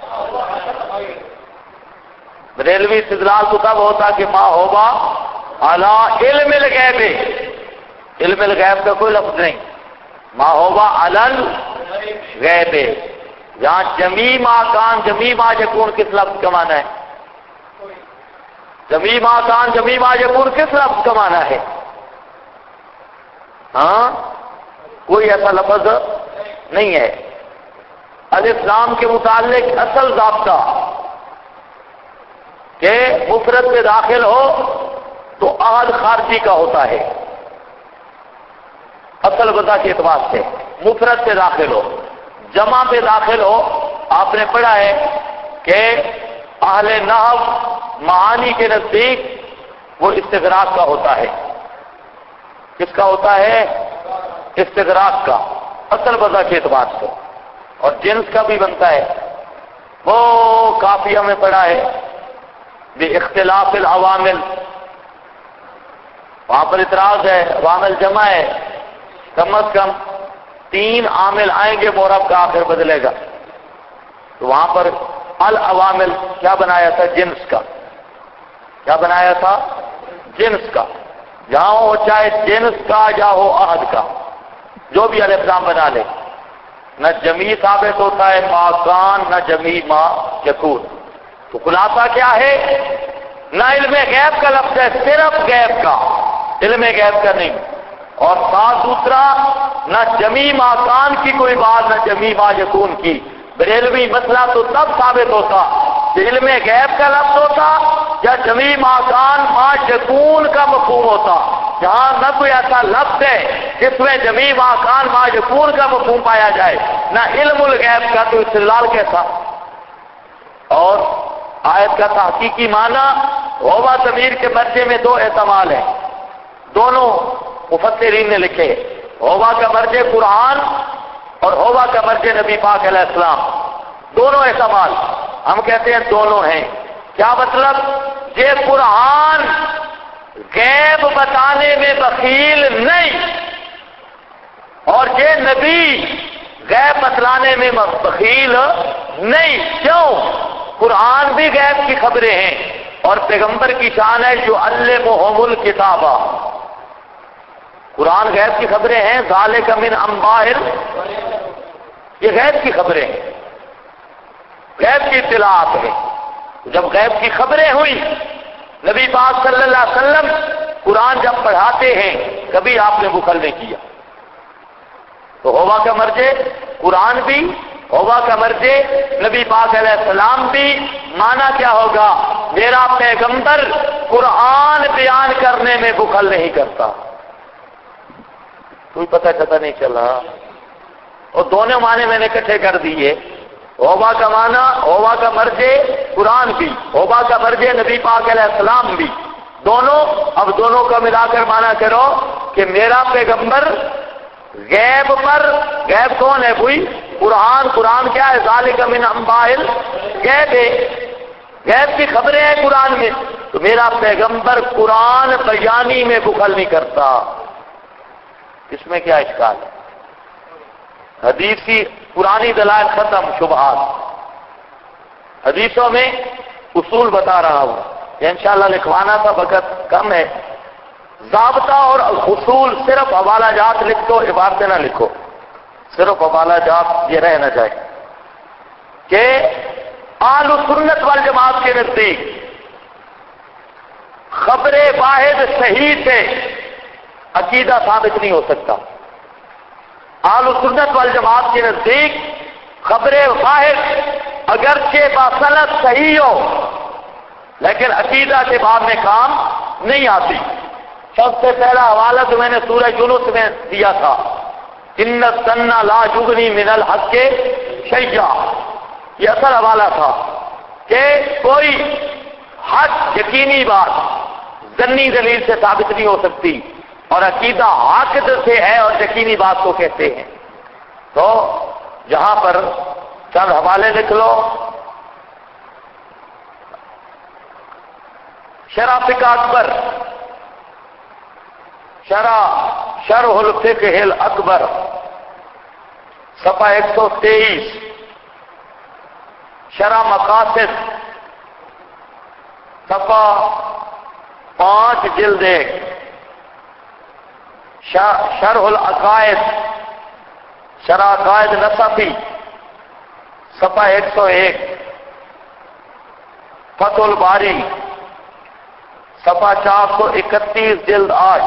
بریلوی استدلال تو تب ہوتا کہ ما ہوا علی علم الغیب، علم الغیب کا کوئی لفظ نہیں. ما ہوا علی الغیب، یہاں جمیع ما کان جمیع ما یکون کس لفظ کا معنی ہے؟ جمی ما کان جمی ما یکون کس لفظ کا معنی ہے؟ ہاں کوئی ایسا لفظ نہیں ہے۔ الف لام کے متعلق اصل ضابطہ کہ مفرد پہ داخل ہو تو احد خارجی کا ہوتا ہے، اصل وضع کے اعتبار سے مفرد پہ داخل ہو، جمع پہ داخل ہو۔ آپ نے پڑھا ہے کہ اہل نحو معانی کے نزدیک وہ استغراق کا ہوتا ہے۔ کس کا ہوتا ہے؟ استغراق کا، اصل وضع کے اعتبار سے، اور جنس کا بھی بنتا ہے۔ وہ کافیہ میں پڑھا ہے باختلاف العوامل، وہاں پر اعتراض ہے، عوامل جمع ہے، کم از کم 3 عامل آئیں گے معرب کا آخر بدلے گا، تو وہاں پر العوامل کیا بنایا تھا؟ جنس کا۔ کیا بنایا تھا؟ جنس کا۔ جہاں ہو چاہے جنس کا یا ہو عہد کا، جو بھی الف لام بنا لے، نہ جمی ثابت ہوتا ہے ما کان، نہ جمی ما یکون۔ تو خلاصہ کیا ہے؟ نہ علم غیب کا لفظ ہے، صرف غیب کا، علم غیب کا نہیں۔ اور ساتھ دوسرا، نہ جمی ما کان کی کوئی بات، نہ جمی ما یکون کی۔ بریلوی مسئلہ تو تب ثابت ہوتا کہ علم غیب کا لفظ ہوتا یا جمی ما کان ما یکون کا مفہوم ہوتا۔ جہاں نہ کوئی ایسا لفظ ہے جس میں جمی ما کان ما یکون کا مفہوم پایا جائے، نہ علم الغیب کا، تو استدلال کیسا؟ اور آیت کا تحقیقی معنی ہووا ضمیر کے مرجع میں 2 احتمال ہیں، دونوں مفسرین نے لکھے، ہووا کا مرجع قرآن اور ہووا کا مرجع نبی پاک علیہ السلام، دونوں احتمال۔ ہم کہتے ہیں دونوں ہیں۔ کیا مطلب؟ یہ قرآن غیب بتانے میں بخیل نہیں، اور یہ نبی غیب بتلانے میں بخیل نہیں۔ کیوں؟ قرآن بھی غیب کی خبریں ہیں، اور پیغمبر کی شان ہے جو علمہم الکتابہ، قرآن غیب کی خبریں ہیں، ذالک من انباء، یہ غیب کی خبریں ہیں، غیب کی اطلاعات ہیں۔ جب غیب کی خبریں ہوئی، نبی پاک صلی اللہ علیہ وسلم قرآن جب پڑھاتے ہیں کبھی آپ نے بخل نہیں کیا۔ تو ہووا کا مرجع قرآن بھی، ہووا کا مرجع نبی پاک علیہ السلام بھی۔ معنی کیا ہوگا؟ میرا پیغمبر قرآن بیان کرنے میں بخل نہیں کرتا۔ کوئی پتہ چلتا نہیں چلا، اور دونوں معنی میں نے اکٹھے کر دیے۔ ہووا کا معنی، ہووا کا مرجع قرآن بھی، ہووا کا مرجع نبی پاک علیہ السلام بھی، دونوں۔ اب دونوں کا ملا کر معنی کرو کہ میرا پیغمبر غیب پر، غیب کون ہے؟ وہی قرآن۔ قرآن کیا ہے؟ ذالک من انباء الغیب، غیب کی خبریں ہیں قرآن میں، تو میرا پیغمبر قرآن بیانی میں بخل نہیں کرتا۔ اس میں کیا اشکال ہے؟ حدیثی پرانی دلائل ختم، شبہات۔ حدیثوں میں اصول بتا رہا ہوں، یہ انشاءاللہ لکھوانا تھا، وقت کم ہے۔ ضابطہ اور اصول، صرف حوالہ جات لکھ دو، عبارتیں نہ لکھو، صرف حوالہ جات، یہ رہ نہ جائے کہ اہل سنت والجماعت کے نزدیک خبر واحد صحیح سے عقیدہ ثابت نہیں ہو سکتا۔ اہل سنت والجماعت کے نزدیک خبر واحد اگرچہ باصنت صحیح ہو لیکن عقیدہ کے بعد میں کام نہیں آتی۔ سب سے پہلا حوالہ تو میں نے سورہ یونس میں دیا تھا، ان الظن لا یغنی من الحق شیئا، یہ اصل حوالہ تھا کہ کوئی حق یقینی بات ظنی دلیل سے ثابت نہیں ہو سکتی، اور عقیدہ عقد سے ہے اور یقینی بات کو کہتے ہیں۔ تو جہاں پر چند حوالے لکھ لو، شرح فقہ اکبر، شرح الفقہ الاکبر، صفحہ 123، شرح مقاصد، صفحہ 5 جلد 1، شرح العقائد، شرح عقائد نصفی، صفحہ 101، فتح الباری، صفحہ 431 جلد 8،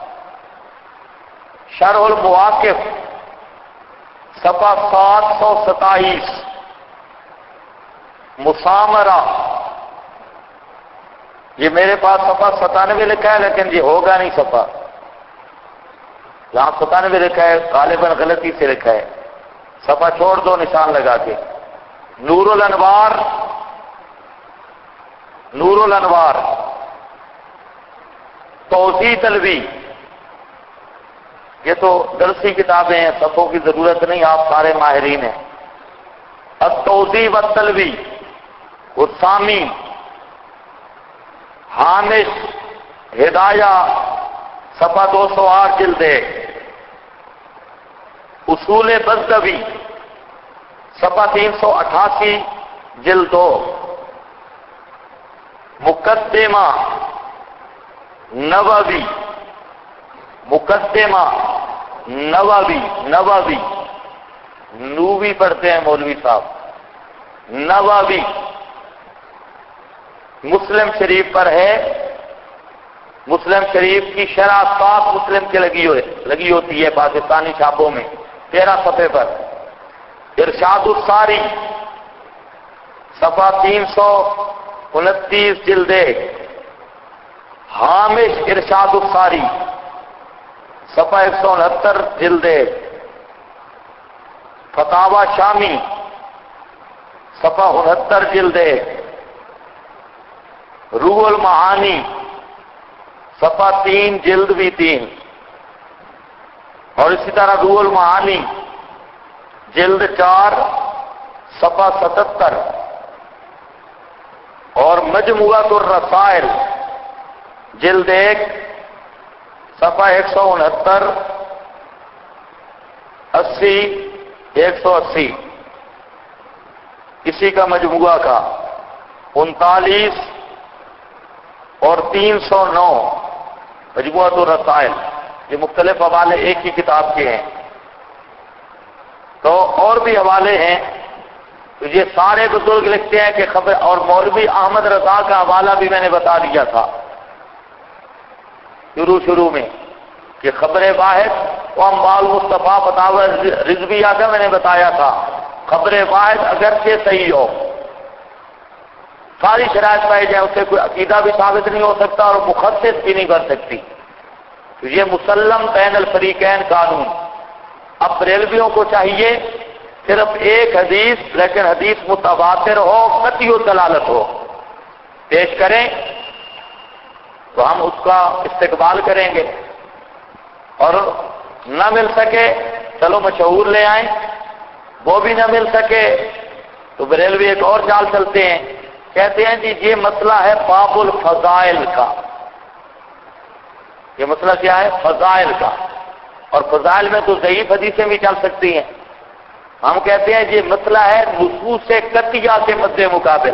شرح المواقف صفحہ 727، مسامرہ، یہ میرے پاس صفحہ 97 لکھا ہے لیکن یہ ہوگا نہیں صفحہ، یہاں 97 لکھا ہے، غالباً غلطی سے لکھا ہے، صفحہ چھوڑ دو نشان لگا کے۔ نور الانوار، نور الانوار، توضیح طلبی، یہ تو درسی کتابیں ہیں، صفوں کی ضرورت نہیں، آپ سارے ماہرین ہیں۔ التوضیح والطلبی، السامی، ہامش، ہدایہ، صفحہ 208 جلد 1، اصول بزدوی، صفحہ 388 جلد 2، مقدمہ نووی، مقدمہ نووی، نووی، نووی پڑھتے ہیں مولوی صاحب، نووی، مسلم شریف پر ہے، مسلم شریف کی شرح صاف مسلم کے لگی ہوتی ہے پاکستانی چھاپوں میں، 13 صفحے پر۔ ارشاد الساری، صفحہ 329 جلد 1، ہامش ارشاد الساری، صفحہ 169 جلد 1، فتاوی شامی، صفحہ 69 جلد 1، روح المعانی، صفحہ 3 جلد بھی 3، اور اسی طرح روح المعانی جلد 4 صفحہ 77، اور مجموعۃ الرسائل جلد 1 صفحہ 169، 80، 180، اسی کا مجموعہ کا 39 اور 309، مجموعۃ الرسائل، یہ مختلف حوالے ایک ہی کتاب کے ہیں۔ تو اور بھی حوالے ہیں، تو یہ سارے بزرگ لکھتے ہیں کہ خبر، اور مولوی احمد رضا کا حوالہ بھی میں نے بتا دیا تھا شروع میں، کہ خبر واحد و اموال مصطفیٰ فتاوی رضویہ کا میں نے بتایا تھا، خبر واحد اگرچہ صحیح ہو، ساری شرائط پائی جائے، اس سے کوئی عقیدہ بھی ثابت نہیں ہو سکتا اور مخصص بھی نہیں بن سکتی، تو یہ مسلم بین الفریقین قانون۔ اب بریلویوں کو چاہیے صرف ایک حدیث، لیکن حدیث متواتر ہو، قطعی دلالت ہو، پیش کریں تو ہم اس کا استقبال کریں گے، اور نہ مل سکے چلو مشہور لے آئیں، وہ بھی نہ مل سکے تو بریلوی ایک اور چال چلتے ہیں، کہتے ہیں جی یہ مسئلہ ہے باب الفضائل کا، یہ مسئلہ کیا ہے؟ فضائل کا، اور فضائل میں تو ضعیف حدیثیں بھی چل سکتی ہیں، ہم کہتے ہیں یہ مسئلہ ہے نصوص قطعیہ کے مد مقابل،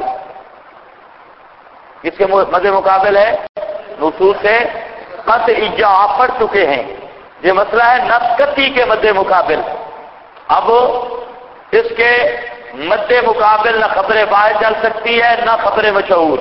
کس کے مد مقابل ہے؟ نصوص قطعیہ، آپ پڑھ چکے ہیں، یہ مسئلہ ہے نص قطعی کے مد مقابل۔ اب اس کے مد مقابل نہ خبر واحد چل سکتی ہے، نہ خبر مشہور،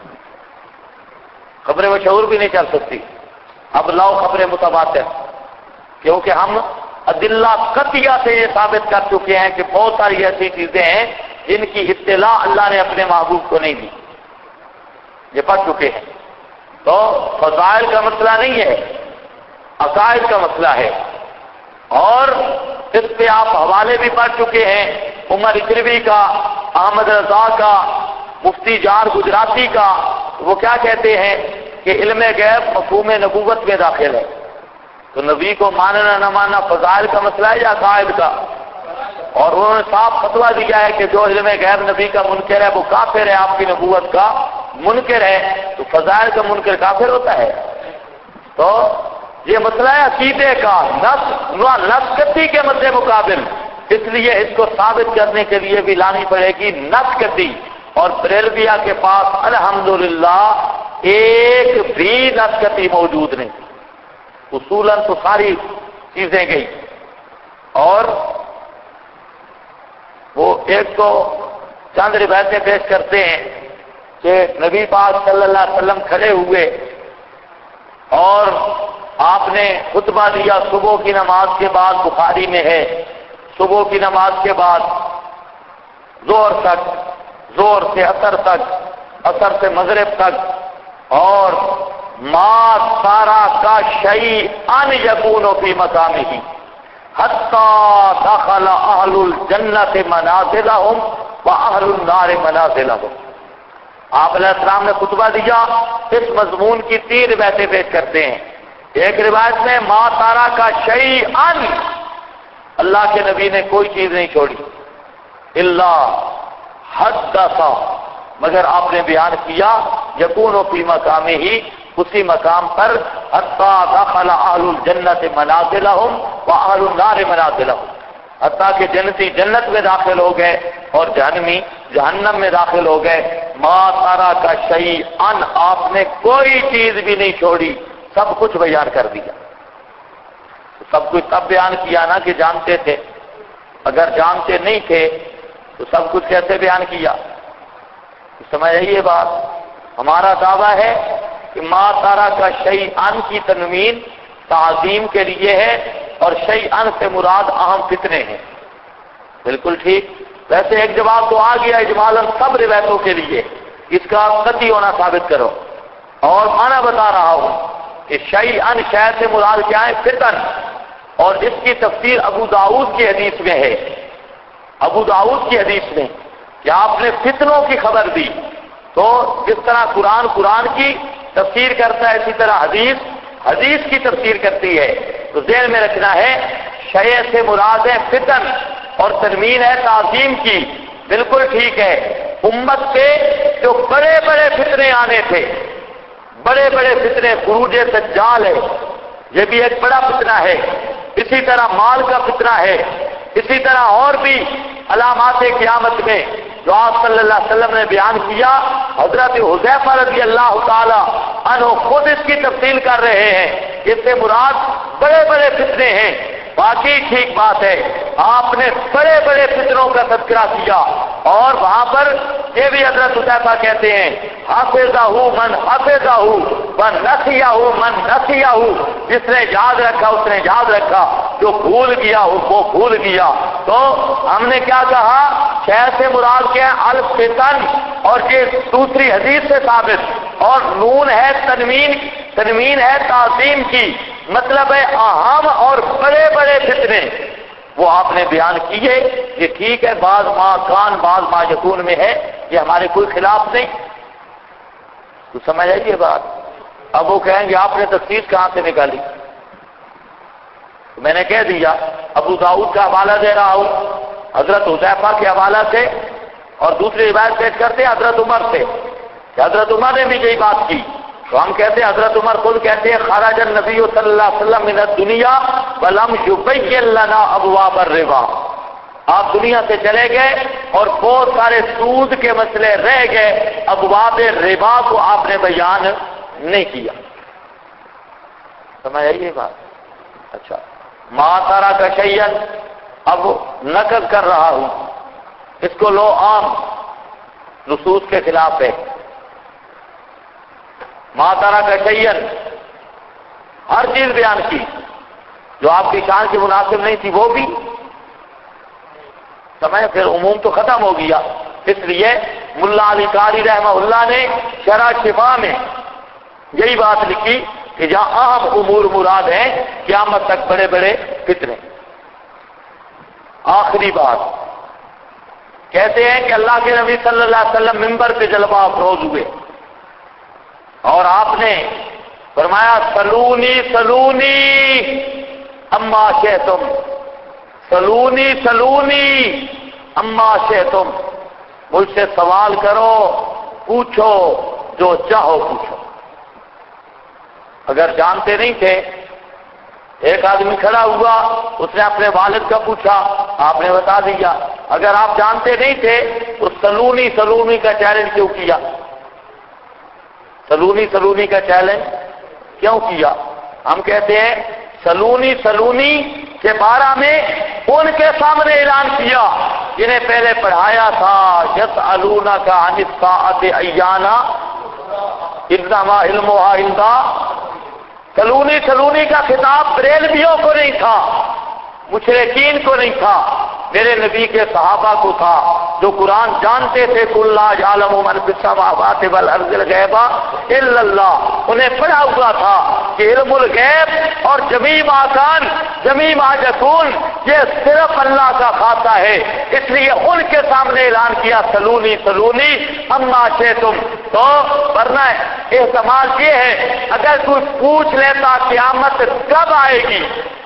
خبر مشہور بھی نہیں چل سکتی۔ اب لاؤ خبر متواتر، کیونکہ ہم ادلہ قطعیہ سے یہ ثابت کر چکے ہیں کہ بہت ساری ایسی چیزیں ہیں جن کی اطلاع اللہ نے اپنے محبوب کو نہیں دی، یہ پڑھ چکے ہیں۔ تو فضائل کا مسئلہ نہیں ہے، عقائد کا مسئلہ ہے، اور اس پہ آپ حوالے بھی پڑھ چکے ہیں، عمر اکربی کا، احمد رضا کا، مفتی جار گجراتی کا۔ وہ کیا کہتے ہیں کہ علم غیب مفہوم نبوت میں داخل ہے، تو نبی کو ماننا نہ ماننا فضائل کا مسئلہ ہے یا عقائد کا؟ اور انہوں نے صاف فتویٰ دیا ہے کہ جو علم غیب نبی کا منکر ہے وہ کافر ہے، آپ کی نبوت کا منکر ہے، تو فضائل کا منکر کافر ہوتا ہے؟ تو یہ مسئلہ ہے عقیدے کا، نص قطعی کے مد مقابل، اس لیے اس کو ثابت کرنے کے لیے بھی لانی پڑے گی نص قطعی، اور بریلویہ کے پاس الحمدللہ ایک بھی نص قطعی موجود نہیں، اصولاً تو ساری چیزیں گئی۔ اور وہ ایک تو چند روایتیں پیش کرتے ہیں کہ نبی پاک صلی اللہ علیہ وسلم کھڑے ہوئے اور آپ نے خطبہ دیا صبح کی نماز کے بعد، بخاری میں ہے، صبح کی نماز کے بعد زہر تک، زہر سے عصر تک، عصر سے مغرب تک، اور ما سارا کا شیئن یکون فی مقامہ حتی دخل اہل الجنت منازلہم واہل النار منازلہم۔ آپ علیہ السلام نے خطبہ دیا، اس مضمون کی 3 روایتیں پیش کرتے ہیں۔ ایک روایت میں ما تارا کا شیئن، اللہ کے نبی نے کوئی چیز نہیں چھوڑی، الا حدث، مگر آپ نے بیان کیا، یکون فی مقامہ ہی، اسی مقام پر، حتی دخل اہل الجنت منازلہم واہل النار منازلہم، حتیٰ کہ جنتی جنت میں داخل ہو گئے اور جہنمی جہنم میں داخل ہو گئے۔ ما تارا کا شیئن، آپ نے کوئی چیز بھی نہیں چھوڑی، سب کچھ بیان کر دیا۔ سب کچھ تب بیان کیا نا کہ جانتے تھے، اگر جانتے نہیں تھے تو سب کچھ کیسے بیان کیا؟ سمجھ آئیے بات؟ ہمارا دعویٰ ہے کہ ما تارا کا شیئن کی تنوین تعظیم کے لیے ہے، اور شیئن سے مراد اہم فتنے ہیں۔ بالکل ٹھیک۔ ویسے ایک جواب تو آ گیا اجمالاً سب روایتوں کے لیے، اس کا قطعی ہونا ثابت کرو، اور معنی بتا رہا ہوں کہ شیئن شے سے مراد کیا ہے؟ فتن، اور اس کی تفسیر ابو داؤد کی حدیث میں ہے، ابو داؤد کی حدیث میں کہ آپ نے فتنوں کی خبر دی۔ تو جس طرح قرآن کی تفسیر کرتا ہے، اسی طرح حدیث کی تفسیر کرتی ہے۔ تو ذہن میں رکھنا ہے شیء سے مراد ہے فتن، اور تنوین ہے تعظیم کی۔ بالکل ٹھیک ہے۔ امت پہ جو بڑے بڑے فتنے آنے تھے، بڑے بڑے فتنے، خروج دجال ہے، یہ بھی ایک بڑا فتنہ ہے، اسی طرح مال کا فتنہ ہے، اسی طرح اور بھی علامات قیامت میں جو آپ صلی اللہ علیہ وسلم نے بیان کیا۔ حضرت حذیفہ رضی اللہ تعالی عنہ خود اس کی تفصیل کر رہے ہیں، اس سے مراد بڑے بڑے فتنے ہیں۔ باقی ٹھیک بات ہے، آپ نے بڑے بڑے فتنوں کا تذکرہ کیا، اور وہاں پر یہ بھی حضرت حذیفہ کہتے ہیں، حافظہ من حافظہ ونسیہ من نسیہ، جس نے یاد رکھا اس نے یاد رکھا، جو بھول گیا وہ بھول گیا۔ تو ہم نے کیا کہا؟ شے سے مراد کیا ہے؟ الفتن، اور یہ دوسری حدیث سے ثابت، اور نون ہے تنوین ہے تعظیم کی، مطلب ہے اہم اور بڑے بڑے فتنے وہ آپ نے بیان کیے۔ یہ ٹھیک ہے، بعض ما کان بعض ما یکون میں ہے، یہ ہمارے کوئی خلاف نہیں، تو سمجھ آئیے بات۔ اب وہ کہیں گے آپ نے تفسیر کہاں سے نکالی؟ میں نے کہہ دیا، ابو داؤد کا حوالہ دے رہا ہوں حضرت حذیفہ کے حوالہ سے، اور دوسری روایت پیش کرتے ہیں حضرت عمر سے کہ حضرت عمر نے بھی یہی بات کی۔ تو ہم کہتے ہیں حضرت عمر خود کہتے ہیں، خرج النبی صلی اللہ علیہ وسلم من الدنیا ولم یبین لنا ابواب الربا، آپ دنیا سے چلے گئے اور بہت سارے سود کے مسئلے رہ گئے، ابواب ربا کو آپ نے بیان نہیں کیا۔ سمجھ آئیے بات؟ اچھا، ما تارا کا شیئن، اب نقل کر رہا ہوں، اس کو لو عام نصوص کے خلاف ہے۔ ما تارا کا شیئن، ہر چیز بیان کی جو آپ کی شان کی مناسب نہیں تھی، وہ بھی سمجھ، پھر عموم تو ختم ہو گیا۔ اس لیے ملا علی قاری رحمہ اللہ نے شرح شفا میں یہی بات لکھی کہ جہاں اہم امور مراد ہیں قیامت تک بڑے بڑے فتنے۔ آخری بات کہتے ہیں کہ اللہ کے نبی صلی اللہ علیہ وسلم منبر پہ جلوہ افروز ہوئے، اور آپ نے فرمایا سلونی سلونی اما شئتم، سلونی سلونی اما شئتم، مجھ سے سوال کرو، پوچھو جو چاہو پوچھو۔ اگر جانتے نہیں تھے، ایک آدمی کھڑا ہوا، اس نے اپنے والد کا پوچھا، آپ نے بتا دیا۔ اگر آپ جانتے نہیں تھے تو سلونی سلونی کا چیلنج کیوں کیا؟ سلونی سلونی کا چیلنج کیوں کیا؟ ہم کہتے ہیں سلونی سلونی کے بارے میں ان کے سامنے اعلان کیا جنہیں پہلے پڑھایا تھا یسألونک عن الساعۃ ایانا انما علمها عند سلونی کا خطاب بریلویوں کو نہیں تھا، مشرکین کو نہیں تھا، میرے نبی کے صحابہ کو تھا جو قرآن جانتے تھے قل لا یعلم من فی السماوات والارض الغیب الا اللہ. انہیں پڑھا ہوا تھا کہ علم الغیب اور جمیع ما کان جمیع ما یکون یہ صرف اللہ کا خاصہ ہے، اس لیے ان کے سامنے اعلان کیا سلونی اما شئتم. تو ورنہ احتمال یہ ہے اگر کوئی پوچھ لیتا قیامت کب آئے گی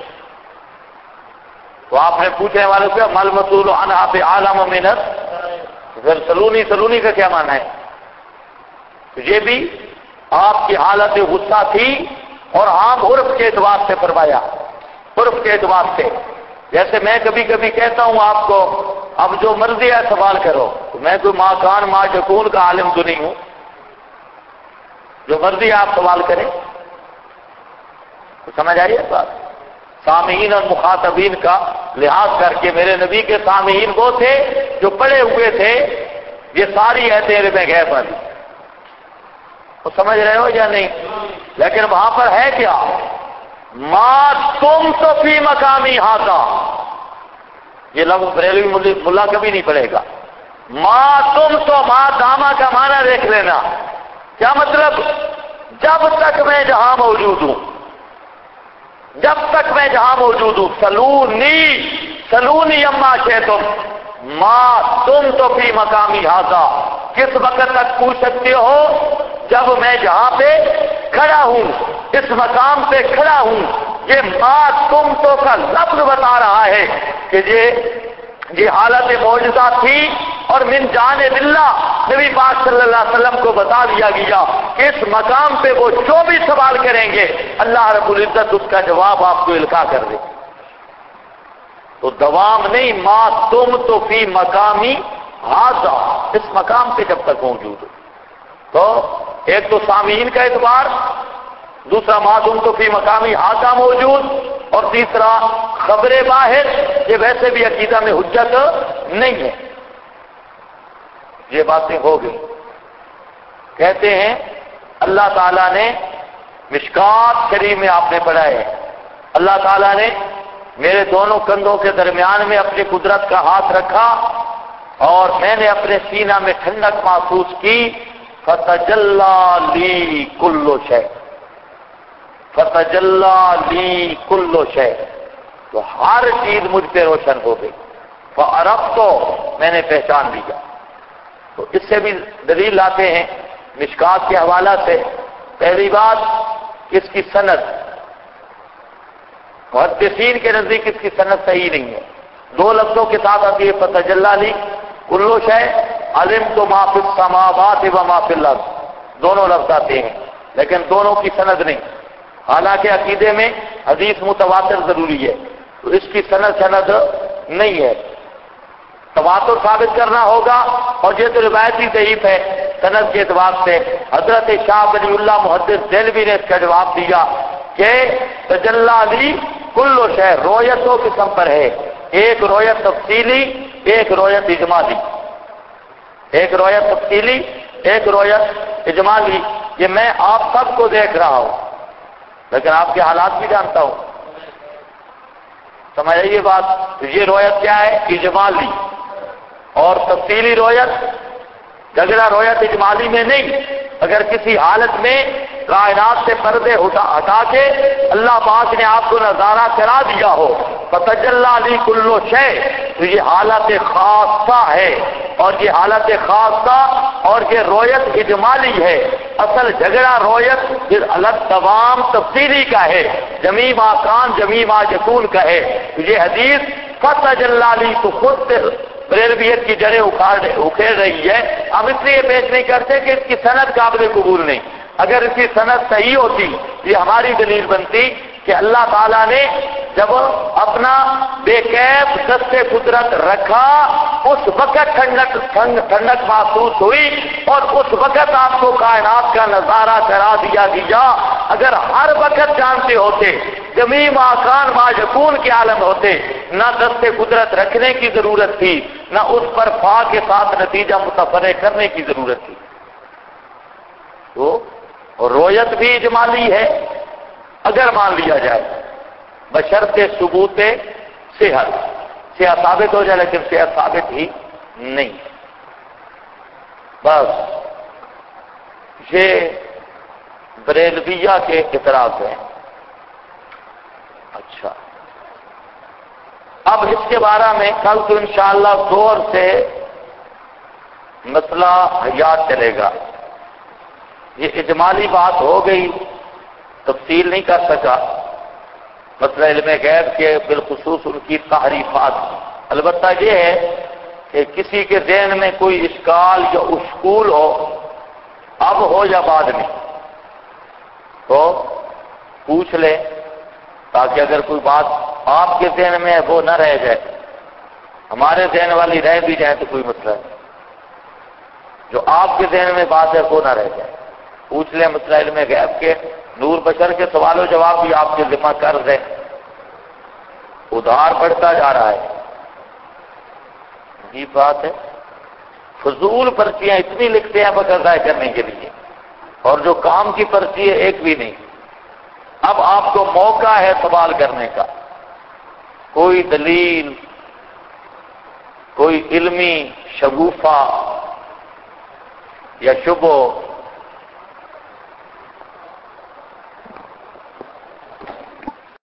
تو آپ نے پوچھنے والے سے مل مسئول عنہا بعالم منت، پھر سلونی کا کیا معنی ہے؟ تو یہ بھی آپ کی حالت غصہ تھی اور عام عرف کے اعتبار سے فرمایا، عرف کے اعتبار سے. جیسے میں کبھی کبھی کہتا ہوں آپ کو اب جو مرضی ہے سوال کرو، تو میں کوئی ما کان ما یکون کا عالم تو نہیں ہوں، جو مرضی آپ سوال کریں. تو سمجھ آئیے بات؟ سامعین اور مخاطبین کا لحاظ کر کے میرے نبی کے سامعین وہ تھے جو پڑے ہوئے تھے یہ ساری ایتیں علم غیب والی. تو سمجھ رہے ہو یا نہیں؟ لیکن وہاں پر ہے کیا؟ ما تم تو فی مقامی ہاتا، یہ لفظ بریلوی ملا کبھی نہیں پڑے گا. ما تم تو ما داما کا معنی دیکھ لینا، کیا مطلب؟ جب تک میں جہاں موجود ہوں، جب تک میں جہاں موجود ہوں. سلونی اما شئتم ما تم تو فی مقامی ہاذا، کس وقت تک پوچھ سکتے ہو؟ جب میں جہاں پہ کھڑا ہوں، اس مقام پہ کھڑا ہوں. یہ ما تم تو کا لفظ بتا رہا ہے کہ یہ حالت معجزہ تھی اور من جانب اللہ نبی پاک صلی اللہ علیہ وسلم کو بتا دیا گیا کہ اس مقام پہ وہ جو بھی سوال کریں گے اللہ رب العزت اس کا جواب آپ کو القاء کر دے. تو دوام نہیں، ما تم تو فی مقامی ہاذا، اس مقام پہ جب تک موجود ہو. تو ایک تو سامعین کا اعتبار، دوسرا ما تم تو فی مقامی ہاذا موجود، اور تیسرا خبر باہر یہ ویسے بھی عقیدہ میں حجت نہیں ہے. یہ باتیں ہو گئی. کہتے ہیں اللہ تعالیٰ نے مشکات شریف میں آپ نے پڑھا ہے، اللہ تعالیٰ نے میرے دونوں کندھوں کے درمیان میں اپنی قدرت کا ہاتھ رکھا اور میں نے اپنے سینہ میں ٹھنڈک محسوس کی. فتجلی لی کل شیء، فتجلی لی کل شیء، تو ہر چیز مجھ پہ روشن ہو گئی. فعرفت، میں نے پہچان لیا. تو اس سے بھی دلیل لاتے ہیں مشکات کے حوالہ سے. پہلی بات اس کی سند، محدثین کے نزدیک اس کی سند صحیح نہیں ہے. دو لفظوں کے ساتھ آتی ہے فتجلی لی کل شیء، علمت ما فی السماوات و ما فی الارض، دونوں لفظ آتے ہیں لیکن دونوں کی سند نہیں. حالانکہ عقیدے میں حدیث متواتر ضروری ہے، تو اس کی سند نہیں ہے. تواتر ثابت کرنا ہوگا اور یہ تو روایتی ضعیف ہے سند کے اعتبار سے. حضرت شاہ ولی اللہ محدث دہلوی نے اس کا جواب دیا کہ تجلی لی کل شیء رویت دو قسم پر ہے، ایک رویت تفصیلی، ایک رویت اجمالی. ایک رویت تفصیلی، ایک رویت اجمالی. یہ میں آپ سب کو دیکھ رہا ہوں لیکن آپ کے حالات بھی جانتا ہوں. سمجھ آئیے بات؟ یہ رویت کیا ہے؟ اجمالی. اور تفصیلی رویت، جھگڑا رویت اجمالی میں نہیں. اگر کسی حالت میں کائنات سے پردے ہٹا کے اللہ پاک نے آپ کو نظارہ کرا دیا ہو فتجلی لی کل شیء، تو یہ حالت خاصہ ہے، اور یہ حالت خاصہ اور یہ رویت اجمالی ہے. اصل جھگڑا رویت پھر الگ دوام تفصیلی کا ہے، جمیع ما کان جمیع ما یکون کا ہے. یہ حدیث فتجلی لی تو خود بریلویت کی جڑیں اکھیڑ رہی ہے. ہم اس لیے پیش نہیں کرتے کہ اس کی سند قابل قبول نہیں. اگر اس کی سند صحیح ہوتی یہ ہماری دلیل بنتی کہ اللہ تعالیٰ نے جب اپنا بے کیف دست قدرت رکھا اس وقت ٹھنڈک محسوس ہوئی اور اس وقت آپ کو کائنات کا نظارہ کرا دیا گیا. اگر ہر وقت جانتے ہوتے جمیع ما کان ما یکون کے عالم ہوتے، نہ دست قدرت رکھنے کی ضرورت تھی نہ اس پر فا کے ساتھ نتیجہ متفرع کرنے کی ضرورت تھی. تو رویت بھی اجمالی ہے اگر مان لیا جائے بشرط ثبوت صحت ثابت ہو جائے، لیکن صحت ثابت ہی نہیں. بس یہ بریلویہ کے اعتراض ہیں. اچھا، اب اس کے بارے میں کل تو انشاءاللہ زور سے مسئلہ یاد چلے گا. یہ اجمالی بات ہو گئی، تفصیل نہیں کر سکا. مسئلہ علم غیب کے بالخصوص ان کی تحریفات. البتہ یہ ہے کہ کسی کے ذہن میں کوئی اشکال یا اشکول ہو، اب ہو یا بعد میں، تو پوچھ لے، تاکہ اگر کوئی بات آپ کے ذہن میں ہے وہ نہ رہ جائے. ہمارے ذہن والی رہ بھی جائے تو کوئی مسئلہ نہیں، جو آپ کے ذہن میں بات ہے وہ نہ رہ جائے. پوچھ لیں مسئلہ علم غیب کے. نور بشر کے سوال و جواب بھی آپ کے ذمہ کر دیں. ادھار بڑھتا جا رہا ہے. عجیب بات ہے، فضول پرچیاں اتنی لکھتے ہیں بس ضائع کرنے کے لیے، اور جو کام کی پرچی ہے ایک بھی نہیں. اب آپ کو موقع ہے سوال کرنے کا. کوئی دلیل، کوئی علمی شگوفہ یا شبہ